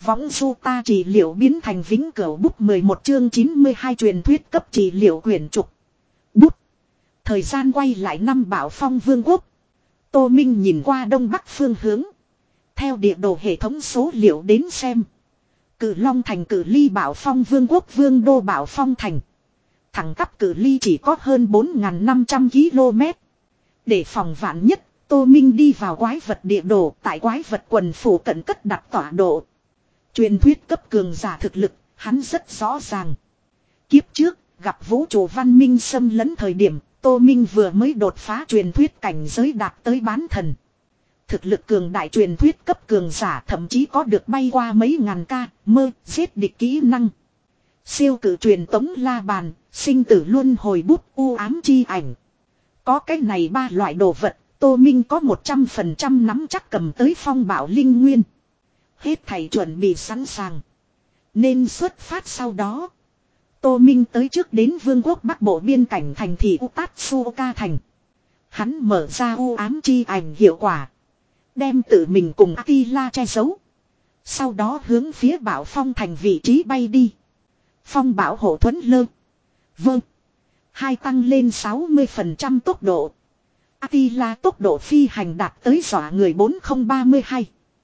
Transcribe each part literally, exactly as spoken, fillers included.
võng du ta trị liệu biến thành vĩnh cửu bút mười một chương chín mươi hai truyền thuyết cấp trị liệu quyển trục. Bút. Thời gian quay lại năm Bảo Phong Vương quốc. Tô Minh nhìn qua đông bắc phương hướng. Theo địa đồ hệ thống số liệu đến xem. Cử Long thành cử ly Bảo Phong Vương quốc vương đô Bảo Phong thành. Thẳng tắp cử ly chỉ có hơn bốn nghìn năm trăm ki lô mét. Để phòng vạn nhất, Tô Minh đi vào quái vật địa đồ, tại quái vật quần phủ cận cất đặt tọa độ. Truyền thuyết cấp cường giả thực lực, hắn rất rõ ràng. Kiếp trước, gặp vũ trụ văn minh xâm lấn thời điểm, Tô Minh vừa mới đột phá truyền thuyết cảnh giới đạt tới bán thần. Thực lực cường đại truyền thuyết cấp cường giả thậm chí có được bay qua mấy ngàn ca, mơ, giết địch kỹ năng. Siêu cử truyền tống la bàn, sinh tử luân hồi bút u ám chi ảnh. Có cái này ba loại đồ vật, Tô Minh có một trăm phần trăm nắm chắc cầm tới phong bảo linh nguyên. Hết thầy chuẩn bị sẵn sàng. Nên xuất phát sau đó. Tô Minh tới trước đến vương quốc bắc bộ biên cảnh thành thị Utatsuoka thành. Hắn mở ra u ám chi ảnh hiệu quả. Đem tự mình cùng Attila che giấu. Sau đó hướng phía Bảo Phong thành vị trí bay đi. Phong bảo hộ thuẫn lơ. Vâng. Hai tăng lên sáu mươi phần trăm tốc độ. Attila tốc độ phi hành đạt tới dọa người bốn không ba hai.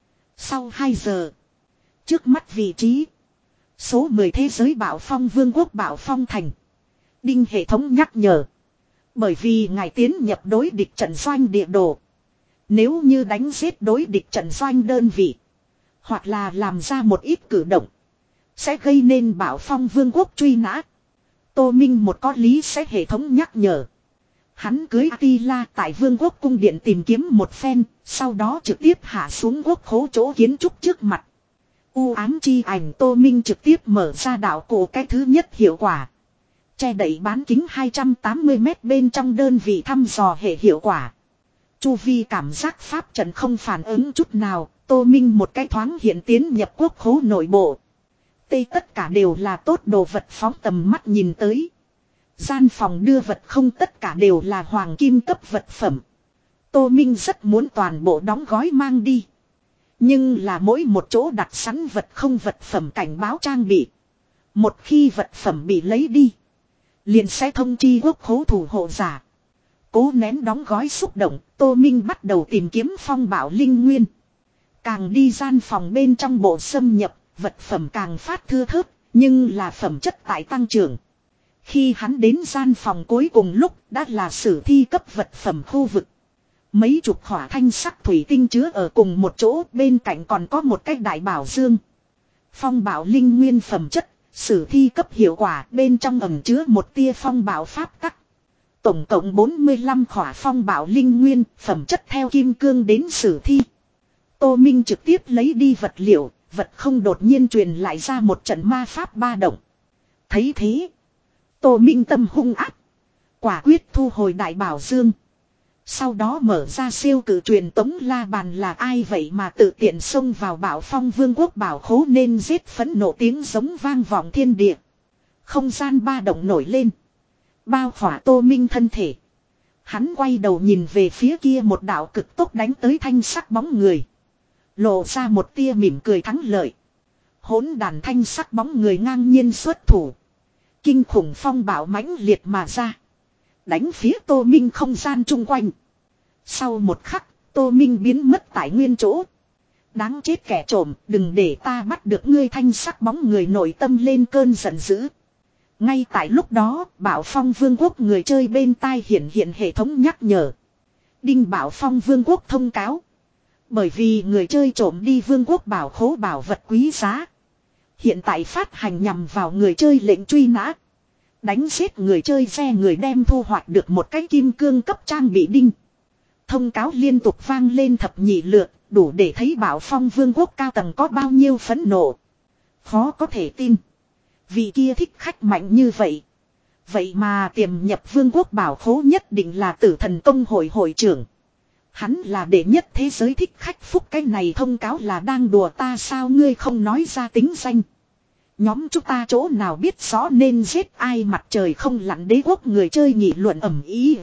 Sau hai giờ. Trước mắt vị trí. Số mười thế giới Bảo Phong Vương quốc Bảo Phong thành. Đinh hệ thống nhắc nhở. Bởi vì ngài tiến nhập đối địch trận doanh địa đồ. Nếu như đánh giết đối địch trận doanh đơn vị. Hoặc là làm ra một ít cử động. Sẽ gây nên Bảo Phong Vương quốc truy nã. Tô Minh một có lý sẽ hệ thống nhắc nhở. Hắn cưới Attila tại Vương quốc cung điện tìm kiếm một phen. Sau đó trực tiếp hạ xuống quốc khố chỗ kiến trúc trước mặt. U ám chi ảnh Tô Minh trực tiếp mở ra đạo cổ cái thứ nhất hiệu quả. Che đậy bán kính hai trăm tám mươi mét bên trong đơn vị thăm dò hệ hiệu quả. Chu vi cảm giác pháp trận không phản ứng chút nào. Tô Minh một cái thoáng hiện tiến nhập quốc khố nội bộ. Tây tất cả đều là tốt đồ vật phóng tầm mắt nhìn tới. Gian phòng đưa vật không tất cả đều là hoàng kim cấp vật phẩm. Tô Minh rất muốn toàn bộ đóng gói mang đi. Nhưng là mỗi một chỗ đặt sẵn vật không vật phẩm cảnh báo trang bị. Một khi vật phẩm bị lấy đi. Liền sẽ thông chi quốc khố thủ hộ giả. Cố nén đóng gói xúc động, Tô Minh bắt đầu tìm kiếm phong bảo linh nguyên. Càng đi gian phòng bên trong bộ xâm nhập, vật phẩm càng phát thưa thớt, nhưng là phẩm chất tại tăng trưởng. Khi hắn đến gian phòng cuối cùng lúc đã là sử thi cấp vật phẩm khu vực. Mấy chục hỏa thanh sắc thủy tinh chứa ở cùng một chỗ, bên cạnh còn có một cái đại bảo dương. Phong bảo linh nguyên phẩm chất, sử thi cấp hiệu quả, bên trong ẩn chứa một tia phong bảo pháp tắc. Tổng cộng bốn mươi lăm khỏa phong bảo linh nguyên, phẩm chất theo kim cương đến sử thi. Tô Minh trực tiếp lấy đi vật liệu, vật không đột nhiên truyền lại ra một trận ma pháp ba động. Thấy thế, Tô Minh tâm hung ác, quả quyết thu hồi đại bảo dương. Sau đó mở ra siêu cử truyền tống la bàn là ai vậy mà tự tiện xông vào Bảo Phong Vương quốc bảo khố nên giết phẫn nộ tiếng giống vang vọng thiên địa. Không gian ba động nổi lên. Bao khỏa Tô Minh thân thể. Hắn quay đầu nhìn về phía kia một đạo cực tốc đánh tới thanh sắc bóng người. Lộ ra một tia mỉm cười thắng lợi. Hỗn đàn thanh sắc bóng người ngang nhiên xuất thủ. Kinh khủng phong bạo mãnh liệt mà ra. Đánh phía Tô Minh không gian chung quanh. Sau một khắc, Tô Minh biến mất tại nguyên chỗ. Đáng chết kẻ trộm, đừng để ta bắt được ngươi thanh sắc bóng người nội tâm lên cơn giận dữ. Ngay tại lúc đó, Bảo Phong Vương quốc người chơi bên tai hiện hiện hệ thống nhắc nhở. Đinh Bảo Phong Vương quốc thông cáo. Bởi vì người chơi trộm đi Vương quốc bảo khố bảo vật quý giá. Hiện tại phát hành nhằm vào người chơi lệnh truy nã. Đánh giết người chơi xe người đem thu hoạch được một cái kim cương cấp trang bị đinh. Thông cáo liên tục vang lên thập nhị lượt, đủ để thấy Bảo Phong Vương quốc cao tầng có bao nhiêu phẫn nộ. Khó có thể tin. Vị kia thích khách mạnh như vậy. Vậy mà tiềm nhập Vương quốc bảo khố nhất định là Tử Thần Công hội hội trưởng. Hắn là đệ nhất thế giới thích khách phúc, cái này thông cáo là đang đùa ta sao, ngươi không nói ra tính danh. Nhóm chúng ta chỗ nào biết rõ nên giết ai, mặt trời không lặn đế quốc người chơi nghị luận ầm ĩ.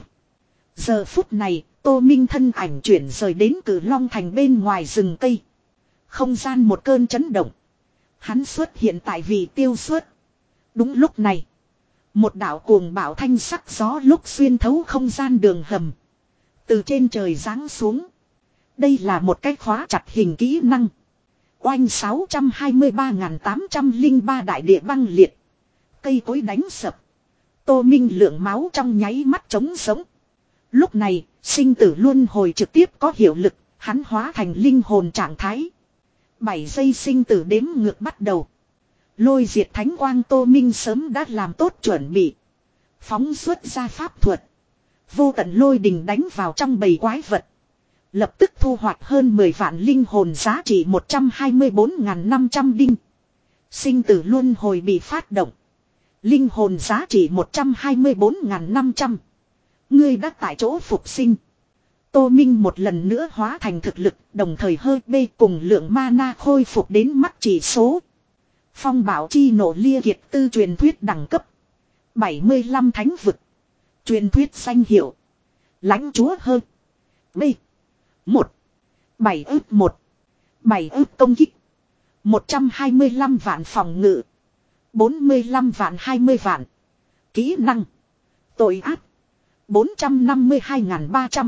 Giờ phút này, Tô Minh thân ảnh chuyển rời đến Cử Long thành bên ngoài rừng cây. Không gian một cơn chấn động. Hắn xuất hiện tại vị tiêu xuất. Đúng lúc này. Một đạo cuồng bạo thanh sắc gió lúc xuyên thấu không gian đường hầm. Từ trên trời giáng xuống. Đây là một cái khóa chặt hình kỹ năng. Oanh sáu trăm hai mươi ba nghìn tám trăm lẻ ba đại địa băng liệt. Cây cối đánh sập. Tô Minh lượng máu trong nháy mắt trống sống. Lúc này, sinh tử luân hồi trực tiếp có hiệu lực, hắn hóa thành linh hồn trạng thái. bảy giây sinh tử đếm ngược bắt đầu. Lôi diệt thánh quang Tô Minh sớm đã làm tốt chuẩn bị. Phóng xuất ra pháp thuật. Vô tận lôi đình đánh vào trong bầy quái vật. Lập tức thu hoạch hơn mười vạn linh hồn giá trị một trăm hai mươi bốn nghìn năm trăm đinh. Sinh tử luân hồi bị phát động. Linh hồn giá trị một trăm hai mươi bốn nghìn năm trăm. Ngươi đã tại chỗ phục sinh. Tô Minh một lần nữa hóa thành thực lực, đồng thời hơi bê cùng lượng mana khôi phục đến mắt chỉ số. Phong bảo chi nổ lia kiệt tư truyền thuyết đẳng cấp. bảy mươi lăm thánh vực. Truyền thuyết danh hiệu. Lãnh chúa hơn. B. một. bảy ước một. bảy ước công kích. một trăm hai mươi lăm vạn phòng ngự. bốn mươi lăm vạn hai mươi vạn. Kỹ năng. Tội ác. bốn trăm năm mươi hai nghìn ba trăm.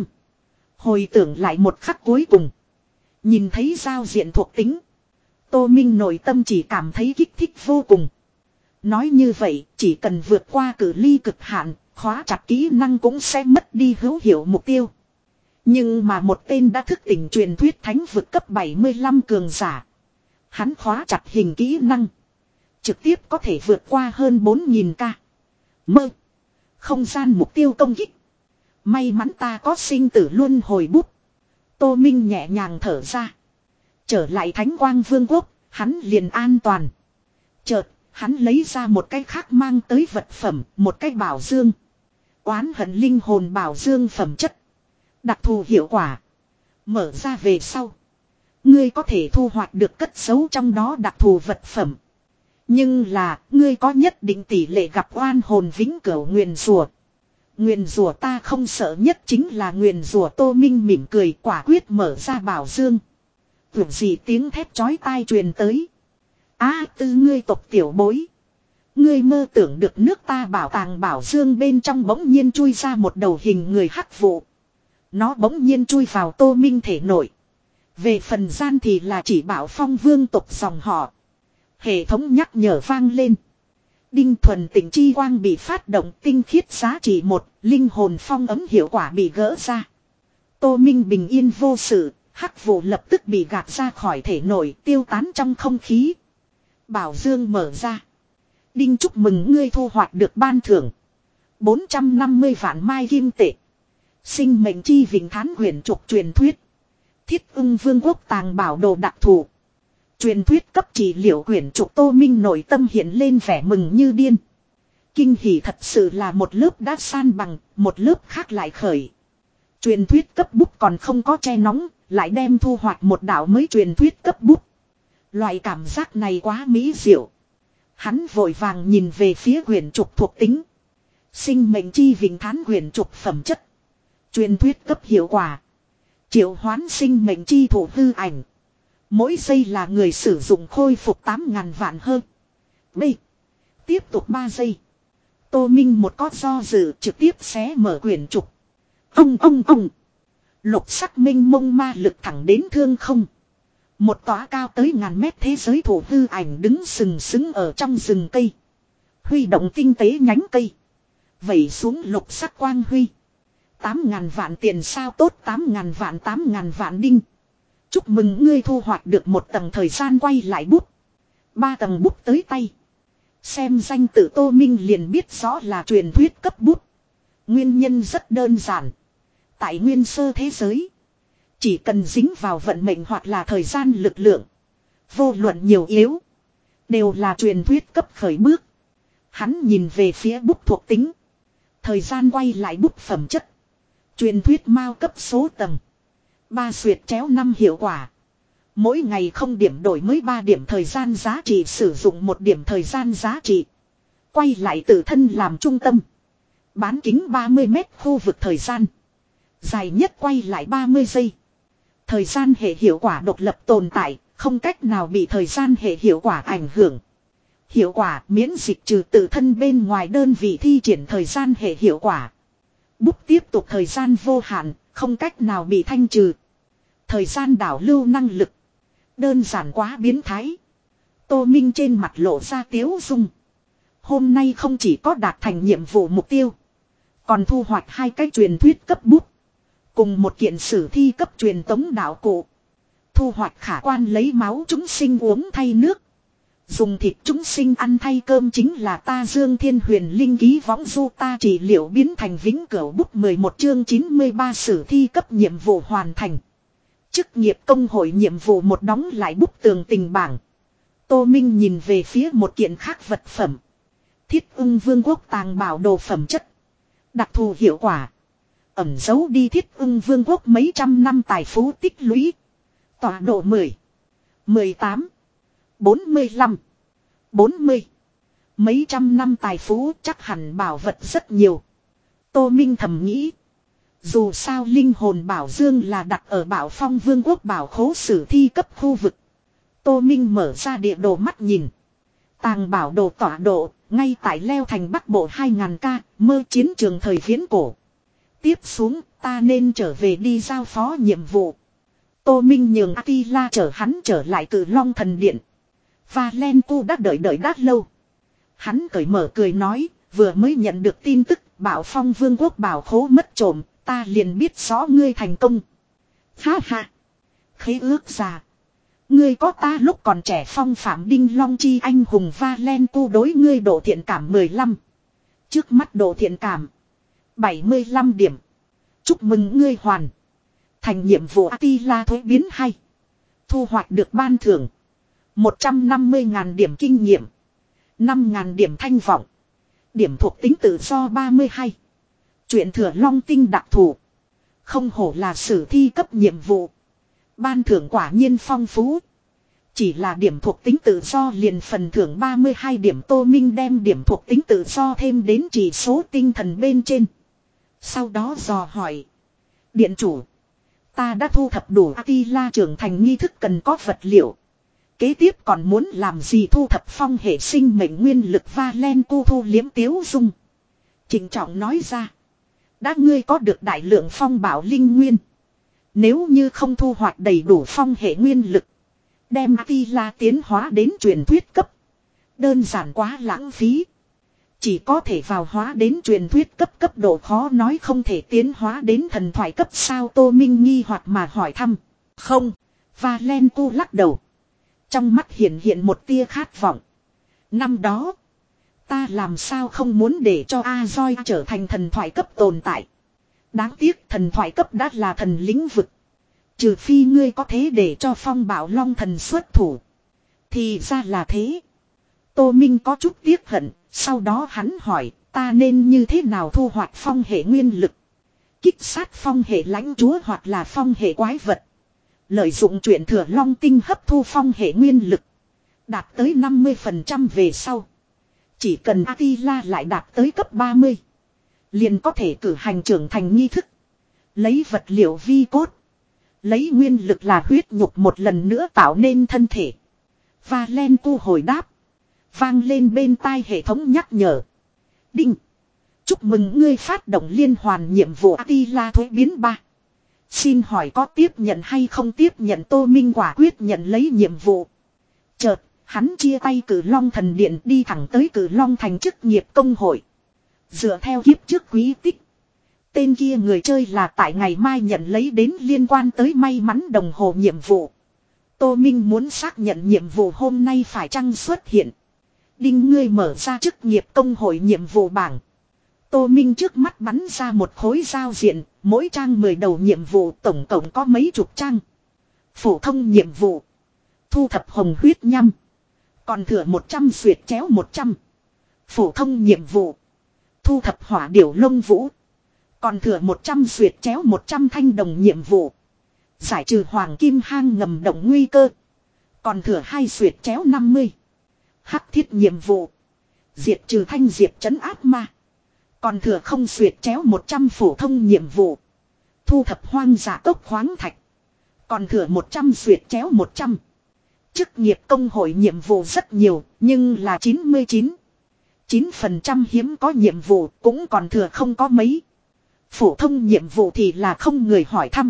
Hồi tưởng lại một khắc cuối cùng. Nhìn thấy giao diện thuộc tính. Tô Minh nội tâm chỉ cảm thấy kích thích vô cùng. Nói như vậy, chỉ cần vượt qua cử ly cực hạn, khóa chặt kỹ năng cũng sẽ mất đi hữu hiệu mục tiêu. Nhưng mà một tên đã thức tỉnh truyền thuyết thánh vực cấp bảy mươi lăm cường giả. Hắn khóa chặt hình kỹ năng. Trực tiếp có thể vượt qua hơn bốn nghìn ca. Mơ. Không gian mục tiêu công kích. May mắn ta có sinh tử luân hồi bút. Tô Minh nhẹ nhàng thở ra. Trở lại Thánh Quang Vương quốc, hắn liền an toàn. Chợt, hắn lấy ra một cái khác mang tới vật phẩm, một cái bảo dương. Oán hận linh hồn bảo dương phẩm chất. Đặc thù hiệu quả. Mở ra về sau. Ngươi có thể thu hoạch được cất giấu trong đó đặc thù vật phẩm. Nhưng là, ngươi có nhất định tỷ lệ gặp oan hồn vĩnh cửu nguyền rủa. Nguyền rủa ta không sợ nhất chính là nguyền rủa. Tô Minh mỉm cười quả quyết mở ra bảo dương. Tưởng gì tiếng thét chói tai truyền tới. Á tư ngươi tộc tiểu bối. Ngươi mơ tưởng được nước ta bảo tàng bảo dương bên trong bỗng nhiên chui ra một đầu hình người hắc vụ. Nó bỗng nhiên chui vào Tô Minh thể nội. Về phần gian thì là chỉ bảo Phong vương tộc dòng họ. Hệ thống nhắc nhở vang lên. Đinh thuần tỉnh chi quang bị phát động tinh khiết giá trị một, linh hồn phong ấm hiệu quả bị gỡ ra. Tô Minh bình yên vô sự, hắc vụ lập tức bị gạt ra khỏi thể nội tiêu tán trong không khí. Bảo dương mở ra. Đinh chúc mừng ngươi thu hoạch được ban thưởng. bốn trăm năm mươi vạn mai kim tệ. Sinh mệnh chi vĩnh thán huyền trục truyền thuyết. Thiết ưng vương quốc tàng bảo đồ đặc thù. Truyền thuyết cấp chỉ liệu quyển trục. Tô Minh nội tâm hiện lên vẻ mừng như điên. Kinh hỉ thật sự là một lớp đã san bằng, một lớp khác lại khởi. Truyền thuyết cấp bút còn không có che nóng, lại đem thu hoạch một đạo mới truyền thuyết cấp bút. Loại cảm giác này quá mỹ diệu. Hắn vội vàng nhìn về phía quyển trục thuộc tính. Sinh mệnh chi vĩnh thán quyển trục phẩm chất. Truyền thuyết cấp hiệu quả. Triệu hoán sinh mệnh chi thủ hư ảnh. Mỗi giây là người sử dụng khôi phục tám ngàn vạn hơn. B. Tiếp tục ba giây. Tô Minh một có do dự trực tiếp xé mở quyển trục. Ông ông ông. Lục sắc minh mông ma lực thẳng đến thương không. Một tòa cao tới ngàn mét thế giới thủ hư ảnh đứng sừng sững ở trong rừng cây. Huy động tinh tế nhánh cây. Vẩy xuống lục sắc quang huy. Tám ngàn vạn tiền sao tốt tám ngàn vạn tám ngàn vạn đinh. Chúc mừng ngươi thu hoạch được một tầng thời gian quay lại bút. Ba tầng bút tới tay. Xem danh tự Tô Minh liền biết rõ là truyền thuyết cấp bút. Nguyên nhân rất đơn giản. Tại nguyên sơ thế giới. Chỉ cần dính vào vận mệnh hoặc là thời gian lực lượng. Vô luận nhiều yếu. Đều là truyền thuyết cấp khởi bước. Hắn nhìn về phía bút thuộc tính. Thời gian quay lại bút phẩm chất. Truyền thuyết mao cấp số tầng. Ba xuyệt chéo năm hiệu quả. Mỗi ngày không điểm đổi mới ba điểm thời gian giá trị sử dụng một điểm thời gian giá trị. Quay lại tự thân làm trung tâm. Bán kính ba mươi mét khu vực thời gian. Dài nhất quay lại ba mươi giây. Thời gian hệ hiệu quả độc lập tồn tại, không cách nào bị thời gian hệ hiệu quả ảnh hưởng. Hiệu quả miễn dịch trừ tự thân bên ngoài đơn vị thi triển thời gian hệ hiệu quả. Bút tiếp tục thời gian vô hạn, không cách nào bị thanh trừ. Thời gian đảo lưu năng lực. Đơn giản quá biến thái. Tô Minh trên mặt lộ ra tiếu dung. Hôm nay không chỉ có đạt thành nhiệm vụ mục tiêu. Còn thu hoạch hai cái truyền thuyết cấp bút. Cùng một kiện sử thi cấp truyền tống đạo cụ. Thu hoạch khả quan lấy máu chúng sinh uống thay nước. Dùng thịt chúng sinh ăn thay cơm chính là ta Dương Thiên Huyền Linh ký võng du ta trị liệu biến thành vĩnh cửu bút mười một chương chín mươi ba sử thi cấp nhiệm vụ hoàn thành. Chức nghiệp công hội nhiệm vụ một đóng lại bút tường tình bảng. Tô Minh nhìn về phía một kiện khác vật phẩm. Thiết ưng vương quốc tàng bảo đồ phẩm chất. Đặc thù hiệu quả. Ẩn giấu đi thiết ưng vương quốc mấy trăm năm tài phú tích lũy. Tọa độ mười, mười tám, bốn mươi lăm, bốn mươi. Mấy trăm năm tài phú chắc hẳn bảo vật rất nhiều. Tô Minh thầm nghĩ. Dù sao linh hồn bảo dương là đặt ở bảo phong vương quốc bảo khố sử thi cấp khu vực. Tô Minh mở ra địa đồ mắt nhìn. Tàng bảo đồ tọa độ, ngay tại leo thành bắc bộ hai ngàn ca, mơ chiến trường thời viễn cổ. Tiếp xuống, ta nên trở về đi giao phó nhiệm vụ. Tô Minh nhường Attila chở hắn trở lại Cử Long thần điện. Và Lenku đã đợi đợi đã lâu. Hắn cởi mở cười nói, vừa mới nhận được tin tức bảo phong vương quốc bảo khố mất trộm, ta liền biết rõ ngươi thành công. Ha ha. Khế ước già. Ngươi có ta lúc còn trẻ phong phạm đinh long chi anh hùng Valencu đối ngươi độ thiện cảm mười lăm. Trước mắt độ thiện cảm bảy mươi lăm điểm. Chúc mừng ngươi hoàn thành nhiệm vụ Attila thuế biến hay. Thu hoạch được ban thưởng một trăm năm mươi nghìn điểm kinh nghiệm, năm nghìn điểm thanh vọng. Điểm thuộc tính tự do ba mươi hai. Chuyện thừa long tinh đặc thù. Không hổ là sử thi cấp nhiệm vụ. Ban thưởng quả nhiên phong phú. Chỉ là điểm thuộc tính tự do liền phần thưởng ba mươi hai điểm. Tô Minh đem điểm thuộc tính tự do thêm đến chỉ số tinh thần bên trên. Sau đó dò hỏi. Điện chủ. Ta đã thu thập đủ Attila trưởng thành nghi thức cần có vật liệu. Kế tiếp còn muốn làm gì? Thu thập phong hệ sinh mệnh nguyên lực Valencu thu liếm tiếu dung. Trịnh trọng nói ra. Đã ngươi có được đại lượng phong bảo linh nguyên. Nếu như không thu hoạch đầy đủ phong hệ nguyên lực. Đem Attila tiến hóa đến truyền thuyết cấp. Đơn giản quá lãng phí. Chỉ có thể vào hóa đến truyền thuyết cấp cấp độ khó nói không thể tiến hóa đến thần thoại cấp sao. Tô Minh nghi hoặc mà hỏi thăm. Không. Valencu lắc đầu. Trong mắt hiện hiện một tia khát vọng. Năm đó. Ta làm sao không muốn để cho Azoi trở thành thần thoại cấp tồn tại. Đáng tiếc thần thoại cấp đã là thần lĩnh vực. Trừ phi ngươi có thế để cho phong bảo long thần xuất thủ. Thì ra là thế. Tô Minh có chút tiếc hận. Sau đó hắn hỏi ta nên như thế nào thu hoạch phong hệ nguyên lực. Kích sát phong hệ lãnh chúa hoặc là phong hệ quái vật. Lợi dụng chuyện thừa long tinh hấp thu phong hệ nguyên lực. Đạt tới năm mươi phần trăm về sau. Chỉ cần Attila lại đạt tới cấp ba mươi. Liền có thể cử hành trưởng thành nghi thức. Lấy vật liệu vi cốt. Lấy nguyên lực là huyết nhục một lần nữa tạo nên thân thể. Valencu hồi đáp. Vang lên bên tai hệ thống nhắc nhở. Đinh. Chúc mừng ngươi phát động liên hoàn nhiệm vụ Attila thuế biến ba. Xin hỏi có tiếp nhận hay không tiếp nhận? Tô Minh quả quyết nhận lấy nhiệm vụ. Chợt, hắn chia tay Cử Long thần điện đi thẳng tới Cử Long thành chức nghiệp công hội. Dựa theo kiếp trước quý tích. Tên kia người chơi là tại ngày mai nhận lấy đến liên quan tới may mắn đồng hồ nhiệm vụ. Tô Minh muốn xác nhận nhiệm vụ hôm nay phải chăng xuất hiện. Đinh ngươi mở ra chức nghiệp công hội nhiệm vụ bảng. Tô Minh trước mắt bắn ra một khối giao diện, mỗi trang mười đầu nhiệm vụ tổng cộng có mấy chục trang. Phổ thông nhiệm vụ. Thu thập hồng huyết nhăm. Còn thừa một trăm xuyệt chéo một trăm. Phổ thông nhiệm vụ. Thu thập hỏa điểu lông vũ. Còn thừa một trăm xuyệt chéo một trăm thanh đồng nhiệm vụ. Giải trừ hoàng kim hang ngầm động nguy cơ. Còn thừa hai xuyệt chéo năm mươi. Hắc thiết nhiệm vụ. Diệt trừ thanh diệt trấn áp ma. Còn thừa không xuyệt chéo một trăm phổ thông nhiệm vụ. Thu thập hoang dã cốc khoáng thạch. Còn thừa một trăm xuyệt chéo một trăm. Chức nghiệp công hội nhiệm vụ rất nhiều, nhưng là chín mươi chín. chín phần trăm hiếm có nhiệm vụ cũng còn thừa không có mấy. Phổ thông nhiệm vụ thì là không người hỏi thăm.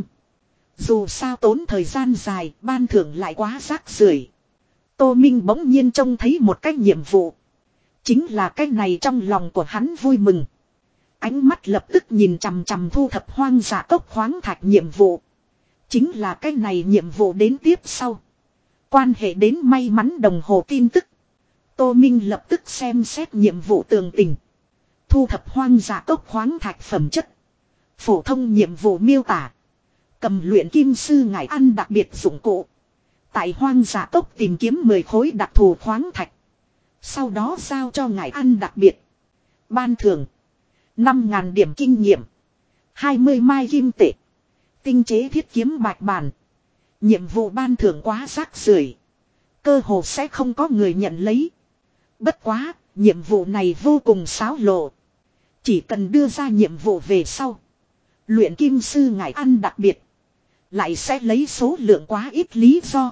Dù sao tốn thời gian dài, ban thưởng lại quá rác rưởi. Tô Minh bỗng nhiên trông thấy một cái nhiệm vụ. Chính là cái này trong lòng của hắn vui mừng. Ánh mắt lập tức nhìn chằm chằm thu thập hoang dã cốc khoáng thạch nhiệm vụ. Chính là cái này nhiệm vụ đến tiếp sau. Quan hệ đến may mắn đồng hồ tin tức. Tô Minh lập tức xem xét nhiệm vụ tường tình. Thu thập hoang dã cốc khoáng thạch phẩm chất. Phổ thông nhiệm vụ miêu tả. Cầm luyện kim sư ngải ăn đặc biệt dụng cụ. Tại hoang dã cốc tìm kiếm mười khối đặc thù khoáng thạch. Sau đó giao cho ngải ăn đặc biệt. Ban thưởng năm ngàn điểm kinh nghiệm. hai mươi mai kim tệ. Tinh chế thiết kiếm bạch bản. Nhiệm vụ ban thưởng quá rác rưởi, cơ hồ sẽ không có người nhận lấy. Bất quá, nhiệm vụ này vô cùng xáo lộ. Chỉ cần đưa ra nhiệm vụ về sau. Luyện kim sư ngải ăn đặc biệt. Lại sẽ lấy số lượng quá ít lý do.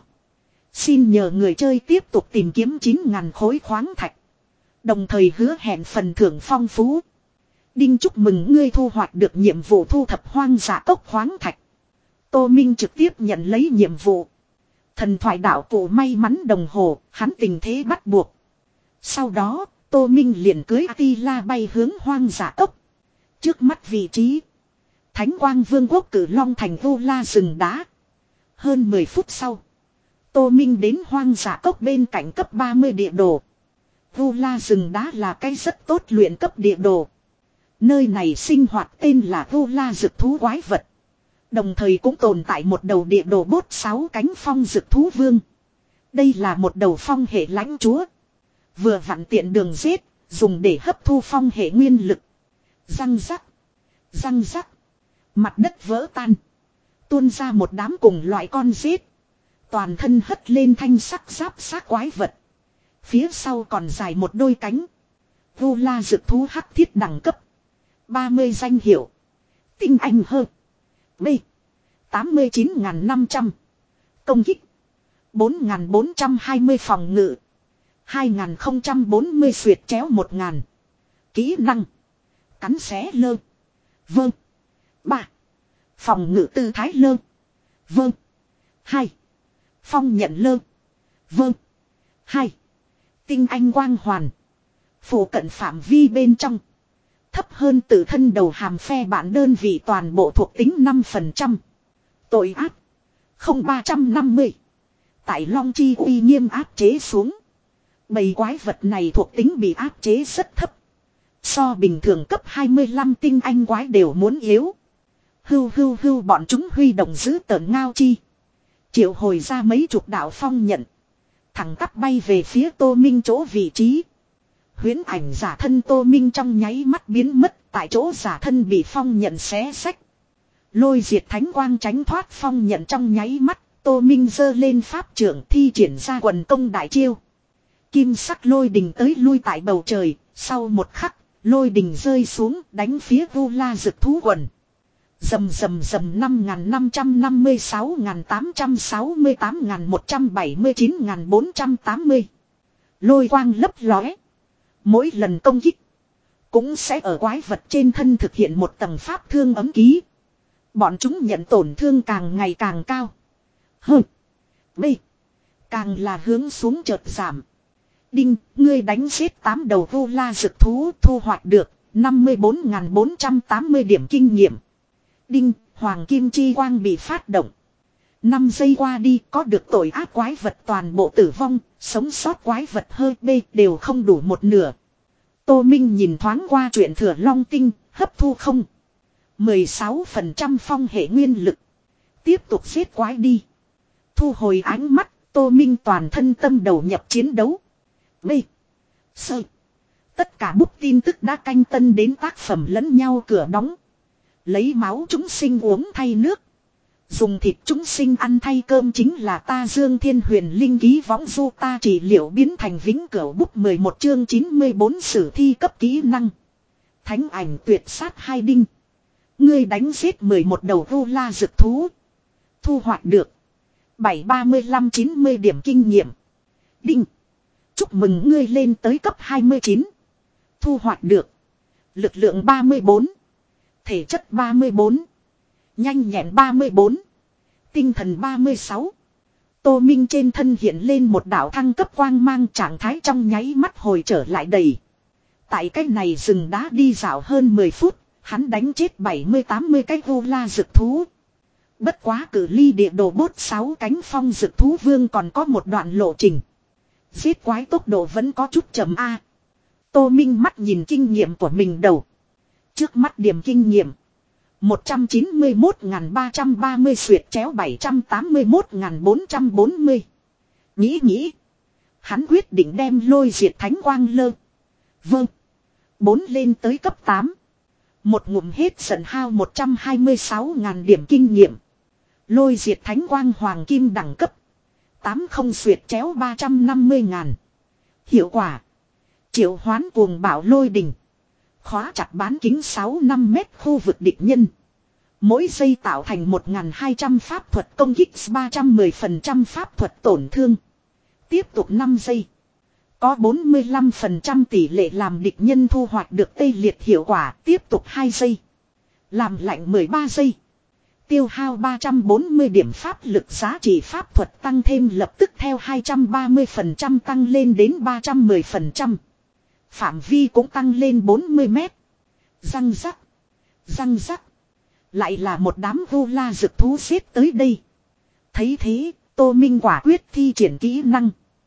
Xin nhờ người chơi tiếp tục tìm kiếm chín ngàn khối khoáng thạch. Đồng thời hứa hẹn phần thưởng phong phú. Đinh chúc mừng ngươi thu hoạch được nhiệm vụ thu thập hoang dã cốc khoáng thạch. Tô Minh trực tiếp nhận lấy nhiệm vụ. Thần thoại đạo cụ may mắn đồng hồ, hắn tình thế bắt buộc. Sau đó, Tô Minh liền cưới Attila bay hướng hoang dã cốc. Trước mắt vị trí. Thánh quang vương quốc cử long thành vô la rừng đá. Hơn mười phút sau. Tô Minh đến hoang dã cốc bên cạnh cấp ba mươi địa đồ. Vô la rừng đá là cái rất tốt luyện cấp địa đồ. Nơi này sinh hoạt tên là vô la dực thú quái vật. Đồng thời cũng tồn tại một đầu địa đồ bốt sáu cánh phong dực thú vương. Đây là một đầu phong hệ lãnh chúa. Vừa vặn tiện đường giết, dùng để hấp thu phong hệ nguyên lực. Răng rắc. Răng rắc. Mặt đất vỡ tan. Tuôn ra một đám cùng loại con giết. Toàn thân hất lên thanh sắc giáp xác quái vật. Phía sau còn dài một đôi cánh. Vô la dực thú hắc thiết đẳng cấp. ba mươi danh hiệu. Tinh anh hơn. B. tám mươi chín nghìn năm trăm. Công kích. bốn nghìn bốn trăm hai mươi phòng ngự. hai nghìn không trăm bốn mươi xuyệt chéo một nghìn. Kỹ năng. Cắn xé lơ. Vâng. ba. Phòng ngự tư thái lơ. Vâng. hai. Phong nhận lơ. Vâng. hai. Tinh anh quang hoàn. Phủ cận phạm vi bên trong. Thấp hơn tự thân đầu hàm phe bản đơn vị toàn bộ thuộc tính năm phần trăm. Tội ác. Không ba trăm năm mươi. Tại Long Chi uy nghiêm áp chế xuống. Bầy quái vật này thuộc tính bị áp chế rất thấp. So bình thường cấp hai mươi lăm tinh anh quái đều muốn yếu. Hưu hưu hưu bọn chúng huy động giữ tợn ngao chi. Triệu hồi ra mấy chục đạo phong nhận. Thẳng tắp bay về phía Tô Minh chỗ vị trí. Huyễn ảnh giả thân Tô Minh trong nháy mắt biến mất. Tại chỗ giả thân bị phong nhận xé sách. Lôi diệt thánh quang tránh thoát phong nhận trong nháy mắt. Tô Minh giơ lên pháp trưởng thi triển ra quần công đại chiêu. Kim sắc lôi đình tới lui tại bầu trời. Sau một khắc, lôi đình rơi xuống đánh phía vô la dực thú quần. Dầm dầm dầm năm nghìn năm trăm năm mươi sáu nghìn tám trăm sáu mươi tám nghìn một trăm bảy mươi chín nghìn bốn trăm tám mươi. Lôi quang lấp lóe. Mỗi lần công kích cũng sẽ ở quái vật trên thân thực hiện một tầng pháp thương ấm ký. Bọn chúng nhận tổn thương càng ngày càng cao. Hừ. B. Càng là hướng xuống chợt giảm. Đinh, ngươi đánh giết tám đầu vô la dực thú thu hoạch được năm mươi bốn nghìn bốn trăm tám mươi điểm kinh nghiệm. Đinh, hoàng kim chi quang bị phát động. năm giây qua đi có được tội ác quái vật toàn bộ tử vong, sống sót quái vật hơi B đều không đủ một nửa. Tô Minh nhìn thoáng qua chuyện thừa long tinh, hấp thu không. mười sáu phần trăm phong hệ nguyên lực. Tiếp tục giết quái đi. Thu hồi ánh mắt, Tô Minh toàn thân tâm đầu nhập chiến đấu. B. Sơ. Tất cả bút tin tức đã canh tân đến tác phẩm lẫn nhau cửa đóng. Lấy máu chúng sinh uống thay nước. Dùng thịt chúng sinh ăn thay cơm chính là ta Dương Thiên Huyền Linh ký võng du ta trị liệu biến thành vĩnh cửu bút mười một chương chín mươi bốn sử thi cấp kỹ năng. Thánh ảnh tuyệt sát hai đinh. Ngươi đánh giết mười một đầu vô la dực thú. Thu hoạch được bảy ba mươi lăm chín mươi điểm kinh nghiệm. Đinh. Chúc mừng ngươi lên tới cấp hai mươi chín. Thu hoạch được. Lực lượng ba mươi bốn. Thể chất ba mươi bốn. Nhanh nhẹn ba mươi bốn. Tinh thần ba mươi sáu. Tô Minh trên thân hiện lên một đạo thăng cấp quang mang, trạng thái trong nháy mắt hồi trở lại đầy. Tại cái này rừng đá đi dạo hơn mười phút, hắn đánh chết bảy mươi tám mươi cái vô la dược thú. Bất quá cử ly địa đồ bốt sáu cánh phong dược thú vương còn có một đoạn lộ trình. Giết quái tốc độ vẫn có chút chậm a. Tô Minh mắt nhìn kinh nghiệm của mình đầu. Trước mắt điểm kinh nghiệm một trăm chín mươi mốt nghìn ba trăm ba mươi xuyệt chéo bảy trăm tám mươi mốt nghìn bốn trăm bốn mươi. Nghĩ nghĩ. Hắn quyết định đem lôi diệt thánh quang lơ. Vâng. bốn lên tới cấp tám. Một ngụm hết giận hao một trăm hai mươi sáu nghìn điểm kinh nghiệm. Lôi diệt thánh quang hoàng kim đẳng cấp. tám không xuyệt chéo ba trăm năm mươi ngàn. Hiệu quả. Triệu hoán cuồng bạo lôi đỉnh. Khóa chặt bán kính sáu năm mét khu vực địch nhân. Mỗi giây tạo thành một nghìn hai trăm pháp thuật công kích, ba trăm mười phần trăm pháp thuật tổn thương. Tiếp tục năm giây. Có bốn mươi lăm phần trăm tỷ lệ làm địch nhân thu hoạch được tê liệt hiệu quả. Tiếp tục hai giây. Làm lạnh mười ba giây. Tiêu hao ba trăm bốn mươi điểm pháp lực, giá trị pháp thuật tăng thêm lập tức theo hai trăm ba mươi phần trăm tăng lên đến ba trăm mười phần trăm. Phạm vi cũng tăng lên bốn mươi mét. Răng rắc. Răng rắc. Lại là một đám vô la dược thú xếp tới đây. Thấy thế, Tô Minh quả quyết thi triển kỹ năng.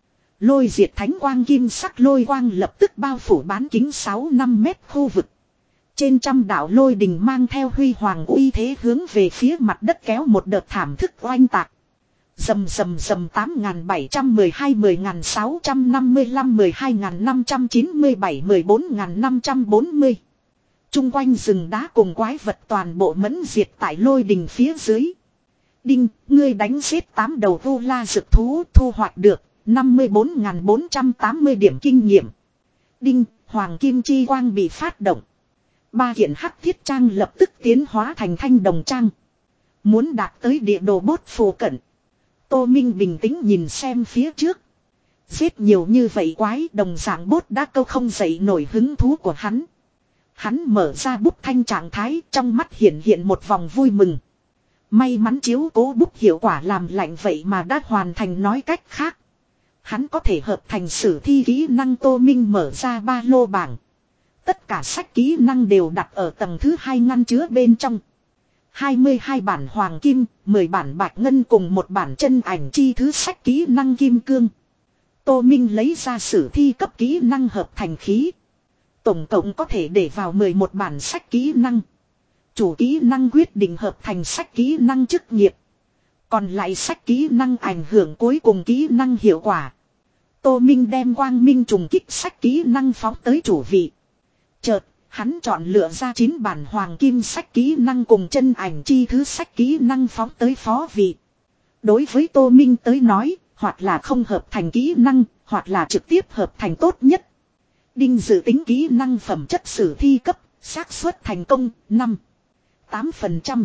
Lôi diệt thánh quang kim sắc lôi quang lập tức bao phủ bán kính sáu năm mét khu vực. Trên trăm đạo lôi đình mang theo huy hoàng uy thế hướng về phía mặt đất kéo một đợt thảm thức oanh tạc. Dầm dầm dầm tám nghìn bảy trăm mười hai, mười nghìn sáu trăm năm mươi lăm, mười hai nghìn năm trăm chín mươi bảy, mười bốn nghìn năm trăm bốn mươi. Trung quanh rừng đá cùng quái vật toàn bộ mẫn diệt tại lôi đình phía dưới. Đinh, ngươi đánh giết tám đầu vô la dược thú, thu hoạch được năm mươi bốn nghìn bốn trăm tám mươi điểm kinh nghiệm. Đinh, hoàng kim chi quang bị phát động. Ba kiện hắc thiết trang lập tức tiến hóa thành thanh đồng trang. Muốn đạt tới địa đồ bốt phù cận. Tô Minh bình tĩnh nhìn xem phía trước. Giết nhiều như vậy quái, đồng dạng bốt đã câu không dậy nổi hứng thú của hắn. Hắn mở ra bút thanh trạng thái, trong mắt hiện hiện một vòng vui mừng. May mắn chiếu cố bút hiệu quả làm lạnh vậy mà đã hoàn thành, nói cách khác. Hắn có thể hợp thành sử thi kỹ năng. Tô Minh mở ra ba lô bảng. Tất cả sách kỹ năng đều đặt ở tầng thứ hai ngăn chứa bên trong. hai mươi hai bản hoàng kim, mười bản bạch ngân cùng một bản chân ảnh chi thứ sách kỹ năng kim cương. Tô Minh lấy ra sử thi cấp kỹ năng hợp thành khí. Tổng cộng có thể để vào mười một bản sách kỹ năng. Chủ kỹ năng quyết định hợp thành sách kỹ năng chức nghiệp. Còn lại sách kỹ năng ảnh hưởng cuối cùng kỹ năng hiệu quả. Tô Minh đem quang minh trùng kích sách kỹ năng phóng tới chủ vị. Chợt, hắn chọn lựa ra chín bản hoàng kim sách kỹ năng cùng chân ảnh chi thứ sách kỹ năng phóng tới phó vị. Đối với Tô Minh tới nói, hoặc là không hợp thành kỹ năng, hoặc là trực tiếp hợp thành tốt nhất. Đinh, dự tính kỹ năng phẩm chất sử thi cấp, xác suất thành công năm, tám phần trăm.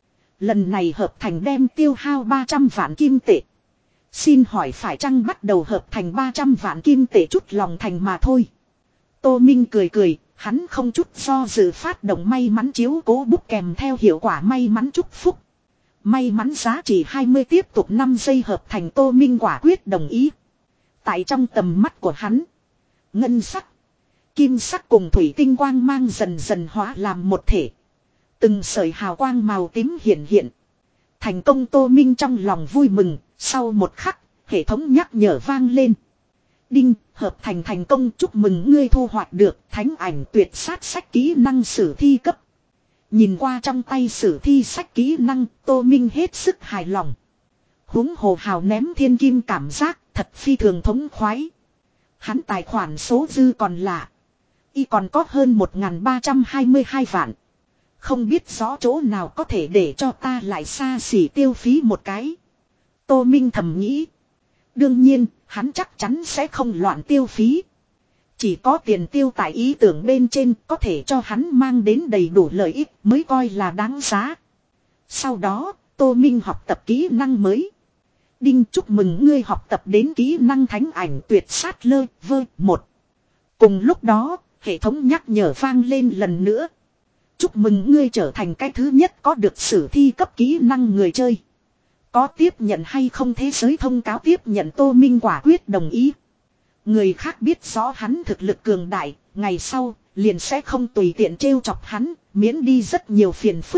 Lần này hợp thành đem tiêu hao ba trăm vạn kim tệ. Xin hỏi phải chăng bắt đầu hợp thành ba trăm vạn kim tệ chút lòng thành mà thôi. Tô Minh cười cười, hắn không chút do dự phát động may mắn chiếu cố bút kèm theo hiệu quả may mắn chúc phúc. May mắn giá trị hai mươi tiếp tục năm giây hợp thành. Tô Minh quả quyết đồng ý. Tại trong tầm mắt của hắn, ngân sắc, kim sắc cùng thủy tinh quang mang dần dần hóa làm một thể. Từng sợi hào quang màu tím hiện hiện. Thành công. Tô Minh trong lòng vui mừng. Sau một khắc, hệ thống nhắc nhở vang lên. Đinh, hợp thành thành công, chúc mừng ngươi thu hoạch được thánh ảnh tuyệt sát sách kỹ năng sử thi cấp. Nhìn qua trong tay sử thi sách kỹ năng, Tô Minh hết sức hài lòng. Huống hồ hào ném thiên kim cảm giác thật phi thường thống khoái. Hắn tài khoản số dư còn lạ. Y còn có hơn một nghìn ba trăm hai mươi hai vạn. Không biết rõ chỗ nào có thể để cho ta lại xa xỉ tiêu phí một cái. Tô Minh thầm nghĩ. Đương nhiên, hắn chắc chắn sẽ không loạn tiêu phí. Chỉ có tiền tiêu tại ý tưởng bên trên có thể cho hắn mang đến đầy đủ lợi ích mới coi là đáng giá. Sau đó, Tô Minh học tập kỹ năng mới. Đinh, chúc mừng ngươi học tập đến kỹ năng thánh ảnh tuyệt sát lơ vơ một. Cùng lúc đó, hệ thống nhắc nhở vang lên lần nữa. Chúc mừng ngươi trở thành cái thứ nhất có được sử thi cấp kỹ năng người chơi. Có tiếp nhận hay không thế giới thông cáo tiếp nhận. Tô Minh quả quyết đồng ý. Người khác biết rõ hắn thực lực cường đại, ngày sau liền sẽ không tùy tiện trêu chọc hắn, miễn đi rất nhiều phiền phức.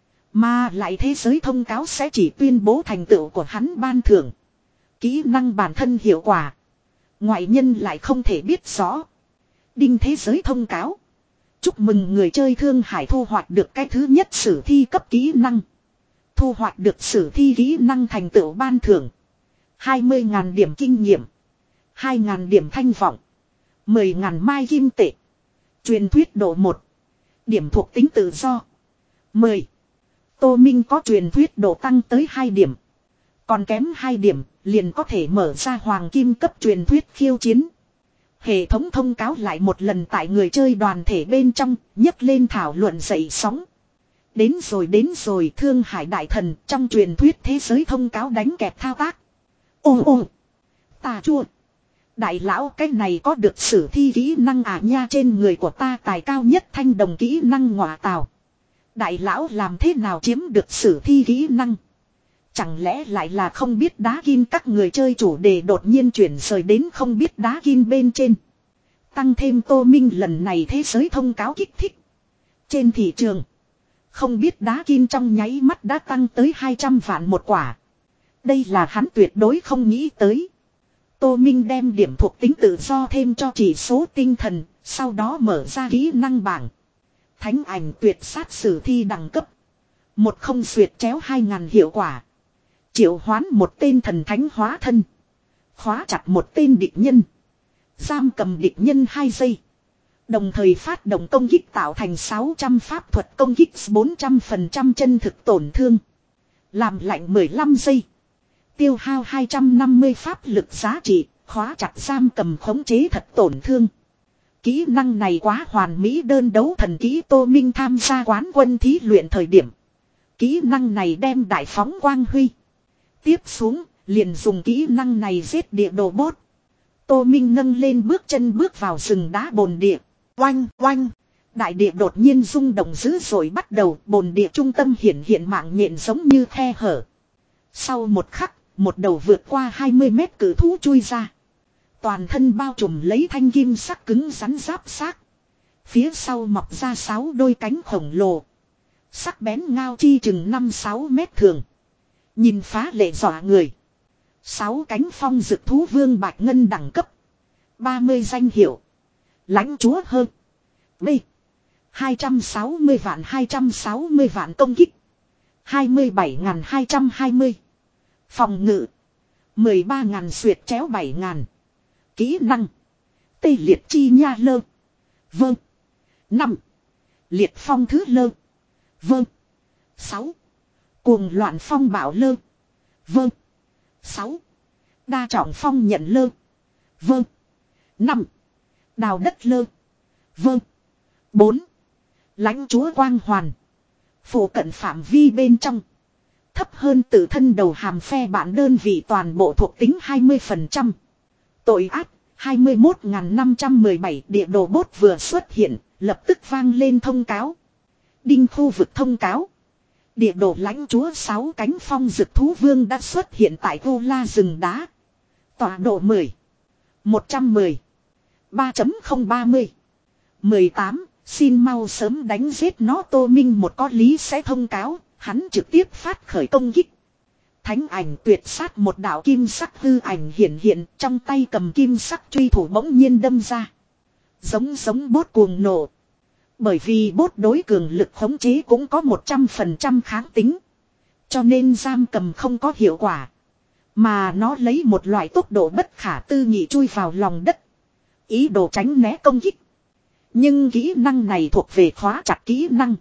Mà lại thế giới thông cáo sẽ chỉ tuyên bố thành tựu của hắn ban thưởng. Kỹ năng bản thân hiệu quả. Ngoại nhân lại không thể biết rõ. Đinh, thế giới thông cáo. Chúc mừng người chơi Thương Hải thu hoạch được cái thứ nhất sử thi cấp kỹ năng. Thu hoạch được sử thi kỹ năng thành tựu ban thưởng. hai mươi nghìn điểm kinh nghiệm. hai nghìn điểm thanh vọng. mười nghìn mai kim tệ. Truyền thuyết độ một. Điểm thuộc tính tự do. mười. Tô Minh có truyền thuyết độ tăng tới hai điểm. Còn kém hai điểm, liền có thể mở ra hoàng kim cấp truyền thuyết khiêu chiến. Hệ thống thông cáo lại một lần tại người chơi đoàn thể bên trong, nhấc lên thảo luận dậy sóng. Đến rồi đến rồi, Thương Hải đại thần trong truyền thuyết thế giới thông cáo đánh kẹp thao tác. Ô ô, tà chua. Đại lão cái này có được sử thi kỹ năng à nha, trên người của ta tài cao nhất thanh đồng kỹ năng ngọa tào. Đại lão làm thế nào chiếm được sử thi kỹ năng? Chẳng lẽ lại là không biết đá gin? Các người chơi chủ đề đột nhiên chuyển rời đến không biết đá gin bên trên. Tăng thêm Tô Minh lần này thế giới thông cáo kích thích. Trên thị trường, không biết đá gin trong nháy mắt đã tăng tới hai trăm vạn một quả. Đây là hắn tuyệt đối không nghĩ tới. Tô Minh đem điểm thuộc tính tự do thêm cho chỉ số tinh thần, sau đó mở ra kỹ năng bảng. Thánh ảnh tuyệt sát sử thi đẳng cấp. Một không xuyệt chéo hai ngàn hiệu quả. Triệu hoán một tên thần thánh hóa thân. Khóa chặt một tên địch nhân. Giam cầm địch nhân hai giây. Đồng thời phát động công kích tạo thành sáu trăm pháp thuật công kích bốn trăm phần trăm chân thực tổn thương. Làm lạnh mười lăm giây. Tiêu hao hai trăm năm mươi pháp lực giá trị. Khóa chặt giam cầm khống chế thật tổn thương. Kỹ năng này quá hoàn mỹ, đơn đấu thần kỹ. Tô Minh tham gia quán quân thí luyện thời điểm. Kỹ năng này đem đại phóng quang huy. Tiếp xuống, liền dùng kỹ năng này giết địa đồ bốt. Tô Minh nâng lên bước chân bước vào rừng đá bồn địa. Oanh, oanh. Đại địa đột nhiên rung động dữ dội bắt đầu. Bồn địa trung tâm hiện hiện mạng nhện giống như khe hở. Sau một khắc, một đầu vượt qua hai mươi mét cử thú chui ra. Toàn thân bao trùm lấy thanh kim sắc cứng rắn giáp xác. Phía sau mọc ra sáu đôi cánh khổng lồ. Sắc bén ngao chi chừng năm sáu mét thường. Nhìn phá lệ dọa người. Sáu cánh phong dực thú vương bạch ngân đẳng cấp. ba mươi danh hiệu. Lãnh chúa hơn. B. hai trăm sáu mươi vạn hai trăm sáu mươi vạn công kích. hai mươi bảy nghìn hai trăm hai mươi. Phòng ngự. mười ba nghìn xuyệt chéo bảy nghìn. Kỹ năng. Tê liệt chi nha lơ. Vâng. năm. Liệt phong thứ lơ. Vâng. sáu. Cuồng loạn phong bảo lơ. Vâng. sáu. Đa trọng phong nhận lơ. Vâng. năm. Đào đất lơ. Vâng. bốn. Lãnh chúa quang hoàn. Phủ cận phạm vi bên trong. Thấp hơn tự thân đầu hàm phe bản đơn vị toàn bộ thuộc tính hai mươi phần trăm. Tội ác hai mươi mốt nghìn năm trăm mười bảy. Địa đồ bốt vừa xuất hiện, lập tức vang lên thông cáo. Đinh, khu vực thông cáo. Địa đồ lãnh chúa sáu cánh phong dực thú vương đã xuất hiện tại Vô La rừng đá. Tọa độ mười. một trăm mười. ba chấm không ba mươi. mười tám. Xin mau sớm đánh giết nó. Tô Minh một có lý sẽ thông cáo. Hắn trực tiếp phát khởi công kích. Thánh ảnh tuyệt sát, một đạo kim sắc hư ảnh hiện hiện, trong tay cầm kim sắc truy thủ bỗng nhiên đâm ra. Giống giống bốt cuồng nổ. Bởi vì bốt đối cường lực khống chế cũng có một trăm phần trăm kháng tính. Cho nên giam cầm không có hiệu quả. Mà nó lấy một loại tốc độ bất khả tư nghị chui vào lòng đất. Ý đồ tránh né công kích. Nhưng kỹ năng này thuộc về khóa chặt kỹ năng.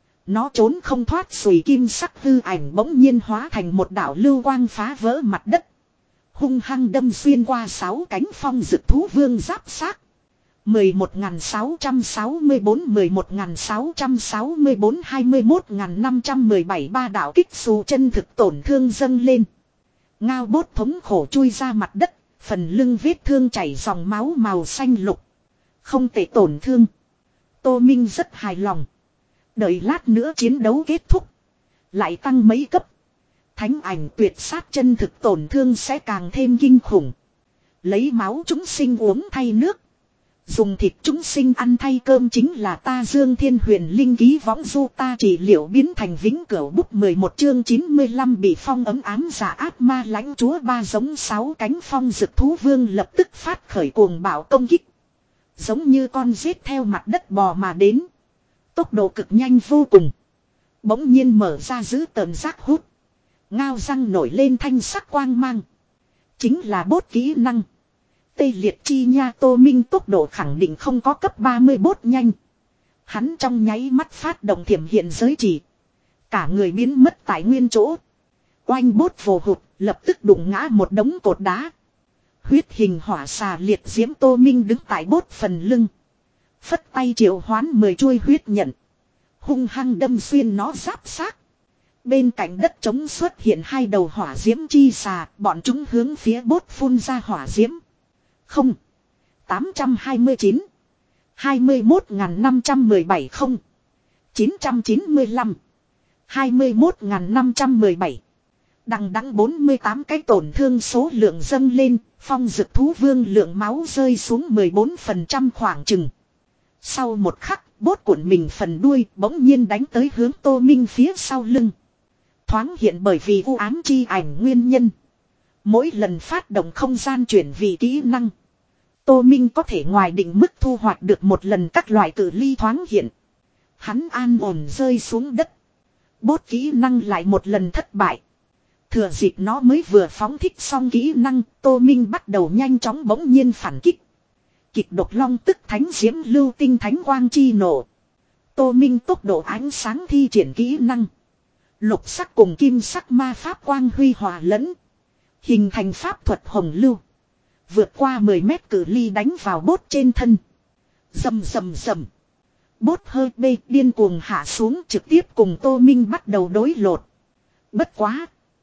Nó trốn không thoát, sùi kim sắc hư ảnh bỗng nhiên hóa thành một đạo lưu quang phá vỡ mặt đất. Hung hăng đâm xuyên qua sáu cánh phong dực thú vương giáp xác. mười một nghìn sáu trăm sáu mươi bốn, mười một nghìn sáu trăm sáu mươi bốn, hai mươi mốt nghìn năm trăm mười bảy. Ba đạo kích xù chân thực tổn thương dâng lên. Ngao bốt thống khổ chui ra mặt đất, phần lưng vết thương chảy dòng máu màu xanh lục. Không thể tổn thương. Tô Minh rất hài lòng. Đợi lát nữa chiến đấu kết thúc. Lại tăng mấy cấp. Thánh ảnh tuyệt sát chân thực tổn thương sẽ càng thêm kinh khủng. Lấy máu chúng sinh uống thay nước. Dùng thịt chúng sinh ăn thay cơm chính là ta Dương Thiên Huyền Linh ký võng du ta trị liệu biến thành vĩnh cửu bút mười một chương chín mươi lăm bị phong ấm ám giả ác ma lãnh chúa ba giống sáu cánh phong dực thú vương lập tức phát khởi cuồng bạo công kích. Giống như con rết theo mặt đất bò mà đến. Tốc độ cực nhanh vô cùng. Bỗng nhiên mở ra giữ tờn giác hút. Ngao răng nổi lên thanh sắc quang mang. Chính là bốt kỹ năng. Tê liệt chi nha Tô Minh tốc độ khẳng định không có cấp ba mươi bốt nhanh. Hắn trong nháy mắt phát động thiểm hiện giới chỉ. Cả người biến mất tại nguyên chỗ. Oanh bốt vồ hụt lập tức đụng ngã một đống cột đá. Huyết hình hỏa xà liệt diễm Tô Minh đứng tại bốt phần lưng. Phất tay triệu hoán mười chuôi huyết nhận. Hung hăng đâm xuyên nó giáp xác. Bên cạnh đất trống xuất hiện hai đầu hỏa diễm chi xà. Bọn chúng hướng phía bốt phun ra hỏa diễm. Không. tám trăm hai mươi chín. hai mươi mốt nghìn năm trăm mười bảy không. chín trăm chín mươi lăm. hai mươi mốt nghìn năm trăm mười bảy. Đằng đẵng bốn mươi tám cái tổn thương số lượng dâng lên. Phong dực thú vương lượng máu rơi xuống mười bốn phần trăm khoảng chừng. Sau một khắc, bốt cuộn mình phần đuôi bỗng nhiên đánh tới hướng Tô Minh phía sau lưng. Thoáng hiện bởi vì u ám chi ảnh nguyên nhân. Mỗi lần phát động không gian chuyển vị kỹ năng. Tô Minh có thể ngoài định mức thu hoạch được một lần các loại cự ly thoáng hiện. Hắn an ổn rơi xuống đất. Bốt kỹ năng lại một lần thất bại. Thừa dịp nó mới vừa phóng thích xong kỹ năng, Tô Minh bắt đầu nhanh chóng bỗng nhiên phản kích. Kịch độc long tức thánh diễm lưu tinh thánh quang chi nổ. Tô Minh tốc độ ánh sáng thi triển kỹ năng. Lục sắc cùng kim sắc ma pháp quang huy hòa lẫn. Hình thành pháp thuật hồng lưu. Vượt qua mười mét cự ly đánh vào bốt trên thân. Rầm rầm rầm. Bốt hơi bê điên cuồng hạ xuống trực tiếp cùng Tô Minh bắt đầu đối lột. Bất quá.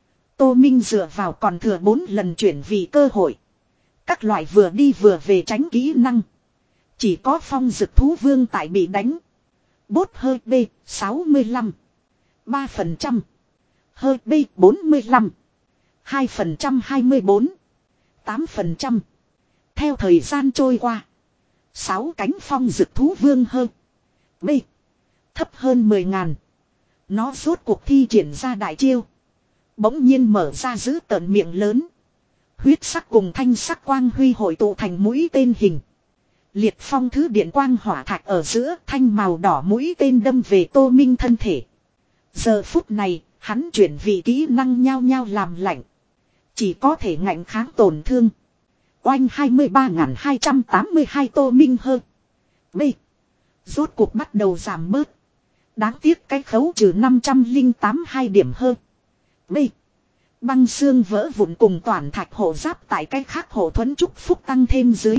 Tô Minh dựa vào còn thừa bốn lần chuyển vị cơ hội. Các loại vừa đi vừa về tránh kỹ năng. Chỉ có phong dực thú vương tại bị đánh. Bốt hơi bê sáu mươi lăm. ba phần trăm. Hơi bê bốn mươi lăm. hai phần trăm hai mươi bốn. tám phần trăm. Theo thời gian trôi qua. sáu cánh phong dực thú vương hơn. B. Thấp hơn mười ngàn. Nó rốt cuộc thi triển ra đại chiêu. Bỗng nhiên mở ra giữ tợn miệng lớn. Huyết sắc cùng thanh sắc quang huy hội tụ thành mũi tên hình. Liệt phong thứ điện quang hỏa thạch ở giữa thanh màu đỏ mũi tên đâm về Tô Minh thân thể. Giờ phút này, hắn chuyển vị kỹ năng nhao nhao làm lạnh. Chỉ có thể ngạnh kháng tổn thương. Oanh hai mươi ba nghìn hai trăm tám mươi hai Tô Minh hơn. B. Rốt cuộc bắt đầu giảm bớt. Đáng tiếc cái khấu trừ năm trăm lẻ tám hai điểm hơn. B. Băng xương vỡ vụn cùng toàn thạch hộ giáp tại cái khác hộ thuẫn chúc phúc tăng thêm dưới.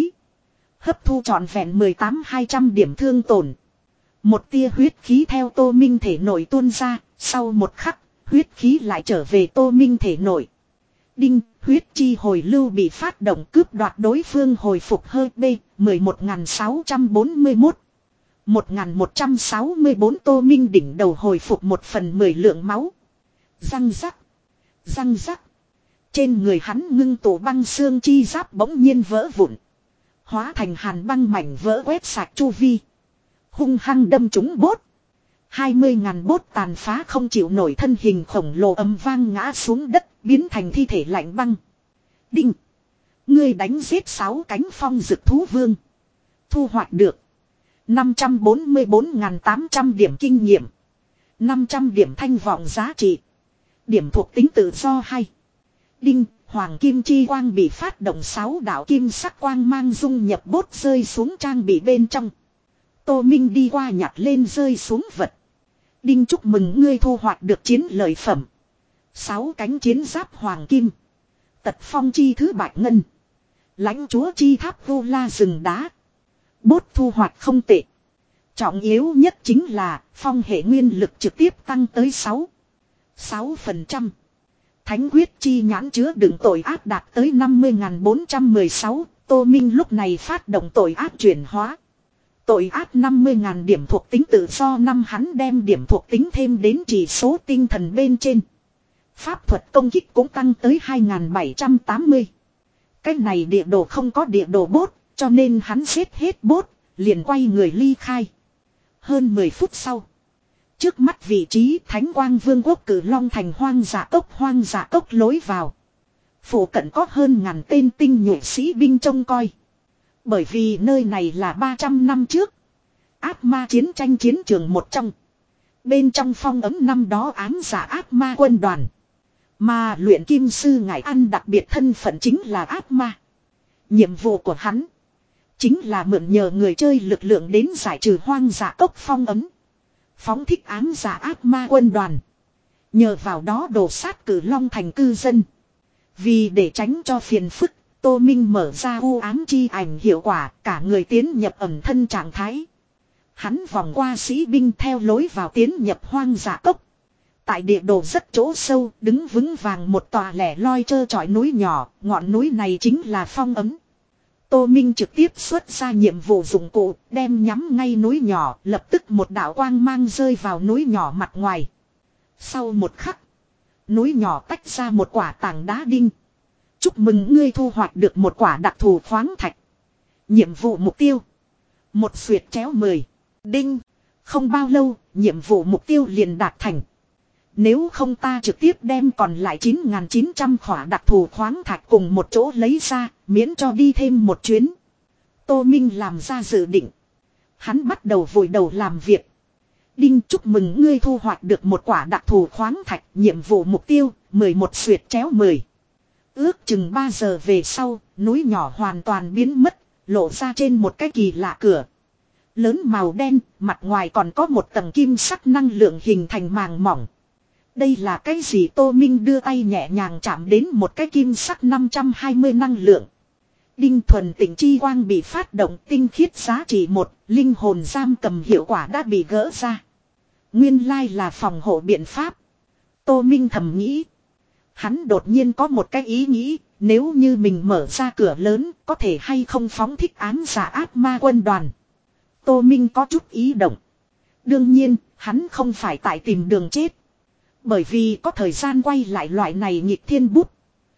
Hấp thu trọn vẹn mười tám nghìn hai trăm điểm thương tổn. Một tia huyết khí theo Tô Minh thể nội tuôn ra, sau một khắc, huyết khí lại trở về Tô Minh thể nội. Đinh, huyết chi hồi lưu bị phát động cướp đoạt đối phương hồi phục hơi B, mười một nghìn sáu trăm bốn mươi mốt. một nghìn một trăm sáu mươi bốn Tô Minh đỉnh đầu hồi phục một phần mười lượng máu. Răng rắc. Răng rắc. Trên người hắn ngưng tụ băng xương chi giáp bỗng nhiên vỡ vụn. Hóa thành hàn băng mảnh vỡ quét sạch chu vi. Hung hăng đâm trúng bốt. hai mươi ngàn bốt tàn phá không chịu nổi thân hình khổng lồ ầm vang ngã xuống đất biến thành thi thể lạnh băng. Đinh. Ngươi đánh giết sáu cánh phong dực thú vương. Thu hoạch được. năm trăm bốn mươi bốn nghìn tám trăm điểm kinh nghiệm. năm trăm điểm thanh vọng giá trị. Điểm thuộc tính tự do hay. Đinh, hoàng kim chi quang bị phát động sáu đạo kim sắc quang mang dung nhập bốt rơi xuống trang bị bên trong. Tô Minh đi qua nhặt lên rơi xuống vật. Đinh chúc mừng ngươi thu hoạch được chiến lợi phẩm. Sáu cánh chiến giáp hoàng kim. Tật phong chi thứ bạch ngân. Lãnh chúa chi tháp vô la rừng đá. Bốt thu hoạch không tệ. Trọng yếu nhất chính là phong hệ nguyên lực trực tiếp tăng tới sáu. sáu phần trăm. Thánh quyết chi nhãn chứa đựng tội ác đạt tới năm mươi nghìn bốn trăm mười sáu, Tô Minh lúc này phát động tội ác chuyển hóa. Tội ác năm mươi nghìn điểm thuộc tính tự do năm hắn đem điểm thuộc tính thêm đến chỉ số tinh thần bên trên. Pháp thuật công kích cũng tăng tới hai nghìn bảy trăm tám mươi. Cái này địa đồ không có địa đồ bốt, cho nên hắn xếp hết bốt, liền quay người ly khai. Hơn mười phút sau. Trước mắt vị trí Thánh Quang Vương quốc Cử Long thành hoang dã cốc hoang dã cốc lối vào. Phủ cận có hơn ngàn tên tinh nhuệ sĩ binh trông coi. Bởi vì nơi này là ba trăm năm trước. Ác ma chiến tranh chiến trường một trong. Bên trong phong ấm năm đó ám giả ác ma quân đoàn. Mà luyện kim sư ngài ăn đặc biệt thân phận chính là ác ma. Nhiệm vụ của hắn chính là mượn nhờ người chơi lực lượng đến giải trừ hoang dã cốc phong ấm. Phóng thích ám giả ác ma quân đoàn. Nhờ vào đó đổ sát Cử Long thành cư dân. Vì để tránh cho phiền phức, Tô Minh mở ra u ám chi ảnh hiệu quả, cả người tiến nhập ẩn thân trạng thái. Hắn vòng qua sĩ binh theo lối vào tiến nhập hoang dã cốc. Tại địa đồ rất chỗ sâu, đứng vững vàng một tòa lẻ loi trơ trọi núi nhỏ, ngọn núi này chính là phong ấm. Tô Minh trực tiếp xuất ra nhiệm vụ dụng cụ, đem nhắm ngay núi nhỏ, lập tức một đạo quang mang rơi vào núi nhỏ mặt ngoài. Sau một khắc, núi nhỏ tách ra một quả tảng đá đinh. Chúc mừng ngươi thu hoạch được một quả đặc thù khoáng thạch. Nhiệm vụ mục tiêu. Một xuyệt chéo mười. Đinh. Không bao lâu, nhiệm vụ mục tiêu liền đạt thành. Nếu không ta trực tiếp đem còn lại chín nghìn chín trăm khỏa đặc thù khoáng thạch cùng một chỗ lấy ra, miễn cho đi thêm một chuyến. Tô Minh làm ra dự định. Hắn bắt đầu vùi đầu làm việc. Đinh, chúc mừng ngươi thu hoạch được một quả đặc thù khoáng thạch, nhiệm vụ mục tiêu, mười một xuyệt chéo mười. Ước chừng ba giờ về sau, núi nhỏ hoàn toàn biến mất, lộ ra trên một cái kỳ lạ cửa. Lớn màu đen, mặt ngoài còn có một tầng kim sắc năng lượng hình thành màng mỏng. Đây là cái gì? Tô Minh đưa tay nhẹ nhàng chạm đến một cái kim sắc năm trăm hai mươi năng lượng. Đinh, thuần tịnh chi quang bị phát động, tinh khiết giá trị một, linh hồn giam cầm hiệu quả đã bị gỡ ra. Nguyên lai là phòng hộ biện pháp. Tô Minh thầm nghĩ. Hắn đột nhiên có một cái ý nghĩ, nếu như mình mở ra cửa lớn, có thể hay không phóng thích ám giả ác ma quân đoàn. Tô Minh có chút ý động. Đương nhiên, hắn không phải tại tìm đường chết. Bởi vì có thời gian quay lại loại này nghịch thiên bút.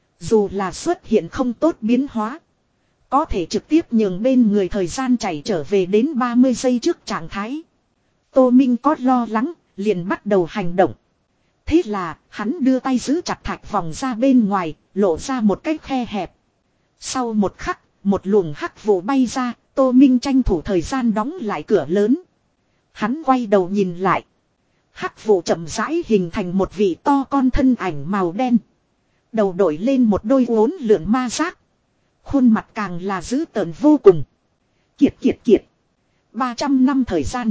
Dù là xuất hiện không tốt biến hóa. Có thể trực tiếp nhường bên người thời gian chảy trở về đến ba mươi giây trước trạng thái. Tô Minh có lo lắng, liền bắt đầu hành động. Thế là, hắn đưa tay giữ chặt thạch vòng ra bên ngoài, lộ ra một cái khe hẹp. Sau một khắc, một luồng hắc vụ bay ra, Tô Minh tranh thủ thời gian đóng lại cửa lớn. Hắn quay đầu nhìn lại. Hắc vụ chậm rãi hình thành một vị to con thân ảnh màu đen. Đầu đội lên một đôi uốn lượn ma giác. Khuôn mặt càng là dữ tợn vô cùng. Kiệt kiệt kiệt. ba trăm năm thời gian.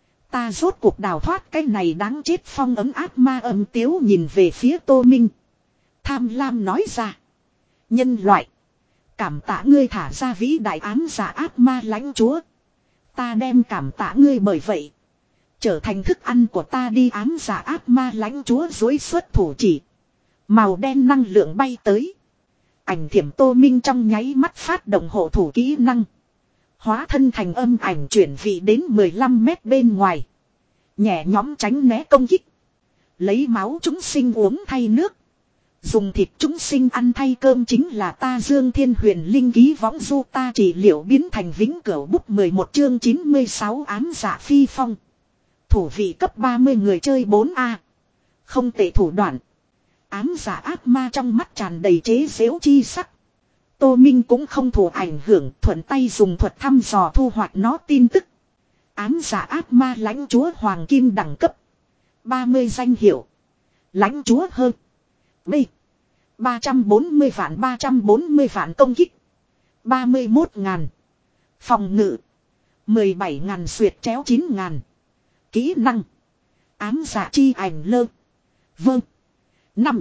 Ta rốt cuộc đào thoát cái này đáng chết phong ấm ác ma âm tiếu nhìn về phía Tô Minh. Tham lam nói ra. Nhân loại. Cảm tạ ngươi thả ra vĩ đại ám giả ác ma lãnh chúa. Ta đem cảm tạ ngươi bởi vậy. Trở thành thức ăn của ta đi ám giả ác ma lãnh chúa dối xuất thủ chỉ. Màu đen năng lượng bay tới. Ảnh thiểm Tô Minh trong nháy mắt phát động hộ thủ kỹ năng. Hóa thân thành âm ảnh chuyển vị đến mười lăm mét bên ngoài. Nhẹ nhóm tránh né công kích. Lấy máu chúng sinh uống thay nước. Dùng thịt chúng sinh ăn thay cơm chính là ta Dương Thiên Huyền Linh ký võng du ta trị liệu biến thành vĩnh cửu bút mười một chương chín mươi sáu ám giả phi phong. Thủ vị cấp ba mươi người chơi bốn A. Không tệ thủ đoạn. Ám giả ác ma trong mắt tràn đầy chế giễu chi sắc. Tô Minh cũng không thụ ảnh hưởng, thuận tay dùng thuật thăm dò thu hoạch nó tin tức. Ám giả ác ma lãnh chúa hoàng kim đẳng cấp. ba mươi danh hiệu. Lãnh chúa hơn. B. ba trăm bốn mươi vạn ba trăm bốn mươi vạn công kích. ba mươi mốt ngàn. Phòng ngự. mười bảy ngàn xuyệt chéo chín ngàn. Kỹ năng. Ám giả chi ảnh lơ. Vâng. năm.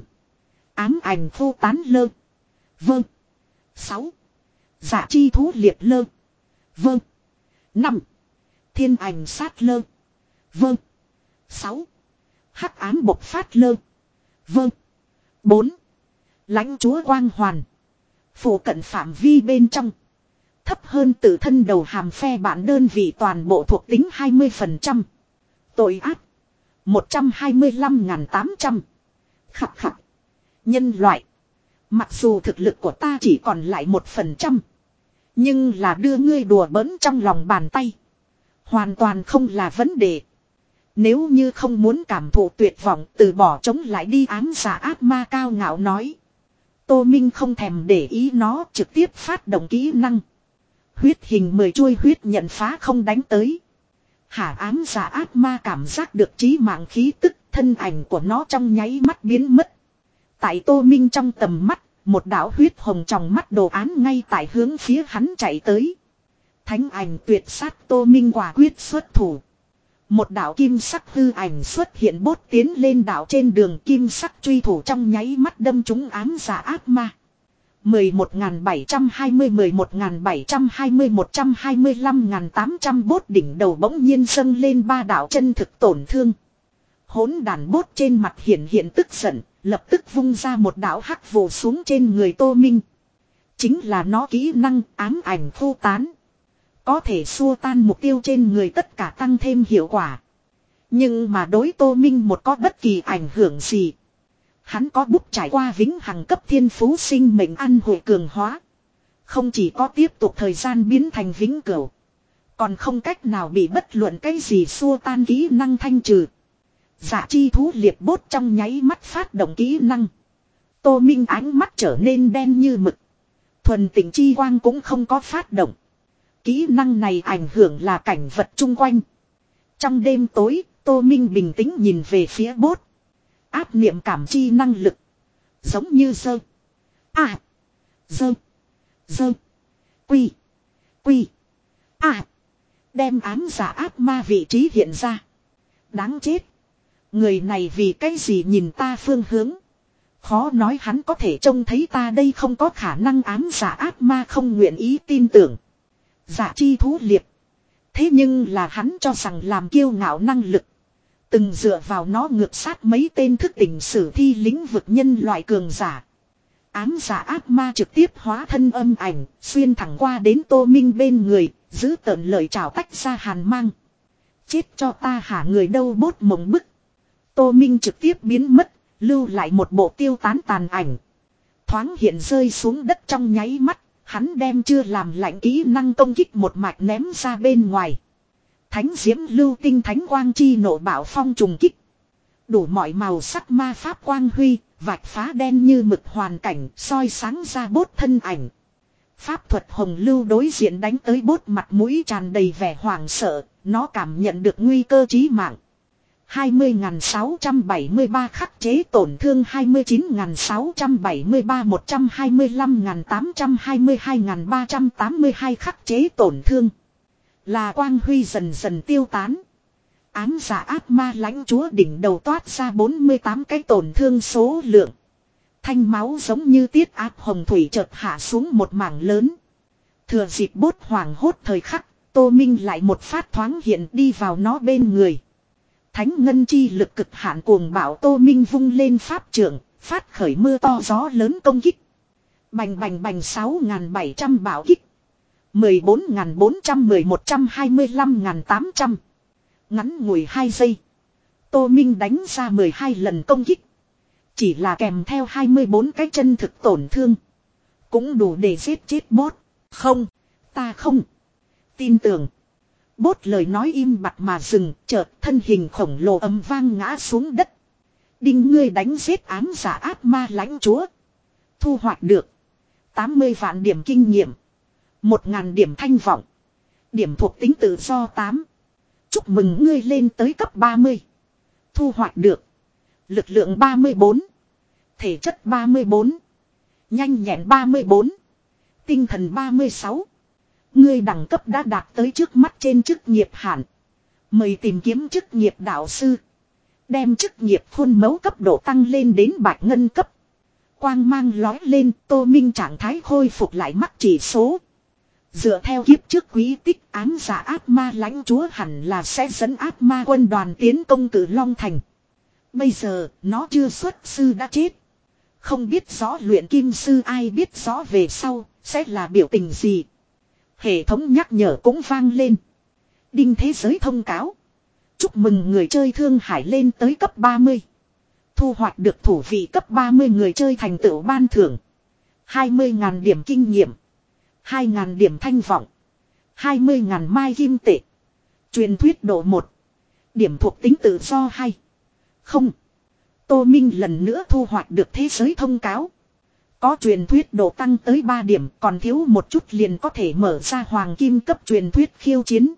Ám ảnh phô tán lơ. Vâng. sáu. Giả chi thú liệt lơ. Vâng. năm. Thiên ảnh sát lơ. Vâng. sáu. Hắc ám bộc phát lơ. Vâng. bốn. Lãnh chúa quang hoàn. Phủ cận phạm vi bên trong. Thấp hơn tự thân đầu hàm phe bản đơn vị toàn bộ thuộc tính hai mươi phần trăm. Tội ác. một trăm hai mươi lăm nghìn tám trăm. Khặt khặt. Nhân loại. Mặc dù thực lực của ta chỉ còn lại một phần trăm. Nhưng là đưa ngươi đùa bỡn trong lòng bàn tay. Hoàn toàn không là vấn đề. Nếu như không muốn cảm thụ tuyệt vọng từ bỏ chống lại đi ám giả ác ma cao ngạo nói. Tô Minh không thèm để ý nó trực tiếp phát động kỹ năng. Huyết hình mười chuôi huyết nhận phá không đánh tới. Hả ám giả ác ma cảm giác được chí mạng khí tức thân ảnh của nó trong nháy mắt biến mất. Tại Tô Minh trong tầm mắt, một đạo huyết hồng trong mắt đồ án ngay tại hướng phía hắn chạy tới. Thánh ảnh tuyệt sát Tô Minh quả quyết xuất thủ. Một đạo kim sắc hư ảnh xuất hiện bốt tiến lên đạo trên đường kim sắc truy thủ trong nháy mắt đâm trúng ám giả ác ma. mười một nghìn bảy trăm hai mươi, mười một nghìn bảy trăm hai mươi, một trăm hai mươi lăm nghìn tám trăm bốt đỉnh đầu bỗng nhiên dâng lên ba đạo chân thực tổn thương. Hỗn đàn bốt trên mặt hiện hiện tức giận, lập tức vung ra một đạo hắc vụ xuống trên người Tô Minh. Chính là nó kỹ năng ám ảnh thu tán. Có thể xua tan mục tiêu trên người tất cả tăng thêm hiệu quả. Nhưng mà đối Tô Minh một có bất kỳ ảnh hưởng gì. Hắn có bút trải qua vĩnh hằng cấp thiên phú sinh mệnh ăn hội cường hóa. Không chỉ có tiếp tục thời gian biến thành vĩnh cửu. Còn không cách nào bị bất luận cái gì xua tan kỹ năng thanh trừ. Dạ chi thú liệt bốt trong nháy mắt phát động kỹ năng. Tô Minh ánh mắt trở nên đen như mực. Thuần tình chi quang cũng không có phát động. Kỹ năng này ảnh hưởng là cảnh vật chung quanh. Trong đêm tối, Tô Minh bình tĩnh nhìn về phía bốt. Áp niệm cảm chi năng lực. Giống như dơ. À. Dơ. Dơ. Quy. Quy. À. Đem ám giả ác ma vị trí hiện ra. Đáng chết. Người này vì cái gì nhìn ta phương hướng. Khó nói hắn có thể trông thấy ta đây không có khả năng ám giả ác ma không nguyện ý tin tưởng. Giả chi thú liệt. Thế nhưng là hắn cho rằng làm kiêu ngạo năng lực. Từng dựa vào nó ngược sát mấy tên thức tỉnh sử thi lĩnh vực nhân loại cường giả. Ám giả ác ma trực tiếp hóa thân âm ảnh, xuyên thẳng qua đến Tô Minh bên người, giữ tợn lời chào tách ra hàn mang. Chết cho ta hả người đâu bốt mộng bức. Tô Minh trực tiếp biến mất, lưu lại một bộ tiêu tán tàn ảnh. Thoáng hiện rơi xuống đất trong nháy mắt, hắn đem chưa làm lạnh kỹ năng công kích một mạch ném ra bên ngoài. Thánh diễm lưu tinh thánh quang chi nổ bạo phong trùng kích. Đủ mọi màu sắc ma pháp quang huy, vạch phá đen như mực hoàn cảnh, soi sáng ra bốt thân ảnh. Pháp thuật hồng lưu đối diện đánh tới bốt mặt mũi tràn đầy vẻ hoảng sợ, nó cảm nhận được nguy cơ chí mạng. hai mươi nghìn sáu trăm bảy mươi ba khắc chế tổn thương hai mươi chín nghìn sáu trăm bảy mươi ba, một trăm hai mươi lăm nghìn tám trăm hai mươi hai nghìn ba trăm tám mươi hai khắc chế tổn thương. Là quang huy dần dần tiêu tán. Ám giả ác ma lãnh chúa đỉnh đầu toát ra bốn mươi tám cái tổn thương số lượng. Thanh máu giống như tiết áp hồng thủy chợt hạ xuống một mảng lớn. Thừa dịp bốt hoàng hốt thời khắc, Tô Minh lại một phát thoáng hiện đi vào nó bên người. Thánh ngân chi lực cực hạn cuồng bạo Tô Minh vung lên pháp trưởng, phát khởi mưa to gió lớn công kích. Bành bành bành sáu nghìn bảy trăm bảo kích. mười bốn nghìn bốn trăm mười, một trăm hai mươi lăm nghìn tám trăm. Ngắn ngủi hai giây. Tô Minh đánh ra mười hai lần công kích. Chỉ là kèm theo hai mươi bốn cái chân thực tổn thương. Cũng đủ để giết chết bốt. Không, ta không tin tưởng. Bốt lời nói im bặt mà dừng, chợt thân hình khổng lồ ầm vang ngã xuống đất. Đinh ngươi đánh giết ám giả ác ma lãnh chúa. Thu hoạch được tám mươi vạn điểm kinh nghiệm. một nghìn điểm thanh vọng. Điểm thuộc tính tự do tám. Chúc mừng ngươi lên tới cấp ba mươi. Thu hoạch được lực lượng ba mươi bốn. Thể chất ba mươi bốn. Nhanh nhẹn ba mươi bốn. Tinh thần ba mươi sáu. Ngươi đẳng cấp đã đạt tới trước mắt trên chức nghiệp hạn. Mời tìm kiếm chức nghiệp đạo sư. Đem chức nghiệp khuôn mẫu cấp độ tăng lên đến bạch ngân cấp. Quang mang lói lên, Tô Minh trạng thái khôi phục lại mắc chỉ số. Dựa theo kiếp trước quý tích ám giả ác ma lãnh chúa hẳn là sẽ dẫn ác ma quân đoàn tiến công Cử Long Thành. Bây giờ, nó chưa xuất sư đã chết. Không biết rõ luyện kim sư ai biết rõ về sau, sẽ là biểu tình gì. Hệ thống nhắc nhở cũng vang lên. Đinh thế giới thông cáo. Chúc mừng người chơi Thương Hải lên tới cấp ba mươi. Thu hoạch được thủ vị cấp ba mươi người chơi thành tựu ban thưởng. hai mươi nghìn điểm kinh nghiệm. hai nghìn điểm thanh vọng. hai mươi nghìn mai kim tệ. Truyền thuyết độ một. Điểm thuộc tính tự do hay. Không. Tô Minh lần nữa thu hoạch được thế giới thông cáo. Có truyền thuyết độ tăng tới ba điểm, còn thiếu một chút liền có thể mở ra hoàng kim cấp truyền thuyết khiêu chiến.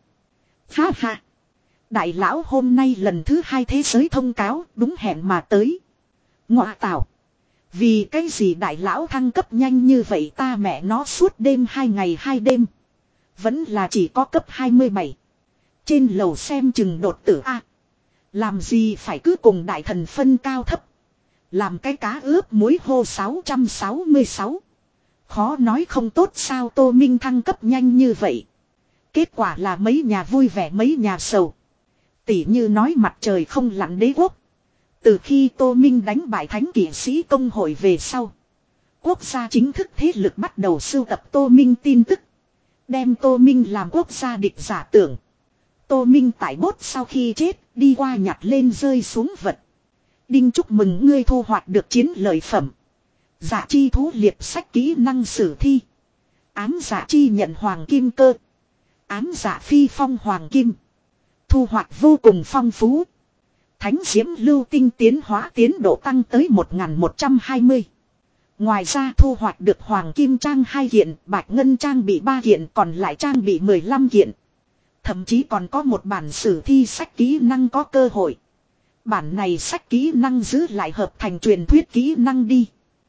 Ha ha. Đại lão hôm nay lần thứ hai thế giới thông cáo, đúng hẹn mà tới. Ngọa tảo. Vì cái gì đại lão thăng cấp nhanh như vậy ta mẹ nó suốt đêm hai ngày hai đêm. Vẫn là chỉ có cấp hai mươi bảy. Trên lầu xem chừng đột tử A. Làm gì phải cứ cùng đại thần phân cao thấp. Làm cái cá ướp muối hô sáu trăm sáu mươi sáu. Khó nói không tốt sao Tô Minh thăng cấp nhanh như vậy. Kết quả là mấy nhà vui vẻ mấy nhà sầu. Tỉ như nói mặt trời không lặn đế quốc. Từ khi Tô Minh đánh bại thánh kỵ sĩ công hội về sau. Quốc gia chính thức thế lực bắt đầu sưu tập Tô Minh tin tức. Đem Tô Minh làm quốc gia địch giả tưởng. Tô Minh tại bốt sau khi chết đi qua nhặt lên rơi xuống vật. Đinh chúc mừng ngươi thu hoạch được chiến lợi phẩm. Giả chi thú liệp sách kỹ năng sử thi. Ám giả chi nhận hoàng kim cơ. Ám giả phi phong hoàng kim. Thu hoạch vô cùng phong phú. Thánh diễm lưu tinh tiến hóa tiến độ tăng tới một nghìn một trăm hai mươi. Ngoài ra thu hoạch được hoàng kim trang hai kiện, bạch ngân trang bị ba kiện, còn lại trang bị mười lăm kiện. Thậm chí còn có một bản sử thi sách kỹ năng có cơ hội. Bản này sách kỹ năng giữ lại hợp thành truyền thuyết kỹ năng đi.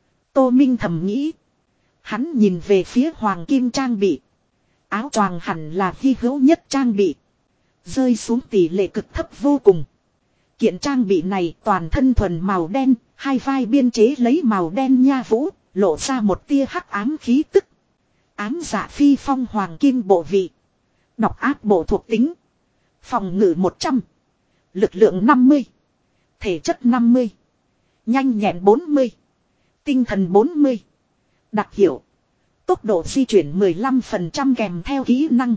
Tô Minh thầm nghĩ. Hắn nhìn về phía hoàng kim trang bị. Áo choàng hẳn là hy hữu nhất trang bị. Rơi xuống tỷ lệ cực thấp vô cùng. Kiện trang bị này toàn thân thuần màu đen, hai vai biên chế lấy màu đen nha vũ, lộ ra một tia hắc ám khí tức. Ám dạ phi phong hoàng kim bộ vị. Độc áp bộ thuộc tính. Phòng ngự một trăm. Lực lượng năm mươi. Thể chất năm mươi. Nhanh nhẹn bốn mươi. Tinh thần bốn mươi. Đặc hiệu. Tốc độ di chuyển mười lăm phần trăm kèm theo kỹ năng.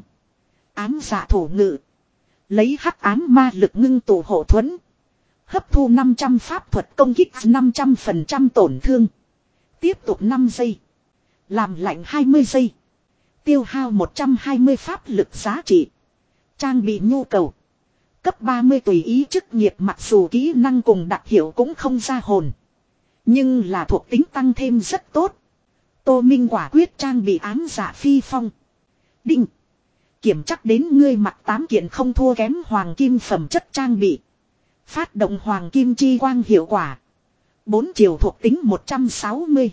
Ám dạ thủ ngự. Lấy hắc ám ma lực ngưng tụ hộ thuẫn. Hấp thu năm trăm pháp thuật công kích năm trăm phần trăm tổn thương. Tiếp tục năm giây. Làm lạnh hai mươi giây. Tiêu hao một trăm hai mươi pháp lực giá trị. Trang bị nhu cầu. Cấp ba mươi tùy ý chức nghiệp mặc dù kỹ năng cùng đặc hiệu cũng không ra hồn. Nhưng là thuộc tính tăng thêm rất tốt. Tô Minh quả quyết trang bị ám dạ phi phong. Đinh. Kiểm chắc đến ngươi mặc tám kiện không thua kém hoàng kim phẩm chất trang bị. Phát động hoàng kim chi quang hiệu quả. Bốn chiều thuộc tính một trăm sáu mươi.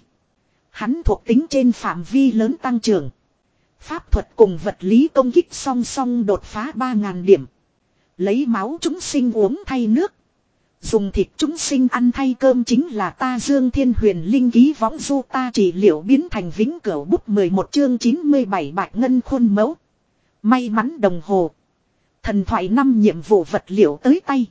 Hắn thuộc tính trên phạm vi lớn tăng trưởng. Pháp thuật cùng vật lý công kích song song đột phá ba nghìn điểm. Lấy máu chúng sinh uống thay nước. Dùng thịt chúng sinh ăn thay cơm chính là ta Dương Thiên Huyền Linh ký võng du ta trị liệu biến thành vĩnh cửu bút mười một chương chín mươi bảy bạch ngân khuôn mẫu. May mắn đồng hồ. Thần thoại năm nhiệm vụ vật liệu tới tay.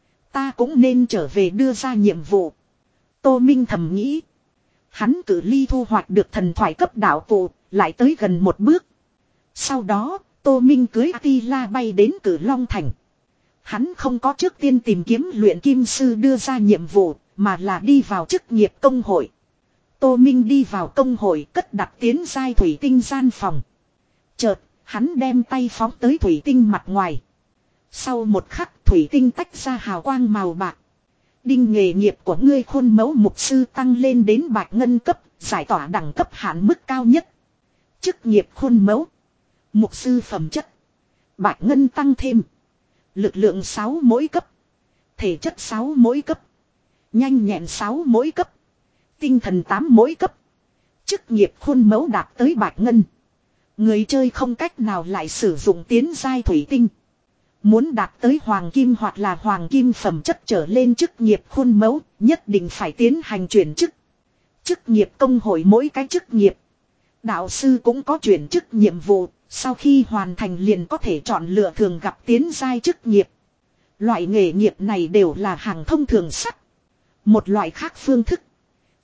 Ta cũng nên trở về đưa ra nhiệm vụ. Tô Minh thầm nghĩ. Hắn cử ly thu hoạch được thần thoại cấp đạo cụ, lại tới gần một bước. Sau đó, Tô Minh cưới Attila bay đến Cử Long Thành. Hắn không có trước tiên tìm kiếm luyện kim sư đưa ra nhiệm vụ, mà là đi vào chức nghiệp công hội. Tô Minh đi vào công hội cất đặt tiến giai thủy tinh gian phòng. Chợt, hắn đem tay phóng tới thủy tinh mặt ngoài. Sau một khắc thủy tinh tách ra hào quang màu bạc. Đinh nghề nghiệp của ngươi khuôn mẫu mục sư tăng lên đến bạch ngân cấp, giải tỏa đẳng cấp hạn mức cao nhất. Chức nghiệp khuôn mẫu. Mục sư phẩm chất. Bạch ngân tăng thêm. Lực lượng sáu mỗi cấp. Thể chất sáu mỗi cấp. Nhanh nhẹn sáu mỗi cấp. Tinh thần tám mỗi cấp. Chức nghiệp khuôn mẫu đạt tới bạch ngân. Người chơi không cách nào lại sử dụng tiến giai thủy tinh. Muốn đạt tới hoàng kim hoặc là hoàng kim phẩm chất trở lên chức nghiệp khuôn mẫu, nhất định phải tiến hành chuyển chức. Chức nghiệp công hội mỗi cái chức nghiệp. Đạo sư cũng có chuyển chức nhiệm vụ, sau khi hoàn thành liền có thể chọn lựa thường gặp tiến giai chức nghiệp. Loại nghề nghiệp này đều là hàng thông thường sắt. Một loại khác phương thức.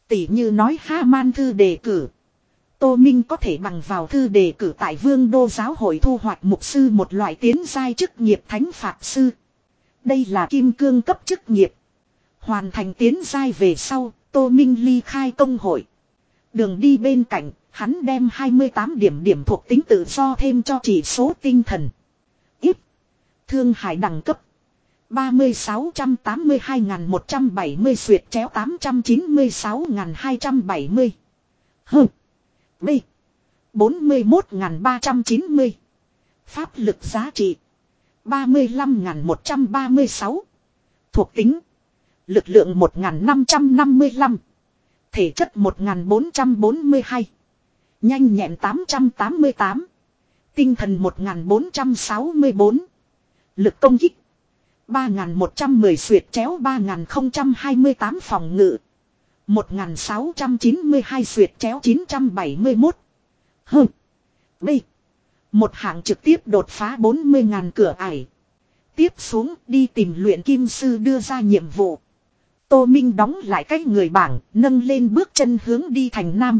Tỷ như nói Haman thư đề cử. Tô Minh có thể bằng vào thư đề cử tại Vương Đô Giáo hội thu hoạch mục sư một loại tiến giai chức nghiệp thánh phạt sư. Đây là kim cương cấp chức nghiệp. Hoàn thành tiến giai về sau, Tô Minh ly khai công hội. Đường đi bên cạnh, hắn đem hai mươi tám điểm điểm thuộc tính tự do thêm cho chỉ số tinh thần. Ít. Thương hải đẳng cấp. ba mươi sáu trăm tám mươi hai nghìn một trăm bảy mươi xuyệt chéo tám trăm chín mươi sáu nghìn hai trăm bảy mươi. Hừ. B. bốn mươi mốt nghìn ba trăm chín mươi. Pháp lực giá trị. ba mươi lăm nghìn một trăm ba mươi sáu. Thuộc tính. Lực lượng một nghìn năm trăm năm mươi lăm. Thể chất một nghìn bốn trăm bốn mươi hai. Nhanh nhẹn tám trăm tám mươi tám. Tinh thần một nghìn bốn trăm sáu mươi bốn. Lực công kích. ba nghìn một trăm mười xuyệt chéo ba nghìn không trăm hai mươi tám phòng ngự. một nghìn sáu trăm chín mươi hai xuyệt chéo chín trăm bảy mươi mốt. Hừ. B. Một hạng trực tiếp đột phá bốn mươi nghìn cửa ải. Tiếp xuống đi tìm luyện kim sư đưa ra nhiệm vụ. Tô Minh đóng lại cái người bảng, nâng lên bước chân hướng đi thành Nam.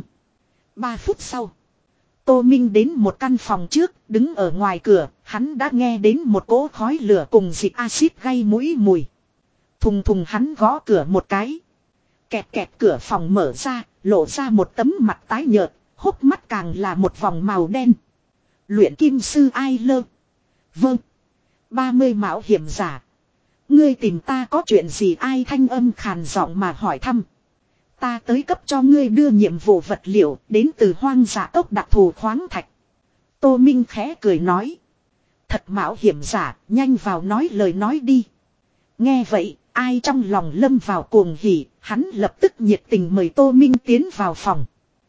Ba phút sau. Tô Minh đến một căn phòng trước, đứng ở ngoài cửa, hắn đã nghe đến một cỗ khói lửa cùng dịch axit gây mũi mùi. Thùng thùng hắn gõ cửa một cái. Kẹt kẹt cửa phòng mở ra, lộ ra một tấm mặt tái nhợt, hốc mắt càng là một vòng màu đen. Luyện kim sư ai lơ. Vâng. ba mươi mạo hiểm giả. Ngươi tìm ta có chuyện gì ai thanh âm khàn giọng mà hỏi thăm. Ta tới cấp cho ngươi đưa nhiệm vụ vật liệu đến từ hoang dã tốc đặc thù khoáng thạch. Tô Minh khẽ cười nói. Thật mạo hiểm giả, nhanh vào nói lời nói đi. Nghe vậy, ai trong lòng lâm vào cuồng hỉ, hắn lập tức nhiệt tình mời Tô Minh tiến vào phòng.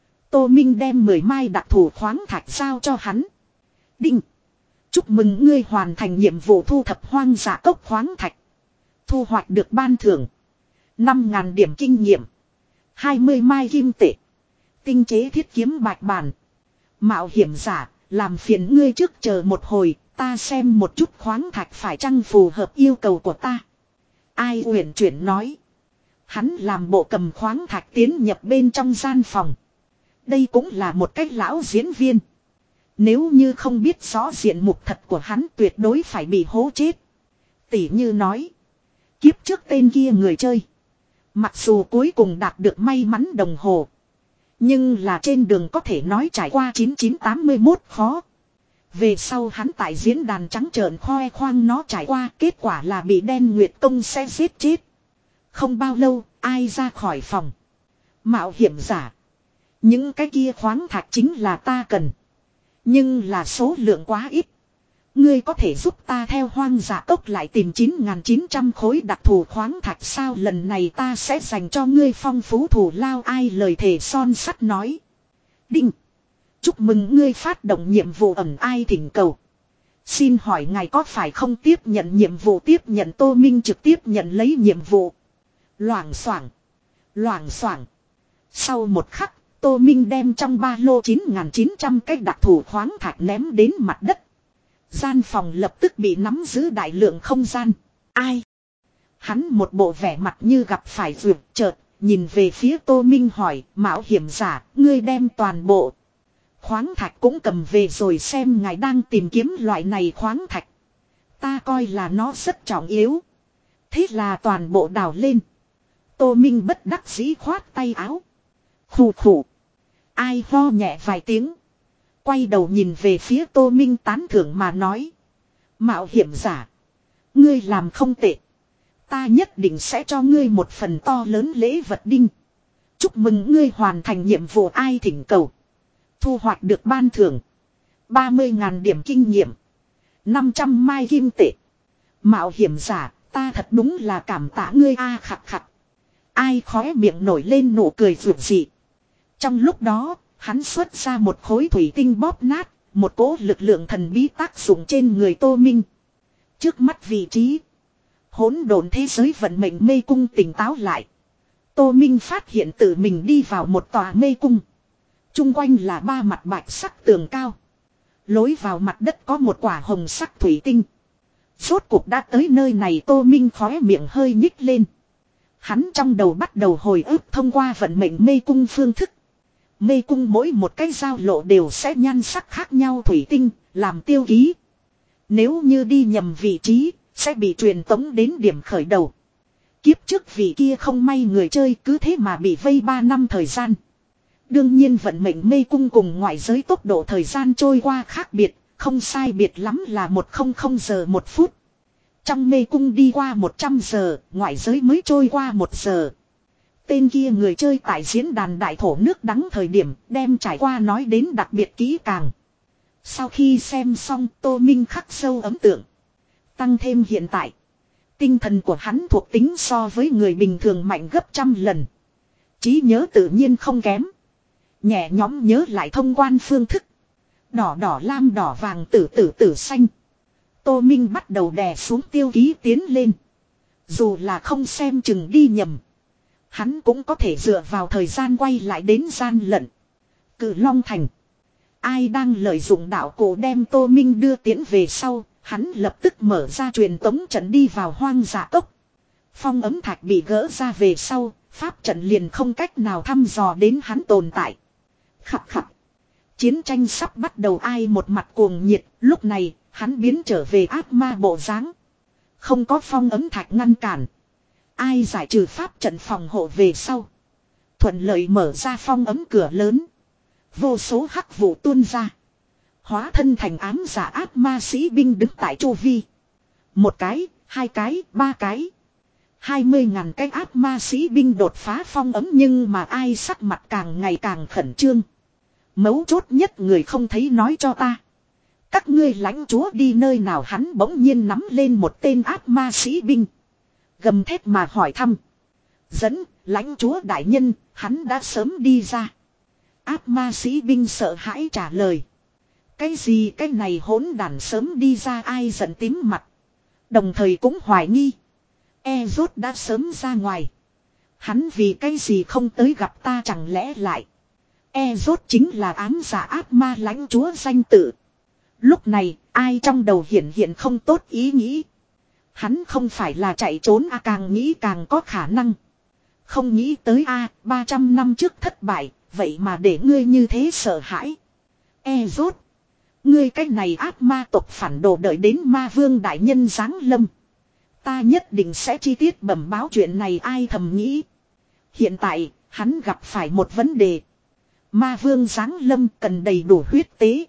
Tô Minh đem mười mai đặc thù khoáng thạch giao cho hắn. Đinh. Chúc mừng ngươi hoàn thành nhiệm vụ thu thập hoang dã cốc khoáng thạch. Thu hoạch được ban thưởng. năm nghìn điểm kinh nghiệm. hai mươi mai kim tệ. Tinh chế thiết kiếm bạch bản. Mạo hiểm giả, làm phiền ngươi trước chờ một hồi, ta xem một chút khoáng thạch phải chăng phù hợp yêu cầu của ta. Ai uyển chuyển nói. Hắn làm bộ cầm khoáng thạch tiến nhập bên trong gian phòng. Đây cũng là một cách lão diễn viên. Nếu như không biết rõ diện mục thật của hắn tuyệt đối phải bị hố chết. Tỷ như nói. Kiếp trước tên kia người chơi. Mặc dù cuối cùng đạt được may mắn đồng hồ. Nhưng là trên đường có thể nói trải qua chín chín tám mươi mốt khó. Về sau hắn tại diễn đàn trắng trợn khoe khoang nó trải qua, kết quả là bị đen nguyệt công sẽ giết chết. Không bao lâu, ai ra khỏi phòng. Mạo hiểm giả. Những cái kia khoáng thạch chính là ta cần. Nhưng là số lượng quá ít. Ngươi có thể giúp ta theo hoang dã cốc lại tìm chín nghìn chín trăm khối đặc thù khoáng thạch sao, lần này ta sẽ dành cho ngươi phong phú thù lao. Ai lời thề son sắt nói. Đinh. Chúc mừng ngươi phát động nhiệm vụ ẩn ai thỉnh cầu. Xin hỏi ngài có phải không tiếp nhận nhiệm vụ. Tiếp nhận. Tô Minh trực tiếp nhận lấy nhiệm vụ. Loảng xoảng. Loảng xoảng. Sau một khắc, Tô Minh đem trong ba lô chín nghìn chín trăm cái đặc thù khoáng thạch ném đến mặt đất. Gian phòng lập tức bị nắm giữ đại lượng không gian. Ai? Hắn một bộ vẻ mặt như gặp phải vượt chợt, nhìn về phía Tô Minh hỏi, mạo hiểm giả, ngươi đem toàn bộ khoáng thạch cũng cầm về rồi, xem ngài đang tìm kiếm loại này khoáng thạch. Ta coi là nó rất trọng yếu. Thế là toàn bộ đào lên. Tô Minh bất đắc dĩ khoát tay áo. Khủ khủ. Ai ho nhẹ vài tiếng. Quay đầu nhìn về phía Tô Minh tán thưởng mà nói. Mạo hiểm giả. Ngươi làm không tệ. Ta nhất định sẽ cho ngươi một phần to lớn lễ vật đinh. Chúc mừng ngươi hoàn thành nhiệm vụ ai thỉnh cầu. Thu hoạch được ban thưởng. ba mươi nghìn điểm kinh nghiệm. năm trăm mai kim tệ. Mạo hiểm giả, ta thật đúng là cảm tạ ngươi a à, khặt khặt. Ai khóe miệng nổi lên nụ cười vượt dị. Trong lúc đó, hắn xuất ra một khối thủy tinh bóp nát, một cỗ lực lượng thần bí tác dụng trên người Tô Minh. Trước mắt vị trí, hỗn độn thế giới vận mệnh mê cung tỉnh táo lại. Tô Minh phát hiện tự mình đi vào một tòa mê cung. Trung quanh là ba mặt bạch sắc tường cao. Lối vào mặt đất có một quả hồng sắc thủy tinh. Rốt cuộc đã tới nơi này, Tô Minh khóe miệng hơi nhích lên. Hắn trong đầu bắt đầu hồi ức thông qua vận mệnh mê cung phương thức. Mê cung mỗi một cái giao lộ đều sẽ nhan sắc khác nhau thủy tinh, làm tiêu ký. Nếu như đi nhầm vị trí, sẽ bị truyền tống đến điểm khởi đầu. Kiếp trước vị kia không may người chơi cứ thế mà bị vây ba năm thời gian. Đương nhiên vận mệnh mê cung cùng ngoại giới tốc độ thời gian trôi qua khác biệt, không sai biệt lắm là một không không giờ một phút. Trong mê cung đi qua một trăm giờ, ngoại giới mới trôi qua một giờ. Tên kia người chơi tại diễn đàn đại thổ nước đắng thời điểm đem trải qua nói đến đặc biệt kỹ càng. Sau khi xem xong Tô Minh khắc sâu ấn tượng. Tăng thêm hiện tại. Tinh thần của hắn thuộc tính so với người bình thường mạnh gấp trăm lần. Trí nhớ tự nhiên không kém. Nhẹ nhõm nhớ lại thông quan phương thức. Đỏ đỏ lam đỏ vàng tử tử tử xanh. Tô Minh bắt đầu đè xuống tiêu ký tiến lên. Dù là không xem chừng đi nhầm. Hắn cũng có thể dựa vào thời gian quay lại đến gian lận. Cử Long Thành. Ai đang lợi dụng đạo cổ đem Tô Minh đưa tiến về sau. Hắn lập tức mở ra truyền tống trận đi vào hoang dã cốc. Phong ấm thạch bị gỡ ra về sau. Pháp trận liền không cách nào thăm dò đến hắn tồn tại. Khập khập. Chiến tranh sắp bắt đầu ai một mặt cuồng nhiệt. Lúc này hắn biến trở về ác ma bộ dáng. Không có phong ấm thạch ngăn cản. Ai giải trừ pháp trận phòng hộ về sau. Thuận lợi mở ra phong ấm cửa lớn. Vô số hắc vụ tuôn ra. Hóa thân thành ám giả ác ma sĩ binh đứng tại chu vi. Một cái, hai cái, ba cái. Hai mươi ngàn cái ác ma sĩ binh đột phá phong ấm nhưng mà ai sắc mặt càng ngày càng khẩn trương. Mấu chốt nhất người không thấy nói cho ta. Các ngươi lãnh chúa đi nơi nào hắn bỗng nhiên nắm lên một tên ác ma sĩ binh. Gầm thét mà hỏi thăm. Dẫn, lãnh chúa đại nhân, hắn đã sớm đi ra. Ác ma sĩ binh sợ hãi trả lời. Cái gì cái này hỗn đản sớm đi ra ai giận tím mặt. Đồng thời cũng hoài nghi. E rốt đã sớm ra ngoài. Hắn vì cái gì không tới gặp ta chẳng lẽ lại. E rốt chính là ám giả ác ma lãnh chúa danh tự. Lúc này ai trong đầu hiện hiện không tốt ý nghĩ. Hắn không phải là chạy trốn a à, càng nghĩ càng có khả năng. Không nghĩ tới a à, ba trăm năm trước thất bại, vậy mà để ngươi như thế sợ hãi. E rốt. Ngươi cái này ác ma tộc phản đồ đợi đến ma vương đại nhân giáng lâm. Ta nhất định sẽ chi tiết bẩm báo chuyện này ai thầm nghĩ. Hiện tại, hắn gặp phải một vấn đề. Ma vương giáng lâm cần đầy đủ huyết tế.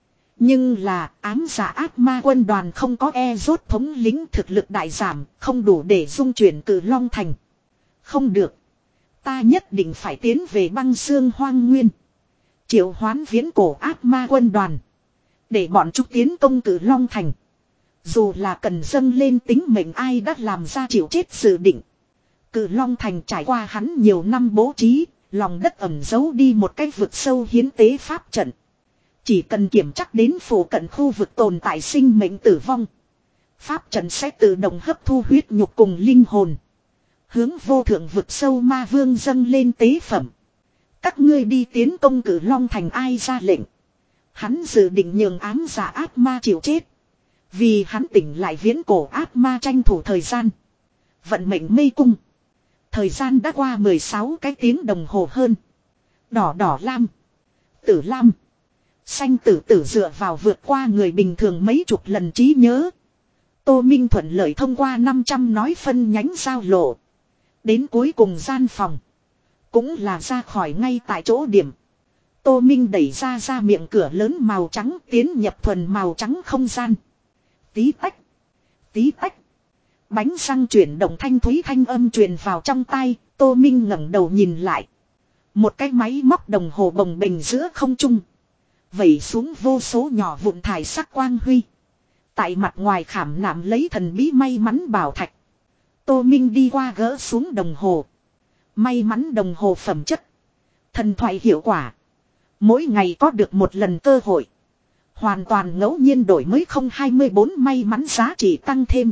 Nhưng là ám giả ác ma quân đoàn không có e rốt thống lĩnh thực lực đại giảm, không đủ để dung chuyển Cử Long Thành. Không được. Ta nhất định phải tiến về băng xương hoang nguyên. Triệu hoán viễn cổ ác ma quân đoàn. Để bọn chúng tiến công Cử Long Thành. Dù là cần dâng lên tính mệnh ai đã làm ra chịu chết dự định. Cử Long Thành trải qua hắn nhiều năm bố trí, lòng đất ẩn giấu đi một cái vực sâu hiến tế pháp trận. Chỉ cần kiểm chắc đến phủ cận khu vực tồn tại sinh mệnh tử vong. Pháp trận sẽ tự động hấp thu huyết nhục cùng linh hồn. Hướng vô thượng vực sâu ma vương dâng lên tế phẩm. Các ngươi đi tiến công Cử Long Thành ai ra lệnh. Hắn dự định nhường ám giả ác ma chịu chết. Vì hắn tỉnh lại viễn cổ ác ma tranh thủ thời gian. Vận mệnh mê cung. Thời gian đã qua mười sáu cái tiếng đồng hồ hơn. Đỏ đỏ lam. Tử lam. Xanh tử tử dựa vào vượt qua người bình thường mấy chục lần trí nhớ. Tô Minh thuận lợi thông qua năm trăm nói phân nhánh giao lộ. Đến cuối cùng gian phòng. Cũng là ra khỏi ngay tại chỗ điểm. Tô Minh đẩy ra ra miệng cửa lớn màu trắng tiến nhập thuần màu trắng không gian. Tí tách. Tí tách. Bánh răng chuyển động thanh thúy thanh âm truyền vào trong tay. Tô Minh ngẩng đầu nhìn lại. Một cái máy móc đồng hồ bồng bềnh giữa không trung. Vẩy xuống vô số nhỏ vụn thải sắc quang huy. Tại mặt ngoài khảm nạm lấy thần bí may mắn bảo thạch. Tô Minh đi qua gỡ xuống đồng hồ. May mắn đồng hồ phẩm chất. Thần thoại hiệu quả. Mỗi ngày có được một lần cơ hội. Hoàn toàn ngẫu nhiên đổi mới không hai mươi bốn may mắn giá trị tăng thêm.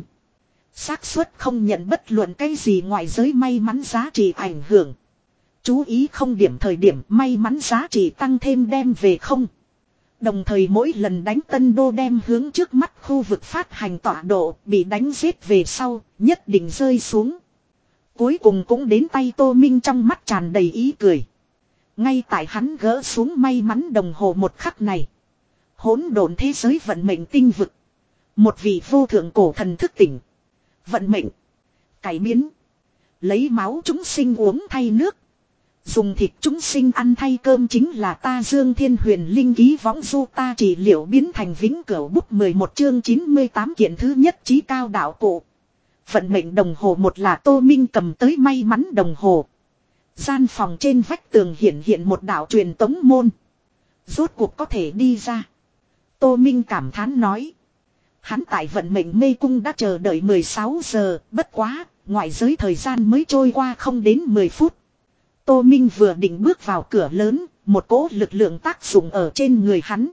xác suất không nhận bất luận cái gì ngoài giới may mắn giá trị ảnh hưởng. Chú ý không điểm thời điểm may mắn giá trị tăng thêm đem về không. Đồng thời mỗi lần đánh tân đô đem hướng trước mắt khu vực phát hành tọa độ bị đánh giết về sau, nhất định rơi xuống. Cuối cùng cũng đến tay Tô Minh, trong mắt tràn đầy ý cười. Ngay tại hắn gỡ xuống may mắn đồng hồ một khắc này. Hỗn độn thế giới vận mệnh tinh vực. Một vị vô thượng cổ thần thức tỉnh. Vận mệnh. Cải biến. Lấy máu chúng sinh uống thay nước. Dùng thịt chúng sinh ăn thay cơm chính là ta Dương Thiên Huyền Linh ký võng du ta trị liệu biến thành vĩnh cửu bút mười một chương chín mươi tám kiện thứ nhất trí cao đạo cụ. Vận mệnh đồng hồ một là Tô Minh cầm tới may mắn đồng hồ. Gian phòng trên vách tường hiện hiện một đạo truyền tống môn. Rốt cuộc có thể đi ra. Tô Minh cảm thán nói. Hắn tại vận mệnh mê cung đã chờ đợi mười sáu giờ, bất quá, ngoại giới thời gian mới trôi qua không đến mười phút. Tô Minh vừa định bước vào cửa lớn, một cỗ lực lượng tác dụng ở trên người hắn.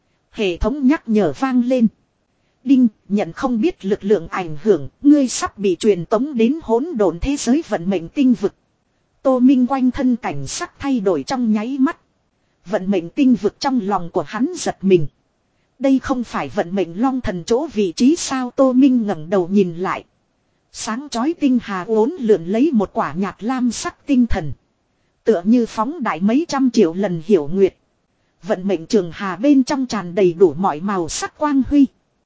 Hệ thống nhắc nhở vang lên. Đinh, nhận không biết lực lượng ảnh hưởng, ngươi sắp bị truyền tống đến hỗn độn thế giới vận mệnh tinh vực. Tô Minh quanh thân cảnh sắc thay đổi trong nháy mắt. Vận mệnh tinh vực trong lòng của hắn giật mình. Đây không phải vận mệnh long thần chỗ vị trí sao? Tô Minh ngẩng đầu nhìn lại. Sáng chói tinh hà uốn lượn lấy một quả nhạt lam sắc tinh thần. Tựa như phóng đại mấy trăm triệu lần hiểu nguyệt. Vận mệnh trường hà bên trong tràn đầy đủ mọi màu sắc quang huy.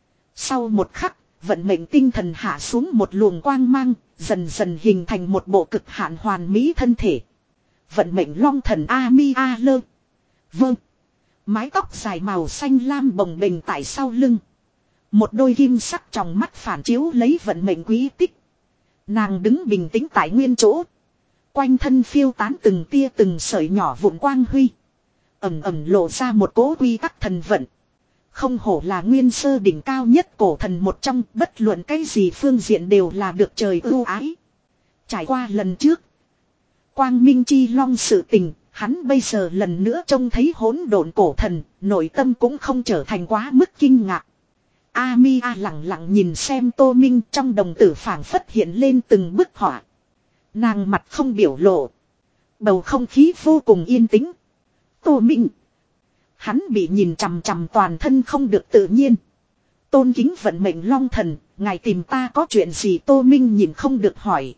Sau một khắc, vận mệnh tinh thần hạ xuống một luồng quang mang, dần dần hình thành một bộ cực hạn hoàn mỹ thân thể. Vận mệnh long thần A-mi A-lơ. Vâng. Mái tóc dài màu xanh lam bồng bềnh tại sau lưng. Một đôi kim sắc trong mắt phản chiếu lấy vận mệnh quý tích. Nàng đứng bình tĩnh tại nguyên chỗ. Quanh thân phiêu tán từng tia từng sợi nhỏ vụn quang huy. Ẩm ẩm lộ ra một cỗ quy tắc thần vận. Không hổ là nguyên sơ đỉnh cao nhất cổ thần một trong, bất luận cái gì phương diện đều là được trời ưu ái. Trải qua lần trước Quang Minh Chi Long sự tình, hắn bây giờ lần nữa trông thấy hỗn độn cổ thần, nội tâm cũng không trở thành quá mức kinh ngạc. A-mi A lặng lặng nhìn xem Tô Minh, trong đồng tử phảng phất hiện lên từng bức họa. Nàng mặt không biểu lộ. Bầu không khí vô cùng yên tĩnh. Tô Minh. Hắn bị nhìn chằm chằm toàn thân không được tự nhiên. Tôn kính vận mệnh long thần, ngài tìm ta có chuyện gì? Tô Minh nhìn không được hỏi.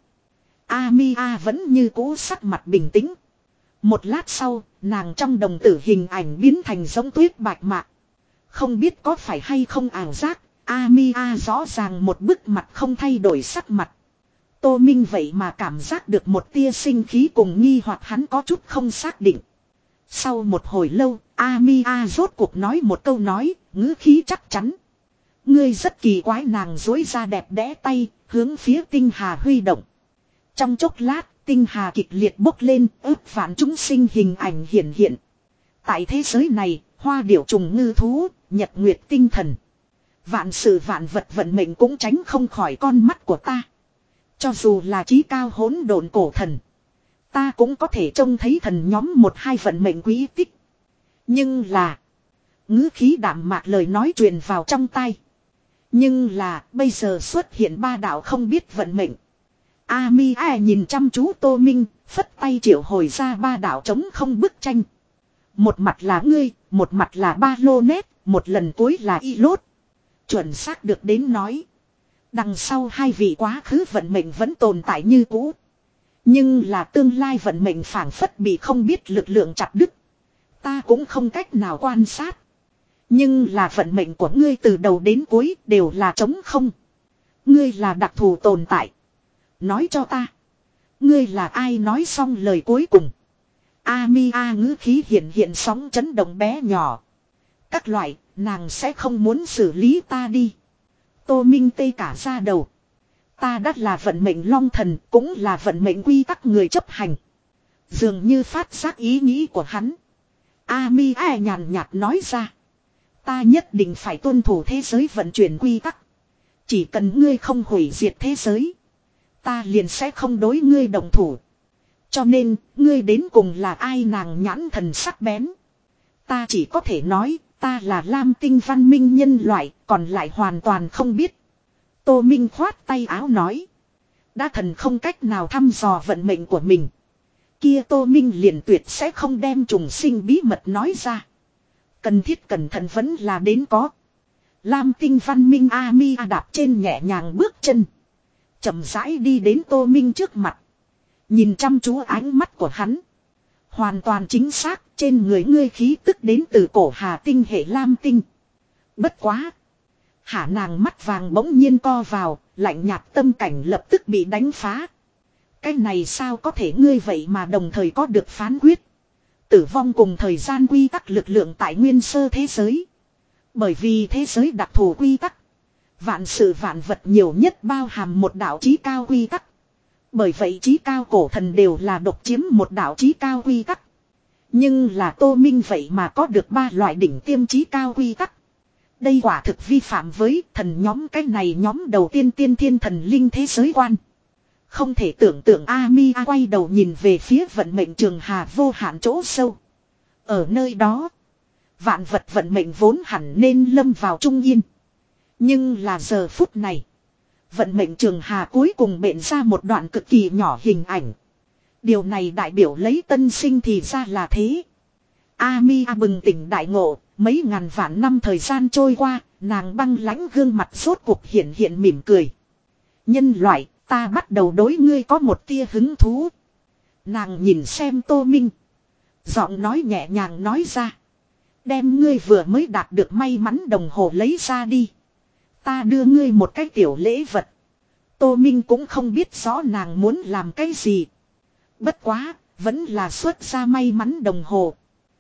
A-mi A vẫn như cũ sắc mặt bình tĩnh. Một lát sau, nàng trong đồng tử hình ảnh biến thành giống tuyết bạch mạc. Không biết có phải hay không ảo giác, A-mi A rõ ràng một bức mặt không thay đổi sắc mặt. Tô Minh vậy mà cảm giác được một tia sinh khí cùng nghi hoặc, hắn có chút không xác định. Sau một hồi lâu, A-mi A rốt cuộc nói một câu nói, ngữ khí chắc chắn. Ngươi rất kỳ quái. Nàng dối ra đẹp đẽ tay, hướng phía tinh hà huy động. Trong chốc lát, tinh hà kịch liệt bốc lên, ước vạn chúng sinh hình ảnh hiển hiện. Tại thế giới này, hoa điểu trùng ngư thú, nhật nguyệt tinh thần. Vạn sự vạn vật vận mệnh cũng tránh không khỏi con mắt của ta. Cho dù là trí cao hỗn độn cổ thần, ta cũng có thể trông thấy thần nhóm một hai vận mệnh quý tích. Nhưng là, ngữ khí đạm mạc lời nói truyền vào trong tai. Nhưng là, bây giờ xuất hiện ba đạo không biết vận mệnh. A-mi A nhìn chăm chú Tô Minh, phất tay triệu hồi ra ba đạo trống không bức tranh. Một mặt là ngươi, một mặt là ba lô nét, một lần cuối là y lốt. Chuẩn xác được đến nói, đằng sau hai vị quá khứ vận mệnh vẫn tồn tại như cũ. Nhưng là tương lai vận mệnh phảng phất bị không biết lực lượng chặt đứt. Ta cũng không cách nào quan sát. Nhưng là vận mệnh của ngươi từ đầu đến cuối đều là trống không. Ngươi là đặc thù tồn tại. Nói cho ta, ngươi là ai? Nói xong lời cuối cùng, A-mi A ngữ khí hiện hiện sóng chấn động bé nhỏ. Các loại, nàng sẽ không muốn xử lý ta đi. Tô Minh tê cả ra đầu. Ta đã là vận mệnh long thần, cũng là vận mệnh quy tắc người chấp hành. Dường như phát giác ý nghĩ của hắn, A-mi A nhàn nhạt nói ra. Ta nhất định phải tuân thủ thế giới vận chuyển quy tắc. Chỉ cần ngươi không hủy diệt thế giới, ta liền sẽ không đối ngươi đồng thủ. Cho nên, ngươi đến cùng là ai? Nàng nhãn thần sắc bén. Ta chỉ có thể nói, ta là Lam Tinh văn minh nhân loại, còn lại hoàn toàn không biết. Tô Minh khoát tay áo nói. Đã thần không cách nào thăm dò vận mệnh của mình, kia Tô Minh liền tuyệt sẽ không đem trùng sinh bí mật nói ra. Cần thiết cẩn thận vẫn là đến có. Lam Tinh văn minh A-mi A đạp trên nhẹ nhàng bước chân, chậm rãi đi đến Tô Minh trước mặt. Nhìn chăm chú ánh mắt của hắn. Hoàn toàn chính xác, trên người ngươi khí tức đến từ cổ hà tinh hệ lam tinh. Bất quá. Hả nàng mắt vàng bỗng nhiên co vào, lạnh nhạt tâm cảnh lập tức bị đánh phá. Cái này sao có thể ngươi vậy mà đồng thời có được phán quyết. Tử vong cùng thời gian quy tắc lực lượng tại nguyên sơ thế giới. Bởi vì thế giới đặc thù quy tắc. Vạn sự vạn vật nhiều nhất bao hàm một đạo chí cao quy tắc. Bởi vậy chí cao cổ thần đều là độc chiếm một đạo chí cao quy tắc. Nhưng là Tô Minh vậy mà có được ba loại đỉnh tiêm chí cao quy tắc. Đây quả thực vi phạm với thần nhóm cái này nhóm đầu tiên tiên thiên thần linh thế giới quan. Không thể tưởng tượng Amiya quay đầu nhìn về phía vận mệnh trường hà vô hạn chỗ sâu. Ở nơi đó, vạn vật vận mệnh vốn hẳn nên lâm vào trung yên. Nhưng là giờ phút này, vận mệnh trường hà cuối cùng bện ra một đoạn cực kỳ nhỏ hình ảnh. Điều này đại biểu lấy tân sinh thì ra là thế. Amiya bừng tỉnh đại ngộ, mấy ngàn vạn năm thời gian trôi qua, nàng băng lãnh gương mặt rốt cuộc hiện hiện mỉm cười. Nhân loại, ta bắt đầu đối ngươi có một tia hứng thú. Nàng nhìn xem Tô Minh. Giọng nói nhẹ nhàng nói ra. Đem ngươi vừa mới đạt được may mắn đồng hồ lấy ra đi. Ta đưa ngươi một cái tiểu lễ vật. Tô Minh cũng không biết rõ nàng muốn làm cái gì. Bất quá, vẫn là xuất ra may mắn đồng hồ.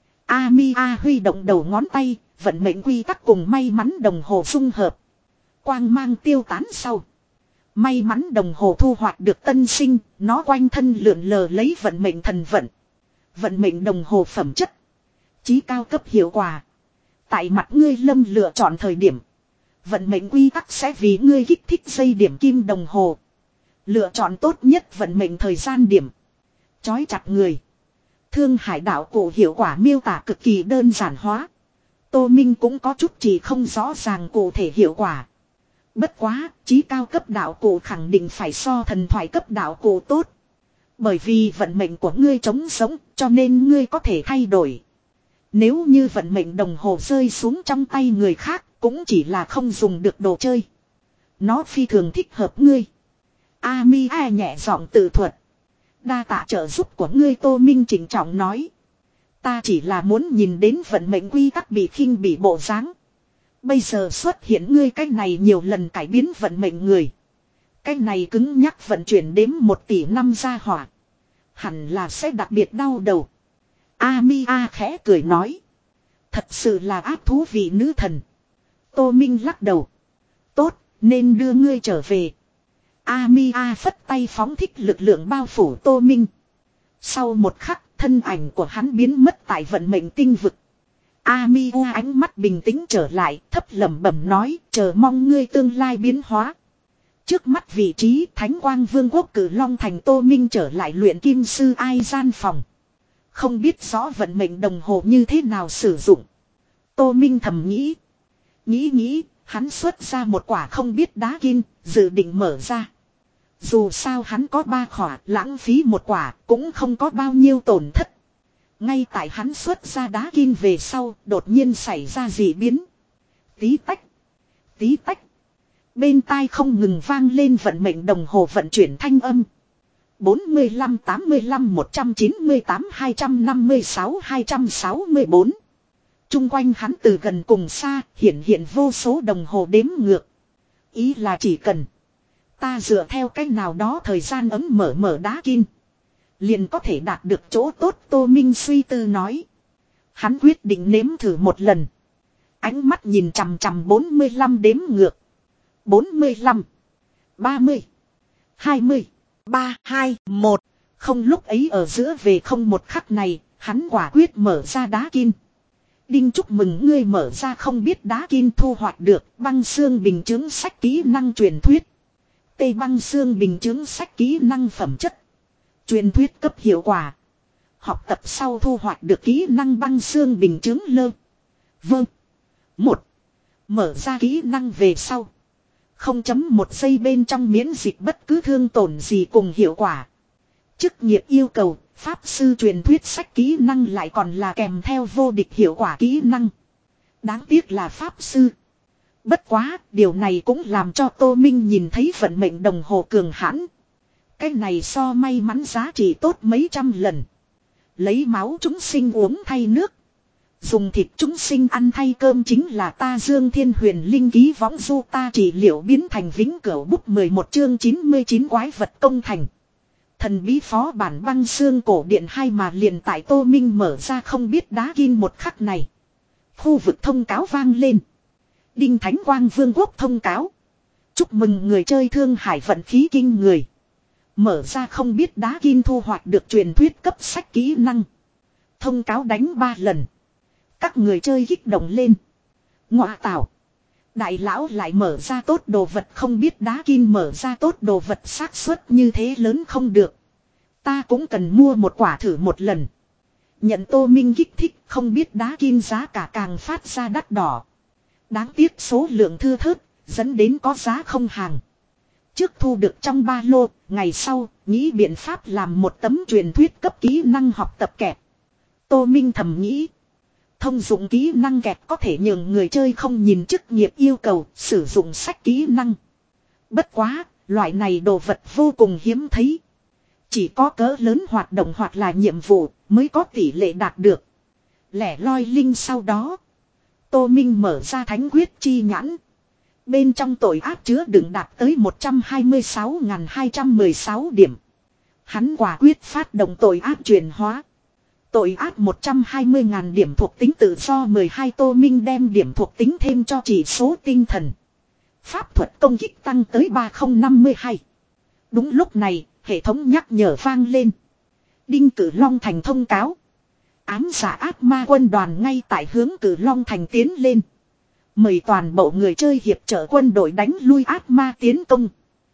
Amiya huy động đầu ngón tay, vận mệnh quy tắc cùng may mắn đồng hồ xung hợp. Quang mang tiêu tán sau. May mắn đồng hồ thu hoạch được tân sinh, nó quanh thân lượn lờ lấy vận mệnh thần vận. Vận mệnh đồng hồ phẩm chất. Chí cao cấp hiệu quả. Tại mặt ngươi lâm lựa chọn thời điểm. Vận mệnh quy tắc sẽ vì ngươi kích thích dây điểm kim đồng hồ. Lựa chọn tốt nhất vận mệnh thời gian điểm. Chói chặt người. Thương hải đạo cổ hiệu quả miêu tả cực kỳ đơn giản hóa. Tô Minh cũng có chút chỉ không rõ ràng cụ thể hiệu quả. Bất quá, chí cao cấp đạo cổ khẳng định phải so thần thoại cấp đạo cổ tốt. Bởi vì vận mệnh của ngươi trống sống, cho nên ngươi có thể thay đổi. Nếu như vận mệnh đồng hồ rơi xuống trong tay người khác, cũng chỉ là không dùng được đồ chơi. Nó phi thường thích hợp ngươi. Amiya nhẹ giọng tự thuật. Đa tạ trợ giúp của ngươi, Tô Minh chỉnh trọng nói. Ta chỉ là muốn nhìn đến vận mệnh quy tắc bị khinh bị bộ dáng. Bây giờ xuất hiện ngươi cái này nhiều lần cải biến vận mệnh người. Cái này cứng nhắc vận chuyển đếm một tỷ năm ra hỏa. Hẳn là sẽ đặc biệt đau đầu. Amiya khẽ cười nói. Thật sự là ác thú vị nữ thần. Tô Minh lắc đầu. Tốt, nên đưa ngươi trở về. Amiya phất tay phóng thích lực lượng bao phủ Tô Minh. Sau một khắc, thân ảnh của hắn biến mất tại vận mệnh tinh vực. Amiya ánh mắt bình tĩnh trở lại, thấp lẩm bẩm nói, chờ mong ngươi tương lai biến hóa. Trước mắt vị trí Thánh Quang Vương quốc Cử Long thành, Tô Minh trở lại luyện kim sư ai gian phòng. Không biết rõ vận mệnh đồng hồ như thế nào sử dụng. Tô Minh thầm nghĩ. Nghĩ nghĩ, hắn xuất ra một quả không biết đá kim, dự định mở ra. Dù sao hắn có ba khỏa, lãng phí một quả, cũng không có bao nhiêu tổn thất. Ngay tại hắn xuất ra đá kim về sau, đột nhiên xảy ra dị biến. Tí tách, tí tách. Bên tai không ngừng vang lên vận mệnh đồng hồ vận chuyển thanh âm. bốn mươi lăm, tám mươi lăm, một trăm chín mươi tám, hai trăm năm mươi sáu, hai trăm sáu mươi bốn. Trung quanh hắn từ gần cùng xa, hiện hiện vô số đồng hồ đếm ngược. Ý là chỉ cần ta dựa theo cách nào đó thời gian ấm mở mở đá kim, liền có thể đạt được chỗ tốt, Tô Minh suy tư nói. Hắn quyết định nếm thử một lần. Ánh mắt nhìn chằm chằm bốn mươi lăm đếm ngược. bốn mươi lăm, ba mươi, hai mươi, ba, hai, một. Không, lúc ấy ở giữa về không một khắc này, hắn quả quyết mở ra đá kim. Đinh, chúc mừng ngươi mở ra không biết đá kim, thu hoạch được băng xương bình chứng sách kỹ năng truyền thuyết. Tây băng xương bình chứng sách kỹ năng phẩm chất. Truyền thuyết cấp hiệu quả. Học tập sau thu hoạch được kỹ năng băng xương bình chứng lơ. Vâng. Một. Mở ra kỹ năng về sau. không chấm một giây bên trong miễn dịch bất cứ thương tổn gì cùng hiệu quả. Chức nghiệp yêu cầu, pháp sư truyền thuyết sách kỹ năng lại còn là kèm theo vô địch hiệu quả kỹ năng. Đáng tiếc là pháp sư. Bất quá, điều này cũng làm cho Tô Minh nhìn thấy vận mệnh đồng hồ cường hãn. Cái này so may mắn giá trị tốt mấy trăm lần. Lấy máu chúng sinh uống thay nước. Dùng thịt chúng sinh ăn thay cơm chính là ta Dương Thiên Huyền Linh ký võng du ta trị liệu biến thành vĩnh cửu bút mười một chương chín mươi chín quái vật công thành. Thần bí phó bản băng xương cổ điện hai mà liền tại Tô Minh mở ra không biết đá kim một khắc này. Khu vực thông cáo vang lên. Đinh Thánh Quang Vương quốc thông cáo. Chúc mừng người chơi Thương Hải vận khí kinh người. Mở ra không biết đá kim thu hoạch được truyền thuyết cấp sách kỹ năng. Thông cáo đánh ba lần. Các người chơi kích động lên. Ngọa tảo. Đại lão lại mở ra tốt đồ vật không biết đá kim mở ra tốt đồ vật xác suất như thế lớn không được. Ta cũng cần mua một quả thử một lần. Nhận Tô Minh kích thích không biết đá kim giá cả càng phát ra đắt đỏ. Đáng tiếc số lượng thưa thớt, dẫn đến có giá không hàng. Trước thu được trong ba lô, ngày sau, nghĩ biện pháp làm một tấm truyền thuyết cấp kỹ năng học tập kẹp. Tô Minh thầm nghĩ. Thông dụng kỹ năng kẹp có thể nhường người chơi không nhìn chức nghiệp yêu cầu sử dụng sách kỹ năng. Bất quá, loại này đồ vật vô cùng hiếm thấy. Chỉ có cỡ lớn hoạt động hoặc là nhiệm vụ mới có tỷ lệ đạt được. Lẻ loi linh sau đó. Tô Minh mở ra thánh quyết chi nhãn. Bên trong tội ác chứa đựng đạt tới một trăm hai mươi sáu nghìn hai trăm mười sáu điểm. Hắn quả quyết phát động tội ác chuyển hóa. Tội ác một trăm hai mươi nghìn điểm thuộc tính tự do mười hai Tô Minh đem điểm thuộc tính thêm cho chỉ số tinh thần. Pháp thuật công kích tăng tới ba nghìn năm mươi hai. Đúng lúc này, hệ thống nhắc nhở vang lên. Đinh Cử Long Thành thông cáo. Ám giả ác ma quân đoàn ngay tại hướng Cử Long Thành tiến lên. Mời toàn bộ người chơi hiệp trợ quân đội đánh lui ác ma tiến công.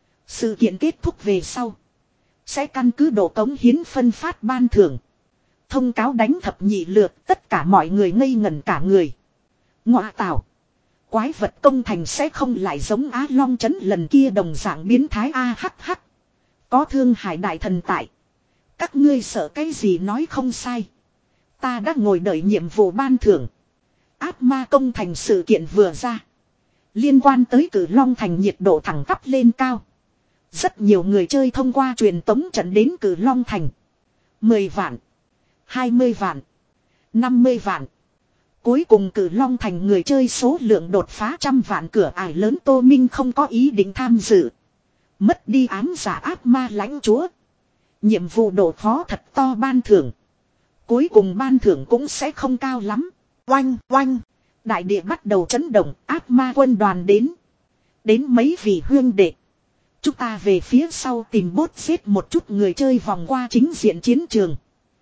Sự kiện kết thúc về sau. Sẽ căn cứ độ cống hiến phân phát ban thưởng. Thông cáo đánh thập nhị lượt tất cả mọi người ngây ngẩn cả người. Ngọa tảo. Quái vật công thành sẽ không lại giống Á Long Trấn lần kia đồng dạng biến thái a hắc hắc. Có Thương Hải đại thần tại. Các ngươi sợ cái gì nói không sai. Ta đã ngồi đợi nhiệm vụ ban thưởng. Ác ma công thành sự kiện vừa ra. Liên quan tới Cử Long Thành nhiệt độ thẳng tắp lên cao. Rất nhiều người chơi thông qua truyền tống trận đến Cử Long Thành. mười vạn. hai mươi vạn. năm mươi vạn. Cuối cùng Cử Long Thành người chơi số lượng đột phá trăm vạn cửa ải lớn Tô Minh không có ý định tham dự. Mất đi ám giả ác ma lãnh chúa. Nhiệm vụ độ khó thật to ban thưởng. Cuối cùng ban thưởng cũng sẽ không cao lắm. Oanh oanh. Đại địa bắt đầu chấn động ác ma quân đoàn đến. Đến mấy vị huyên đệ. Chúng ta về phía sau tìm bốt giết một chút người chơi vòng qua chính diện chiến trường.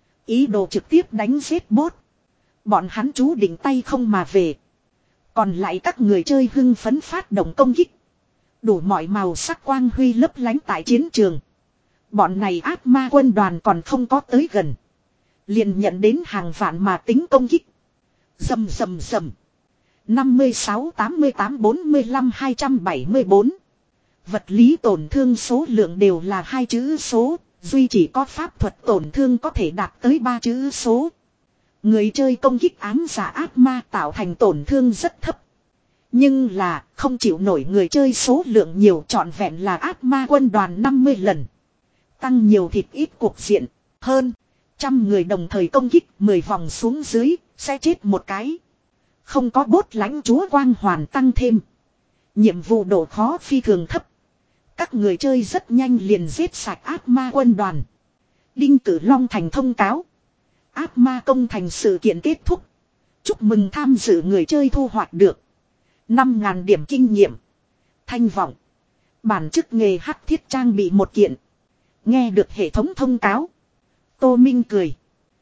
Ý đồ trực tiếp đánh giết bốt. Bọn hắn chú định tay không mà về. Còn lại các người chơi hưng phấn phát động công kích. Đủ mọi màu sắc quang huy lấp lánh tại chiến trường. Bọn này ác ma quân đoàn còn không có tới gần. Liền nhận đến hàng vạn mà tính công kích. Rầm rầm rầm. năm mươi sáu, tám mươi tám, bốn mươi lăm, hai trăm bảy mươi bốn. Vật lý tổn thương số lượng đều là hai chữ số. Duy chỉ có pháp thuật tổn thương có thể đạt tới ba chữ số. Người chơi công kích ám giả ác ma tạo thành tổn thương rất thấp. Nhưng là không chịu nổi người chơi số lượng nhiều trọn vẹn là ác ma quân đoàn năm mươi lần. Tăng nhiều thịt ít cuộc diện. Hơn. Trăm người đồng thời công kích mười vòng xuống dưới. Sẽ chết một cái. Không có bốt lãnh chúa quang hoàn tăng thêm. Nhiệm vụ độ khó phi thường thấp. Các người chơi rất nhanh liền giết sạch ác ma quân đoàn. Đinh Cử Long Thành thông cáo. Ác ma công thành sự kiện kết thúc. Chúc mừng tham dự người chơi thu hoạch được. năm nghìn điểm kinh nghiệm. Thanh vọng. Bản chức nghề hắc thiết trang bị một kiện. Nghe được hệ thống thông cáo. Tô Minh cười.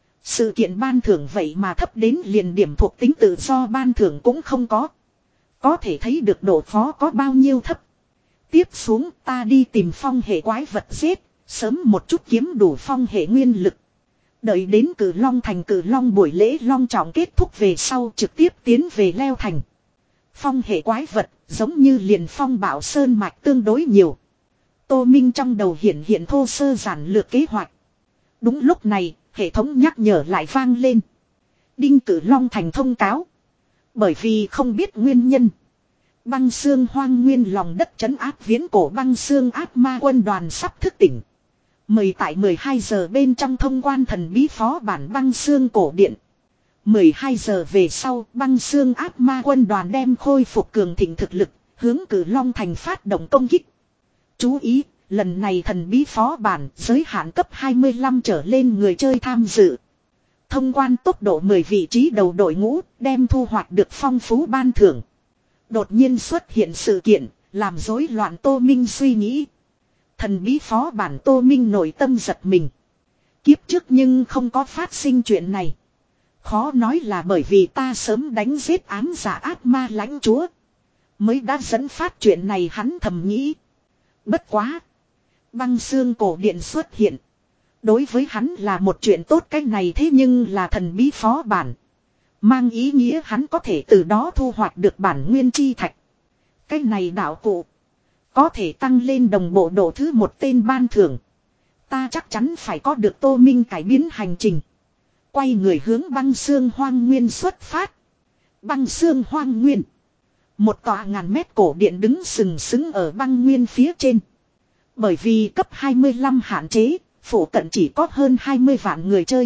Sự kiện ban thưởng vậy mà thấp đến liền điểm thuộc tính tự do ban thưởng cũng không có. Có thể thấy được độ khó có bao nhiêu thấp. Tiếp xuống ta đi tìm phong hệ quái vật giết. Sớm một chút kiếm đủ phong hệ nguyên lực. Đợi đến Cử Long Thành Cử Long buổi lễ long trọng kết thúc về sau trực tiếp tiến về leo thành. Phong hệ quái vật giống như liền phong bảo sơn mạch tương đối nhiều. Tô Minh trong đầu hiện hiện thô sơ giản lược kế hoạch. Đúng lúc này hệ thống nhắc nhở lại vang lên. Đinh Cử Long Thành thông cáo. Bởi vì không biết nguyên nhân. Băng xương hoang nguyên lòng đất trấn áp viễn cổ băng xương ác ma quân đoàn sắp thức tỉnh. Mời tại mười hai giờ bên trong thông quan thần bí phó bản băng xương cổ điện. mười hai giờ về sau, băng xương ác ma quân đoàn đem khôi phục cường thịnh thực lực, hướng Cử Long thành phát động công kích. Chú ý, lần này thần bí phó bản giới hạn cấp hai mươi lăm trở lên người chơi tham dự. Thông quan tốc độ mười vị trí đầu đội ngũ, đem thu hoạch được phong phú ban thưởng. Đột nhiên xuất hiện sự kiện, làm rối loạn Tô Minh suy nghĩ. Thần bí phó bản Tô Minh nội tâm giật mình. Kiếp trước nhưng không có phát sinh chuyện này. Khó nói là bởi vì ta sớm đánh giết ám giả ác ma lãnh chúa. Mới đã dẫn phát chuyện này hắn thầm nghĩ. Bất quá. Băng xương cổ điện xuất hiện. Đối với hắn là một chuyện tốt cách này thế nhưng là thần bí phó bản. Mang ý nghĩa hắn có thể từ đó thu hoạch được bản nguyên chi thạch. Cái này đạo cụ. Có thể tăng lên đồng bộ độ thứ một tên ban thưởng. Ta chắc chắn phải có được Tô Minh cải biến hành trình. Quay người hướng băng xương hoang nguyên xuất phát. Băng xương hoang nguyên. Một tòa ngàn mét cổ điện đứng sừng sững ở băng nguyên phía trên. Bởi vì cấp hai mươi lăm hạn chế, phủ cận chỉ có hơn hai mươi vạn người chơi.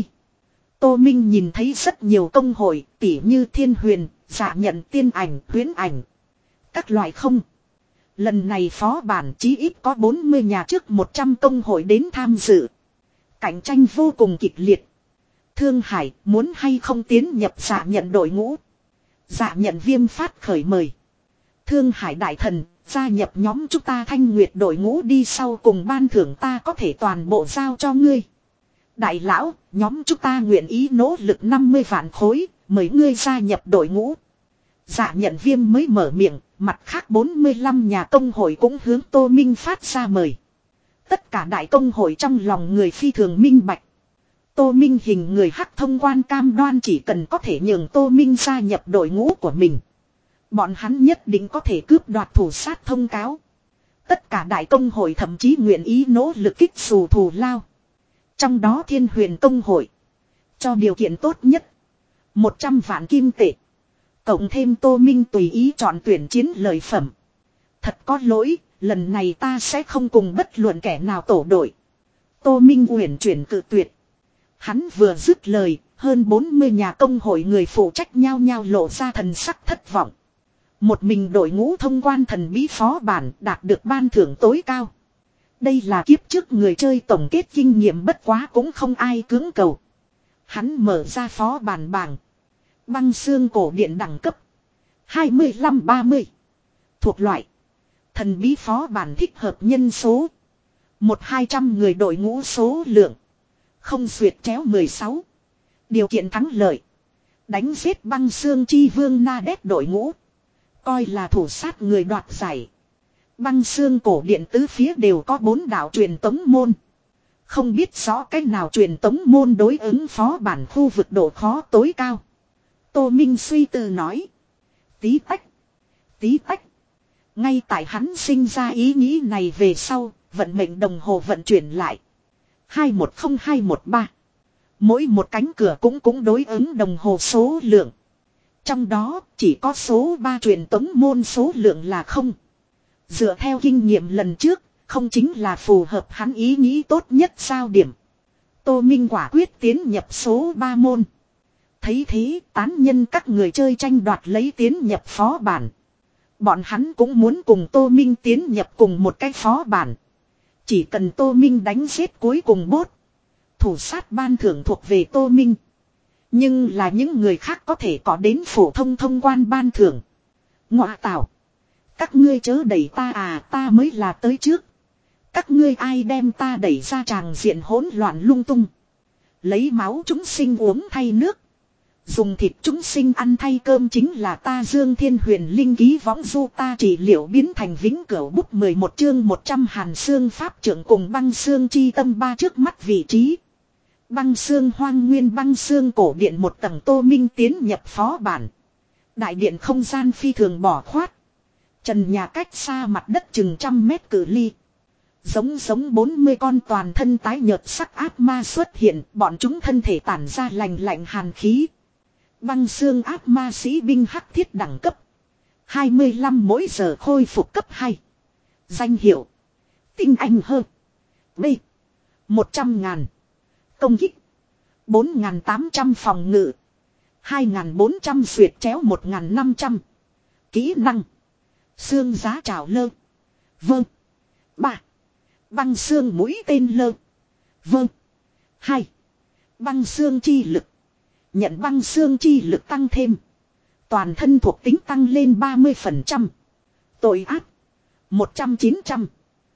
Tô Minh nhìn thấy rất nhiều công hội, tỉ như Thiên Huyền, Dạ Nhận, Tiên Ảnh, Huyễn Ảnh. Các loại không. Lần này phó bản chí ít có bốn mươi nhà trước một trăm công hội đến tham dự. Cạnh tranh vô cùng kịch liệt. Thương Hải muốn hay không tiến nhập Dạ Nhận đội ngũ. Dạ Nhận Viêm phát khởi mời. Thương Hải đại thần, gia nhập nhóm chúng ta Thanh Nguyệt đội ngũ đi sau cùng ban thưởng ta có thể toàn bộ giao cho ngươi. Đại lão, nhóm chúng ta nguyện ý nỗ lực năm mươi vạn khối, mời ngươi gia nhập đội ngũ. Dạ Nhận Viêm mới mở miệng, mặt khác bốn mươi lăm nhà công hội cũng hướng Tô Minh phát ra mời. Tất cả đại công hội trong lòng người phi thường minh bạch. Tô Minh hình người hắc thông quan cam đoan chỉ cần có thể nhường Tô Minh gia nhập đội ngũ của mình. Bọn hắn nhất định có thể cướp đoạt thủ sát thông cáo. Tất cả đại công hội thậm chí nguyện ý nỗ lực kích xù thù lao. Trong đó Thiên Huyền công hội. Cho điều kiện tốt nhất. một trăm vạn kim tệ. Cộng thêm Tô Minh tùy ý chọn tuyển chiến lợi phẩm. Thật có lỗi, lần này ta sẽ không cùng bất luận kẻ nào tổ đội. Tô Minh uyển chuyển cự tuyệt. Hắn vừa dứt lời, hơn bốn mươi nhà công hội người phụ trách nhau nhau lộ ra thần sắc thất vọng. Một mình đội ngũ thông quan thần bí phó bản đạt được ban thưởng tối cao. Đây là kiếp trước người chơi tổng kết kinh nghiệm bất quá cũng không ai cưỡng cầu. Hắn mở ra phó bản bảng. Băng xương cổ điện đẳng cấp. hai mươi lăm ba mươi. Thuộc loại. Thần bí phó bản thích hợp nhân số. Một hai trăm người đội ngũ số lượng. Không duyệt chéo mười sáu. Điều kiện thắng lợi. Đánh giết băng xương chi vương Na Đét đội ngũ. Coi là thủ sát người đoạt giải. Băng xương cổ điện tứ phía đều có bốn đạo truyền tống môn. Không biết rõ cách nào truyền tống môn đối ứng phó bản khu vực độ khó tối cao. Tô Minh suy tư nói. Tí tách. Tí tách. Ngay tại hắn sinh ra ý nghĩ này về sau, vận mệnh đồng hồ vận chuyển lại. hai một không hai một ba. Mỗi một cánh cửa cũng cũng đối ứng đồng hồ số lượng. Trong đó chỉ có số ba truyền tống môn số lượng là không. Dựa theo kinh nghiệm lần trước, không chính là phù hợp hắn ý nghĩ tốt nhất sao điểm. Tô Minh quả quyết tiến nhập số ba môn. Thấy thế tán nhân các người chơi tranh đoạt lấy tiến nhập phó bản. Bọn hắn cũng muốn cùng Tô Minh tiến nhập cùng một cái phó bản. Chỉ cần Tô Minh đánh giết cuối cùng bốt. Thủ sát ban thưởng thuộc về Tô Minh. Nhưng là những người khác có thể có đến phổ thông thông quan ban thưởng. Ngọa tảo. Các ngươi chớ đẩy ta à, ta mới là tới trước. Các ngươi ai đem ta đẩy ra tràng diện hỗn loạn lung tung. Lấy máu chúng sinh uống thay nước. Dùng thịt chúng sinh ăn thay cơm chính là ta Dương Thiên Huyền Linh ký võng du ta trị liệu biến thành vĩnh cửu bút mười một chương một trăm hàn xương pháp trưởng cùng băng xương chi tâm ba trước mắt vị trí. Băng xương hoang nguyên băng xương cổ điện một tầng Tô Minh tiến nhập phó bản. Đại điện không gian phi thường bỏ khoát. Trần nhà cách xa mặt đất chừng trăm mét cự ly. Giống giống bốn mươi con toàn thân tái nhợt sắc ác ma xuất hiện, bọn chúng thân thể tản ra lạnh lạnh hàn khí. Băng xương ác ma sĩ binh hắc thiết đẳng cấp. hai mươi lăm mỗi giờ khôi phục cấp hai. Danh hiệu. Tinh anh hơn. B. Một trăm ngàn. Công kích. Bốn ngàn tám trăm phòng ngự. Hai ngàn bốn trăm duyệt chéo một ngàn năm trăm. Kỹ năng. Xương giá trào lơ. Vâng. Ba. Băng xương mũi tên lơ. Vâng. Hai. Băng xương chi lực. Nhận băng xương chi lực tăng thêm. Toàn thân thuộc tính tăng lên ba mươi phần trăm. Tội ác. Một trăm chín trăm.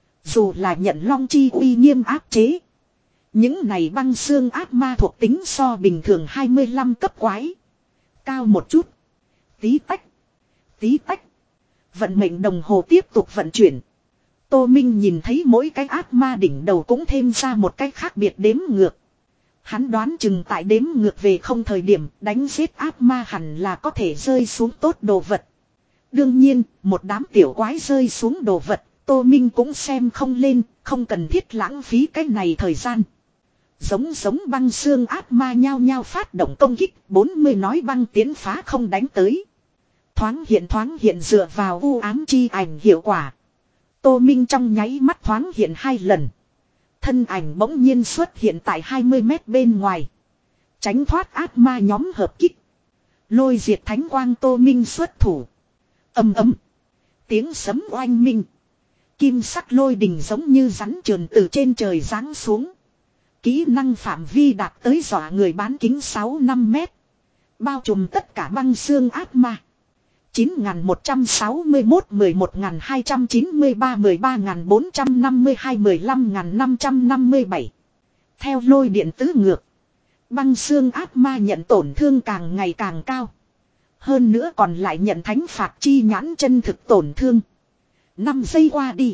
Dù là nhận long chi uy nghiêm áp chế. Những này băng xương ác ma thuộc tính so bình thường hai mươi lăm cấp quái. Cao một chút. Tí tách. Tí tách. Vận mệnh đồng hồ tiếp tục vận chuyển. Tô Minh nhìn thấy mỗi cái ác ma đỉnh đầu cũng thêm ra một cái khác biệt đếm ngược. Hắn đoán chừng tại đếm ngược về không thời điểm đánh giết ác ma hẳn là có thể rơi xuống tốt đồ vật. Đương nhiên, một đám tiểu quái rơi xuống đồ vật, Tô Minh cũng xem không lên, không cần thiết lãng phí cái này thời gian. Giống giống băng xương ác ma nhao nhao phát động công kích, bốn mươi nói băng tiến phá không đánh tới. Thoáng hiện thoáng hiện dựa vào u ám chi ảnh hiệu quả. Tô Minh trong nháy mắt thoáng hiện hai lần. Thân ảnh bỗng nhiên xuất hiện tại hai mươi mét bên ngoài. Tránh thoát ác ma nhóm hợp kích. Lôi diệt thánh quang Tô Minh xuất thủ. Ầm ầm. Tiếng sấm oanh minh. Kim sắc lôi đình giống như rắn trườn từ trên trời giáng xuống. Kỹ năng phạm vi đạt tới dọa người bán kính sáu năm mét. Bao trùm tất cả băng xương ác ma. chín nghìn một trăm sáu mươi mốt, mười một nghìn hai trăm chín mươi ba, mười ba nghìn bốn trăm năm mươi hai, mười lăm nghìn năm trăm năm mươi bảy. Theo lôi điện tứ ngược. Băng xương ác ma nhận tổn thương càng ngày càng cao. Hơn nữa còn lại nhận thánh phạt chi nhãn chân thực tổn thương. năm giây qua đi.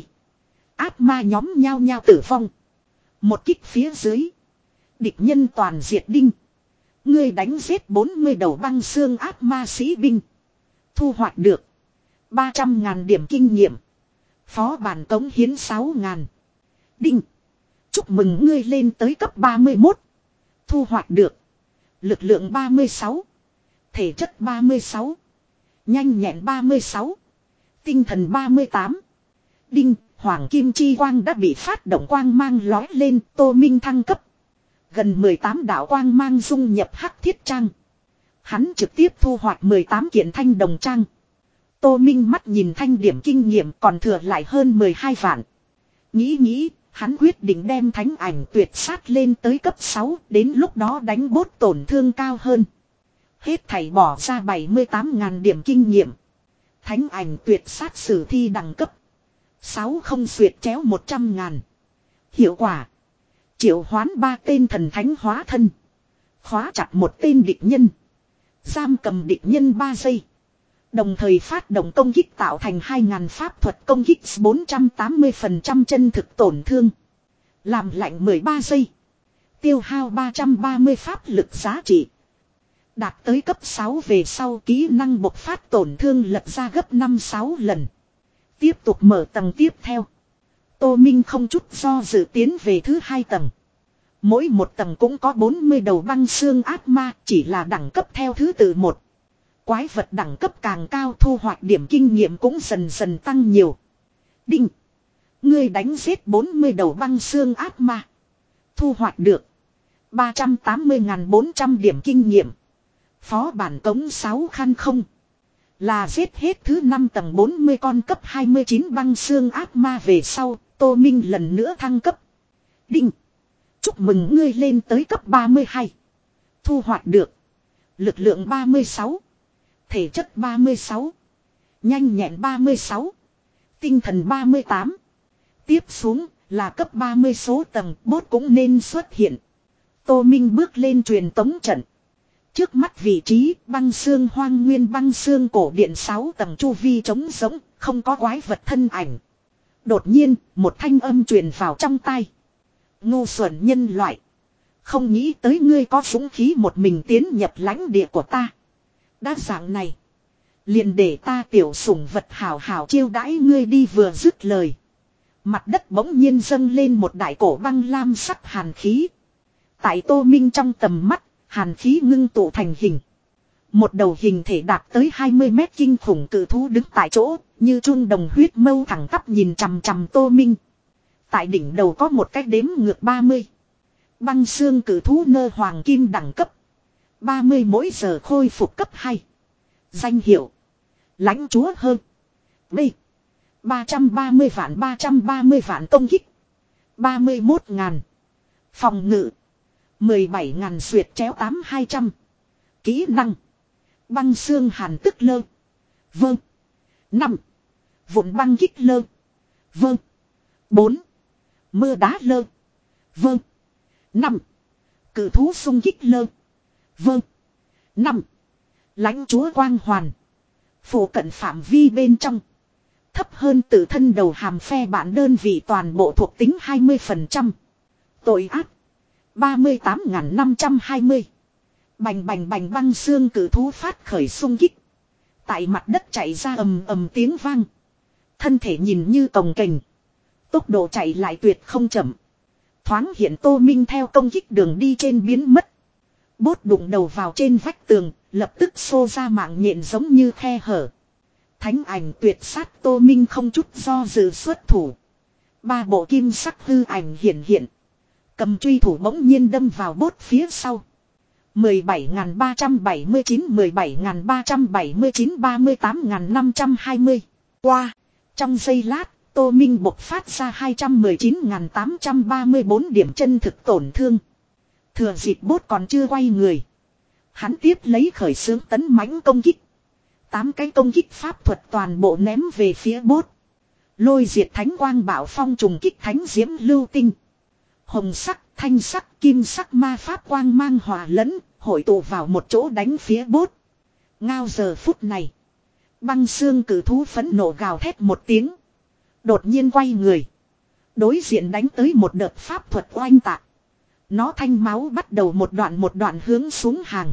Ác ma nhóm nhao nhao tử vong. Một kích phía dưới. Địch nhân toàn diệt đinh. Ngươi đánh giết bốn mươi đầu băng xương ác ma sĩ binh. Thu hoạch được. ba trăm ngàn điểm kinh nghiệm. Phó bản cống hiến sáu ngàn. Đinh. Chúc mừng ngươi lên tới cấp ba mươi mốt. Thu hoạch được. Lực lượng ba mươi sáu. Thể chất ba mươi sáu. Nhanh nhẹn ba mươi sáu. Tinh thần ba mươi tám. Đinh. Hoàng kim chi quang đã bị phát động quang mang lói lên. Tô Minh thăng cấp. Gần mười tám đạo quang mang dung nhập hắc thiết trang. Hắn trực tiếp thu hoạch mười tám kiện thanh đồng trang. Tô Minh mắt nhìn thanh điểm kinh nghiệm còn thừa lại hơn mười hai vạn. Nghĩ nghĩ, hắn quyết định đem thánh ảnh tuyệt sát lên tới cấp sáu, đến lúc đó đánh bốt tổn thương cao hơn. Hết thảy bỏ ra bảy mươi tám ngàn điểm kinh nghiệm. Thánh ảnh tuyệt sát sử thi đẳng cấp. sáu không xuyệt chéo một trăm ngàn. Hiệu quả. Triệu hoán ba tên thần thánh hóa thân. Khóa chặt một tên địch nhân. Giam cầm địch nhân ba giây. Đồng thời phát động công kích tạo thành hai ngàn pháp thuật công kích bốn trăm tám mươi phần trăm chân thực tổn thương. Làm lạnh mười ba giây. Tiêu hao ba trăm ba mươi pháp lực giá trị. Đạt tới cấp sáu về sau kỹ năng bộc phát tổn thương lật ra gấp năm sáu lần. Tiếp tục mở tầng tiếp theo. Tô Minh không chút do dự tiến về thứ hai tầng. Mỗi một tầng cũng có bốn mươi đầu băng xương ác ma, chỉ là đẳng cấp theo thứ tự một. Quái vật đẳng cấp càng cao thu hoạch điểm kinh nghiệm cũng dần dần tăng nhiều. Đinh. Ngươi đánh giết bốn mươi đầu băng xương ác ma. Thu hoạch được. ba trăm tám mươi nghìn bốn trăm điểm kinh nghiệm. Phó bản cống sáu khăn không. Là giết hết thứ năm tầng bốn mươi con cấp hai mươi chín băng xương ác ma về sau, Tô Minh lần nữa thăng cấp. Đinh. Chúc mừng ngươi lên tới cấp ba mươi hai. Thu hoạch được. Lực lượng ba mươi sáu. Thể chất ba mươi sáu. Nhanh nhẹn ba mươi sáu. Tinh thần ba mươi tám. Tiếp xuống là cấp ba mươi số tầng bốt cũng nên xuất hiện. Tô Minh bước lên truyền tống trận. Trước mắt vị trí băng xương hoang nguyên băng xương cổ điện sáu tầng chu vi trống rỗng, không có quái vật thân ảnh. Đột nhiên, một thanh âm truyền vào trong tai. Ngu xuẩn nhân loại. Không nghĩ tới ngươi có dũng khí một mình tiến nhập lãnh địa của ta. Đã dạng này. Liền để ta tiểu sủng vật hảo hảo chiêu đãi ngươi đi vừa dứt lời. Mặt đất bỗng nhiên dâng lên một đại cổ băng lam sắc hàn khí. Tại Tô Minh trong tầm mắt, hàn khí ngưng tụ thành hình. Một đầu hình thể đạt tới hai mươi mét kinh khủng cự thú đứng tại chỗ, như chun đồng huyết mâu thẳng tắp nhìn chằm chằm Tô Minh. Tại đỉnh đầu có một cái đếm ngược ba mươi. Băng xương cử thú nơ hoàng kim đẳng cấp. ba mươi mỗi giờ khôi phục cấp hai. Danh hiệu. Lãnh chúa hơn. B. ba trăm ba mươi vạn ba trăm ba mươi vạn công kích. ba mươi mốt ngàn. Phòng ngự. mười bảy ngàn xuyệt chéo tám hai trăm. Kỹ năng. Băng xương hàn tức lơ. Vâng. năm. Vụn băng kích lơ. Vâng. bốn. Mưa đá lơ. Vâng. năm. Cử thú xung kích lơ. Vâng. năm. Lãnh chúa quang hoàn. Phủ cận phạm vi bên trong. Thấp hơn tự thân đầu hàm phe bản đơn vị toàn bộ thuộc tính hai mươi phần trăm. Tội ác. ba mươi tám nghìn năm trăm hai mươi. Bành bành bành băng xương cử thú phát khởi xung kích. Tại mặt đất chạy ra ầm ầm tiếng vang. Thân thể nhìn như cồng kềnh. Tốc độ chạy lại tuyệt không chậm. Thoáng hiện Tô Minh theo công kích đường đi trên biến mất. Bốt đụng đầu vào trên vách tường, lập tức xô ra mạng nhện giống như khe hở. Thánh ảnh tuyệt sát Tô Minh không chút do dự xuất thủ. Ba bộ kim sắc hư ảnh hiện hiện. Cầm truy thủ bỗng nhiên đâm vào bốt phía sau. mười bảy nghìn ba trăm bảy mươi chín, mười bảy nghìn ba trăm bảy mươi chín, ba mươi tám nghìn năm trăm hai mươi. Qua. Trong giây lát, Tô Minh bộc phát ra hai trăm mười chín nghìn tám trăm ba mươi bốn điểm chân thực tổn thương. Thừa dịp bốt còn chưa quay người. Hắn tiếp lấy khởi xướng tấn mãnh công kích. Tám cái công kích pháp thuật toàn bộ ném về phía bốt. Lôi diệt thánh quang bảo phong trùng kích thánh diễm lưu tinh. Hồng sắc, thanh sắc, kim sắc ma pháp quang mang hòa lẫn, hội tụ vào một chỗ đánh phía bốt. Ngao giờ phút này. Băng xương cử thú phẫn nộ gào thét một tiếng. Đột nhiên quay người. Đối diện đánh tới một đợt pháp thuật oanh tạc. Nó thanh máu bắt đầu một đoạn một đoạn hướng xuống hàng.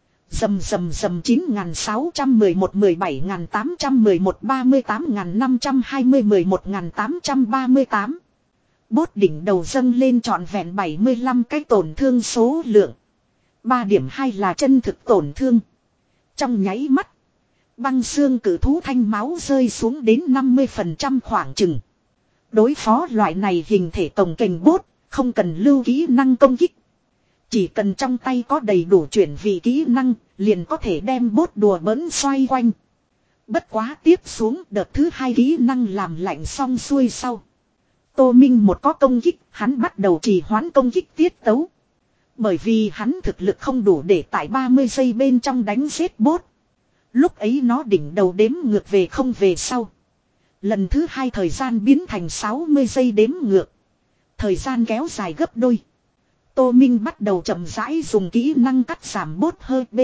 Dầm dầm dầm chín nghìn sáu trăm mười một, mười bảy nghìn tám trăm mười một, ba mươi tám nghìn năm trăm hai mươi, mười một nghìn tám trăm ba mươi tám. Bốt đỉnh đầu dâng lên trọn vẹn bảy mươi lăm cái tổn thương số lượng. ba điểm hai là chân thực tổn thương. Trong nháy mắt. Băng xương cử thú thanh máu rơi xuống đến năm mươi phần trăm khoảng chừng. Đối phó loại này hình thể cồng kềnh bốt, không cần lưu kỹ năng công kích. Chỉ cần trong tay có đầy đủ chuyển vị kỹ năng, liền có thể đem bốt đùa bỡn xoay quanh. Bất quá tiếp xuống đợt thứ hai kỹ năng làm lạnh xong xuôi sau. Tô Minh một có công kích, hắn bắt đầu trì hoãn công kích tiết tấu. Bởi vì hắn thực lực không đủ để tại ba mươi giây bên trong đánh giết bốt. Lúc ấy nó đỉnh đầu đếm ngược về không về sau. Lần thứ hai thời gian biến thành sáu mươi giây đếm ngược. Thời gian kéo dài gấp đôi. Tô Minh bắt đầu chậm rãi dùng kỹ năng cắt giảm bốt hơi B.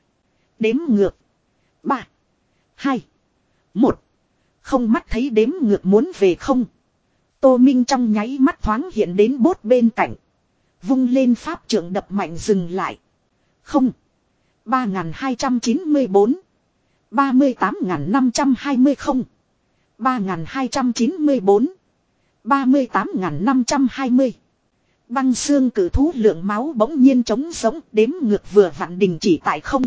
Đếm ngược. ba. hai. một. Không mắt thấy đếm ngược muốn về không. Tô Minh trong nháy mắt thoáng hiện đến bốt bên cạnh. Vung lên pháp trượng đập mạnh dừng lại. Không. ba nghìn hai trăm chín mươi bốn. ba mươi tám nghìn năm trăm hai mươi không. ba nghìn hai trăm chín mươi bốn. ba mươi tám nghìn năm trăm hai mươi. Băng xương cử thú lượng máu bỗng nhiên trống sống đếm ngược vừa vặn đình chỉ tại không.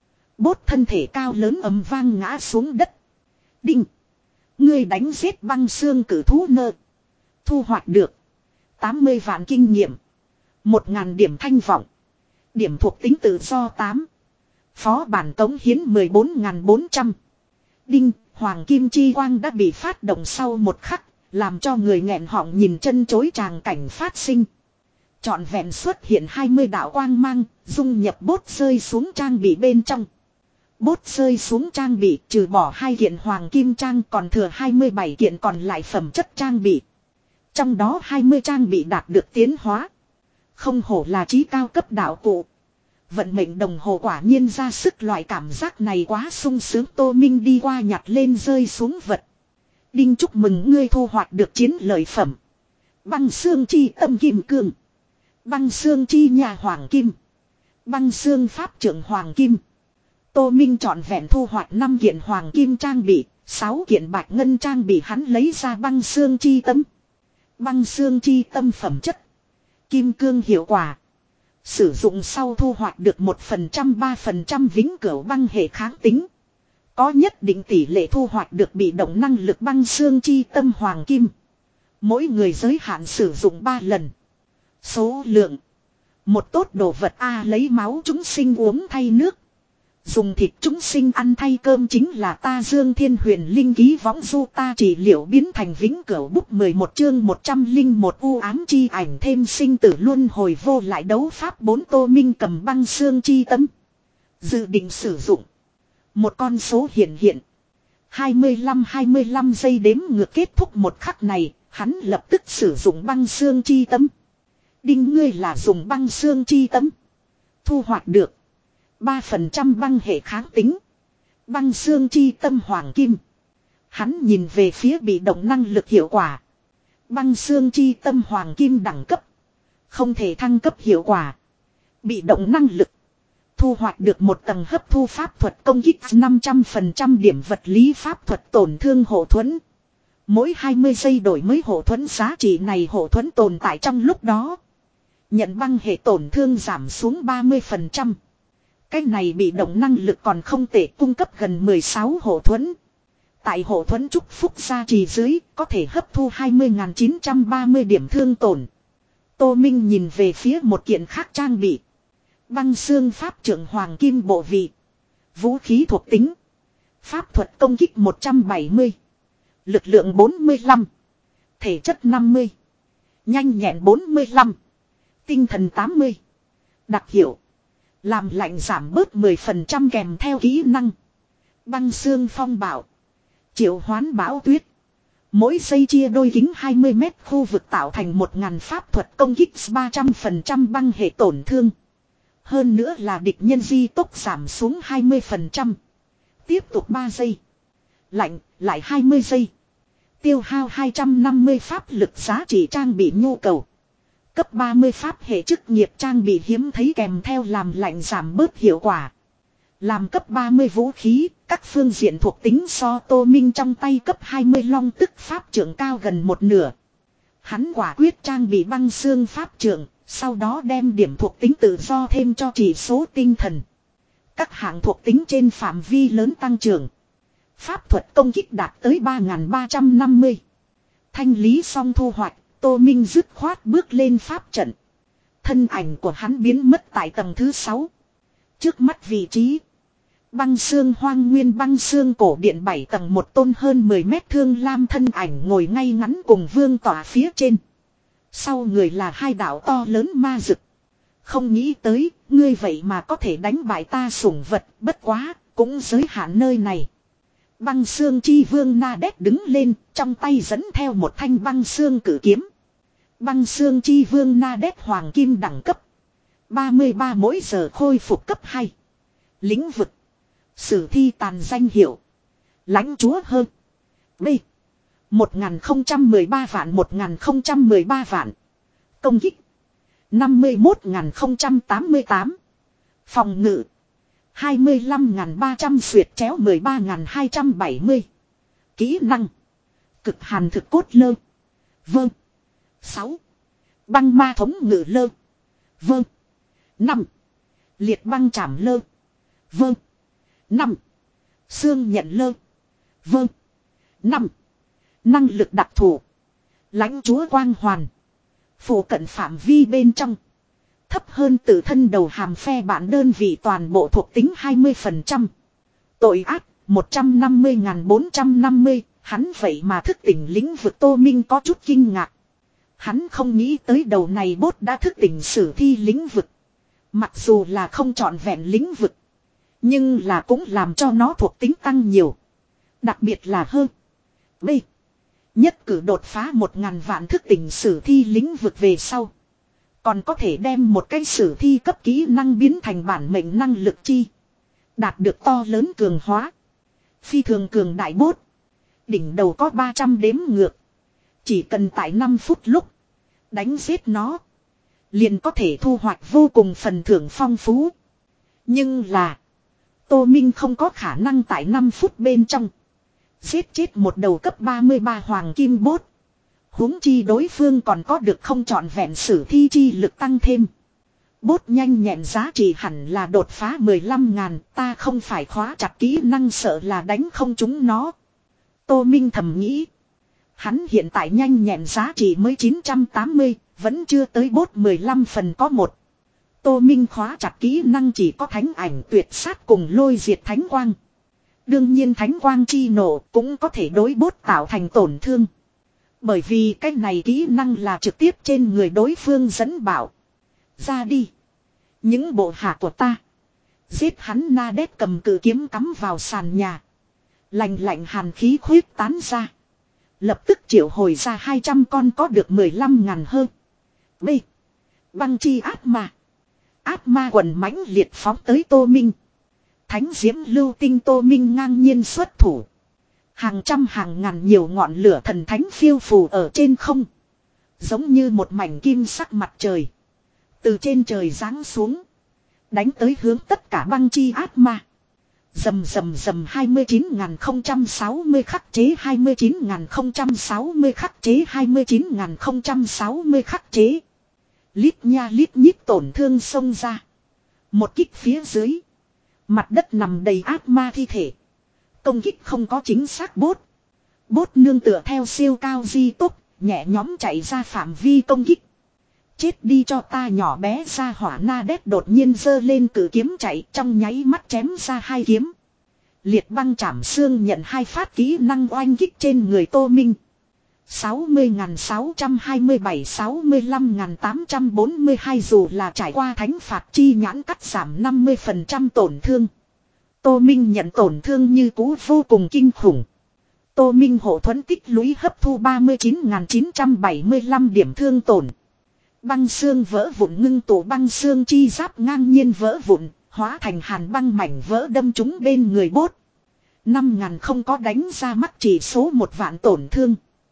Bốt thân thể cao lớn ầm vang ngã xuống đất. Đinh. Ngươi đánh giết băng xương cử thú nơ. Thu hoạch được. tám mươi vạn kinh nghiệm. một nghìn điểm thanh vọng. Điểm thuộc tính tự do tám. Phó bản cống hiến mười bốn nghìn bốn trăm. Đinh. Hoàng kim chi quang đã bị phát động sau một khắc. Làm cho người nghẹn họng nhìn chân chối tràng cảnh phát sinh. Trọn vẹn xuất hiện hai mươi đạo quang mang. Dung nhập bốt rơi xuống trang bị bên trong. Bốt rơi xuống trang bị trừ bỏ hai kiện hoàng kim trang còn thừa hai mươi bảy kiện còn lại phẩm chất trang bị. Trong đó hai mươi trang bị đạt được tiến hóa. Không hổ là trí cao cấp đạo cụ. Vận mệnh đồng hồ quả nhiên ra sức, loại cảm giác này quá sung sướng. Tô Minh đi qua nhặt lên rơi xuống vật. Đinh, chúc mừng ngươi thu hoạch được chiến lợi phẩm. Băng xương chi tâm kim cương. Băng xương chi nhà hoàng kim. Băng xương pháp trưởng hoàng kim. Tô Minh trọn vẹn thu hoạch năm kiện hoàng kim trang bị. sáu kiện bạch ngân trang bị, hắn lấy ra băng xương chi tâm. Băng xương chi tâm phẩm chất. Kim cương hiệu quả. Sử dụng sau thu hoạch được một phần trăm ba phần trăm vĩnh cửu băng hệ kháng tính. Có nhất định tỷ lệ thu hoạch được bị động năng lực băng xương chi tâm hoàng kim. Mỗi người giới hạn sử dụng ba lần. Số lượng. Một tốt đồ vật A lấy máu chúng sinh uống thay nước. Dùng thịt chúng sinh ăn thay cơm chính là ta Dương Thiên Huyền Linh ký võng du ta trị liệu biến thành vĩnh cửu bút mười một chương một trăm linh một u ám chi ảnh thêm sinh tử luân hồi vô lại đấu pháp bốn Tô Minh cầm băng xương chi tấm. Dự định sử dụng. Một con số hiện hiện. hai mươi lăm hai mươi lăm giây đếm ngược kết thúc một khắc này, hắn lập tức sử dụng băng xương chi tấm. Đinh ngươi là dùng băng xương chi tấm. Thu hoạch được. ba phần trăm băng hệ kháng tính. Băng xương chi tâm hoàng kim. Hắn nhìn về phía bị động năng lực hiệu quả. Băng xương chi tâm hoàng kim đẳng cấp. Không thể thăng cấp hiệu quả. Bị động năng lực. Thu hoạch được một tầng hấp thu pháp thuật công kích năm trăm phần trăm điểm vật lý pháp thuật tổn thương hộ thuẫn. Mỗi hai mươi giây đổi mới hộ thuẫn giá trị này hộ thuẫn tồn tại trong lúc đó. Nhận băng hệ tổn thương giảm xuống ba mươi phần trăm. Cái này bị động năng lực còn không tệ cung cấp gần mười sáu hộ thuẫn. Tại hộ thuẫn chúc phúc gia trì dưới có thể hấp thu hai mươi nghìn chín trăm ba mươi điểm thương tổn. Tô Minh nhìn về phía một kiện khác trang bị. Băng xương pháp trưởng hoàng kim bộ vị. Vũ khí thuộc tính. Pháp thuật công kích một trăm bảy mươi. Lực lượng bốn mươi lăm. Thể chất năm mươi. Nhanh nhẹn bốn mươi lăm. Tinh thần tám mươi. Đặc hiệu. Làm lạnh giảm bớt mười phần trăm kèm theo kỹ năng. Băng xương phong bạo. Triệu hoán bão tuyết. Mỗi giây chia đôi kính hai mươi mét khu vực tạo thành một ngàn pháp thuật công kích ba trăm phần trăm băng hệ tổn thương. Hơn nữa là địch nhân di tốc giảm xuống hai mươi phần trăm. Tiếp tục ba giây. Lạnh, lại hai mươi giây. Tiêu hao hai trăm năm mươi pháp lực giá trị trang bị nhu cầu. Cấp ba mươi pháp hệ chức nghiệp trang bị hiếm thấy kèm theo làm lạnh giảm bớt hiệu quả. Làm cấp ba mươi vũ khí, các phương diện thuộc tính so Tô Minh trong tay cấp hai mươi long tức pháp trưởng cao gần một nửa. Hắn quả quyết trang bị băng xương pháp trưởng, sau đó đem điểm thuộc tính tự do thêm cho chỉ số tinh thần. Các hạng thuộc tính trên phạm vi lớn tăng trưởng. Pháp thuật công kích đạt tới ba nghìn ba trăm năm mươi. Thanh lý xong thu hoạch, Tô Minh dứt khoát bước lên pháp trận. Thân ảnh của hắn biến mất tại tầng thứ sáu. Trước mắt vị trí. Băng xương hoang nguyên băng xương cổ điện bảy tầng một tôn hơn mười mét thương lam thân ảnh ngồi ngay ngắn cùng vương tỏa phía trên. Sau người là hai đạo to lớn ma rực. Không nghĩ tới, ngươi vậy mà có thể đánh bại ta sủng vật, bất quá, cũng giới hạn nơi này. Băng xương chi vương Na Đét đứng lên, trong tay dẫn theo một thanh băng xương cử kiếm. Băng xương chi vương Na Đét hoàng kim đẳng cấp. ba mươi ba mỗi giờ khôi phục cấp hai. Lĩnh vực. Sử thi tàn danh hiệu. Lãnh chúa hơn. B. một nghìn không trăm mười ba vạn một nghìn không trăm mười ba vạn. Công kích. năm mươi mốt nghìn không trăm tám mươi tám. Phòng ngự. hai mươi lăm nghìn ba trăm xuyệt chéo mười ba nghìn hai trăm bảy mươi. Kỹ năng. Cực hàn thực cốt lơ. Vâng. sáu. Băng ma thống ngự lơ. Vâng. năm. Liệt băng chảm lơ. Vâng. năm. Xương nhận lơ. Vâng. năm. Năng lực đặc thù. Lãnh chúa quang hoàn. Phủ cận phạm vi bên trong. Thấp hơn tự thân đầu hàm phe bản đơn vị toàn bộ thuộc tính hai mươi phần trăm. Tội ác một trăm năm mươi nghìn bốn trăm năm mươi. Hắn vậy mà thức tỉnh lĩnh vực. Tô Minh có chút kinh ngạc. Hắn không nghĩ tới đầu này bốt đã thức tỉnh sử thi lĩnh vực. Mặc dù là không trọn vẹn lĩnh vực. Nhưng là cũng làm cho nó thuộc tính tăng nhiều. Đặc biệt là hơn. B. Nhất cử đột phá một ngàn vạn thức tỉnh sử thi lĩnh vực về sau. Còn có thể đem một cái sử thi cấp kỹ năng biến thành bản mệnh năng lực chi. Đạt được to lớn cường hóa. Phi thường cường đại bốt. Đỉnh đầu có ba trăm đếm ngược. Chỉ cần tại năm phút lúc. Đánh giết nó. Liền có thể thu hoạch vô cùng phần thưởng phong phú. Nhưng là. Tô Minh không có khả năng tại năm phút bên trong. Giết chết một đầu cấp ba mươi ba hoàng kim bốt. Huống chi đối phương còn có được không trọn vẹn sử thi chi lực tăng thêm. Bốt nhanh nhẹn giá trị hẳn là đột phá mười lăm ngàn. Ta không phải khóa chặt kỹ năng sợ là đánh không trúng nó. Tô Minh thầm nghĩ. Hắn hiện tại nhanh nhẹn giá trị mới chín trăm tám mươi, vẫn chưa tới bốt mười lăm phần có một. Tô Minh khóa chặt kỹ năng chỉ có thánh ảnh tuyệt sát cùng lôi diệt thánh quang. Đương nhiên thánh quang chi nổ cũng có thể đối bốt tạo thành tổn thương. Bởi vì cái này kỹ năng là trực tiếp trên người đối phương dẫn bảo. Ra đi. Những bộ hạ của ta. Giết hắn. Na đét cầm cự kiếm cắm vào sàn nhà. Lạnh lạnh hàn khí khuyết tán ra. Lập tức triệu hồi ra hai trăm con có được mười lăm ngàn hơn. B. Băng chi ác ma. Ác ma quần mãnh liệt phóng tới Tô Minh. Thánh diễm lưu tinh Tô Minh ngang nhiên xuất thủ. Hàng trăm hàng ngàn nhiều ngọn lửa thần thánh phiêu phù ở trên không. Giống như một mảnh kim sắc mặt trời. Từ trên trời giáng xuống. Đánh tới hướng tất cả băng chi ác ma. Dầm dầm dầm hai mươi chín nghìn không trăm sáu mươi khắc chế hai mươi chín nghìn không trăm sáu mươi khắc chế hai mươi chín nghìn không trăm sáu mươi khắc chế. Lít nha lít nhít tổn thương xông ra. Một kích phía dưới. Mặt đất nằm đầy ác ma thi thể. Công kích không có chính xác bốt. Bốt nương tựa theo siêu cao di tốc, nhẹ nhóm chạy ra phạm vi công kích. Chết đi cho ta nhỏ bé ra hỏa. Na đét đột nhiên giơ lên cử kiếm chạy trong nháy mắt chém ra hai kiếm. Liệt băng chảm xương nhận hai phát kỹ năng oanh kích trên người Tô Minh. sáu mươi nghìn sáu trăm hai mươi bảy sáu mươi lăm nghìn tám trăm bốn mươi hai dù là trải qua thánh phạt chi nhãn cắt giảm năm mươi phần trăm tổn thương. Tô Minh nhận tổn thương như cú vô cùng kinh khủng. Tô Minh hộ thuẫn tích lũy hấp thu ba mươi chín nghìn chín trăm bảy mươi lăm điểm thương tổn. Băng xương vỡ vụn ngưng tụ băng xương chi giáp ngang nhiên vỡ vụn, hóa thành hàn băng mảnh vỡ đâm trúng bên người bốt. năm nghìn không có đánh ra mắt chỉ số một vạn tổn thương.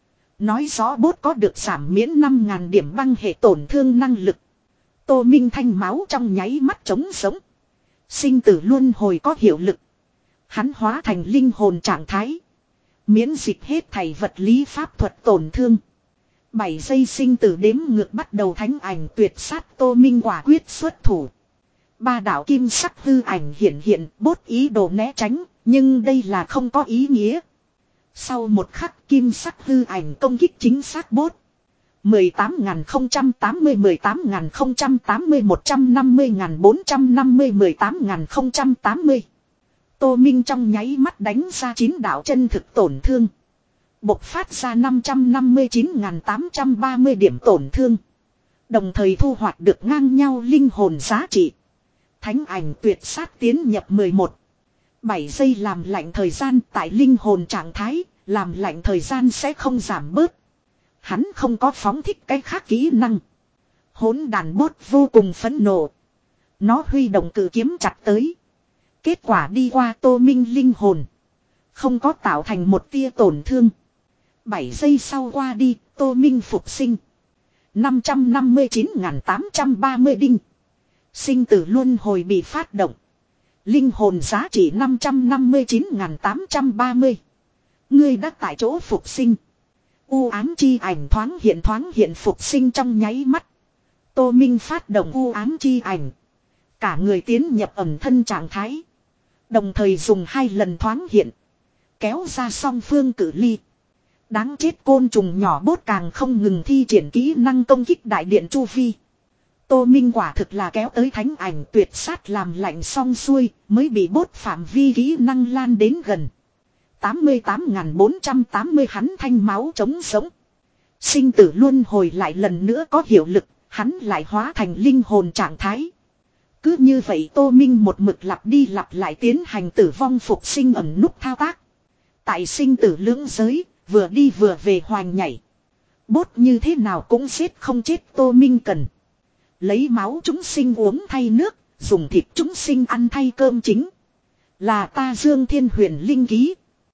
Nói rõ bốt có được giảm miễn năm nghìn điểm băng hệ tổn thương năng lực. Tô Minh thanh máu trong nháy mắt trống sống. Sinh tử luân hồi có hiệu lực. Hắn hóa thành linh hồn trạng thái. Miễn dịch hết thảy vật lý pháp thuật tổn thương. bảy giây sinh tử đếm ngược bắt đầu thánh ảnh tuyệt sát Tô Minh quả quyết xuất thủ. Ba đạo kim sắc hư ảnh hiện hiện bốt ý đồ né tránh. Nhưng đây là không có ý nghĩa. Sau một khắc kim sắc hư ảnh công kích chính xác bốt. mười tám nghìn không trăm tám mươi mười tám nghìn không trăm tám mươi một trăm năm mươi nghìn bốn trăm năm mươi mười tám nghìn không trăm tám mươi. Tô Minh trong nháy mắt đánh ra chín đạo chân thực tổn thương. Bộc phát ra năm trăm năm mươi chín nghìn tám trăm ba mươi điểm tổn thương. Đồng thời thu hoạch được ngang nhau linh hồn giá trị. Thánh ảnh tuyệt sát tiến nhập mười một. bảy giây làm lạnh thời gian tại linh hồn trạng thái, làm lạnh thời gian sẽ không giảm bớt. Hắn không có phóng thích cái khác kỹ năng. Hỗn đàn bốt vô cùng phẫn nộ. Nó huy động cự kiếm chặt tới. Kết quả đi qua Tô Minh linh hồn. Không có tạo thành một tia tổn thương. bảy giây sau qua đi, Tô Minh phục sinh. năm trăm năm mươi chín nghìn tám trăm ba mươi đinh. Sinh tử luân hồi bị phát động. Linh hồn giá trị năm trăm năm mươi chín nghìn tám trăm ba mươi. Ngươi đã tại chỗ phục sinh. U ám chi ảnh thoáng hiện thoáng hiện phục sinh trong nháy mắt. Tô Minh phát động u ám chi ảnh. Cả người tiến nhập ẩn thân trạng thái. Đồng thời dùng hai lần thoáng hiện. Kéo ra song phương cự ly. Đáng chết côn trùng nhỏ bốt càng không ngừng thi triển kỹ năng công kích đại điện chu vi. Tô Minh quả thực là kéo tới thánh ảnh tuyệt sát làm lạnh xong xuôi mới bị bốt phạm vi kỹ năng lan đến gần. tám mươi tám nghìn bốn trăm tám mươi hắn thanh máu trống sống. Sinh tử luân hồi lại lần nữa có hiệu lực, hắn lại hóa thành linh hồn trạng thái. Cứ như vậy Tô Minh một mực lặp đi lặp lại tiến hành tử vong phục sinh ẩn nút thao tác. Tại sinh tử lưỡng giới, vừa đi vừa về hoành nhảy. Bốt như thế nào cũng giết không chết Tô Minh cần. Lấy máu chúng sinh uống thay nước, dùng thịt chúng sinh ăn thay cơm chính. Là ta Dương Thiên Huyền linh ký.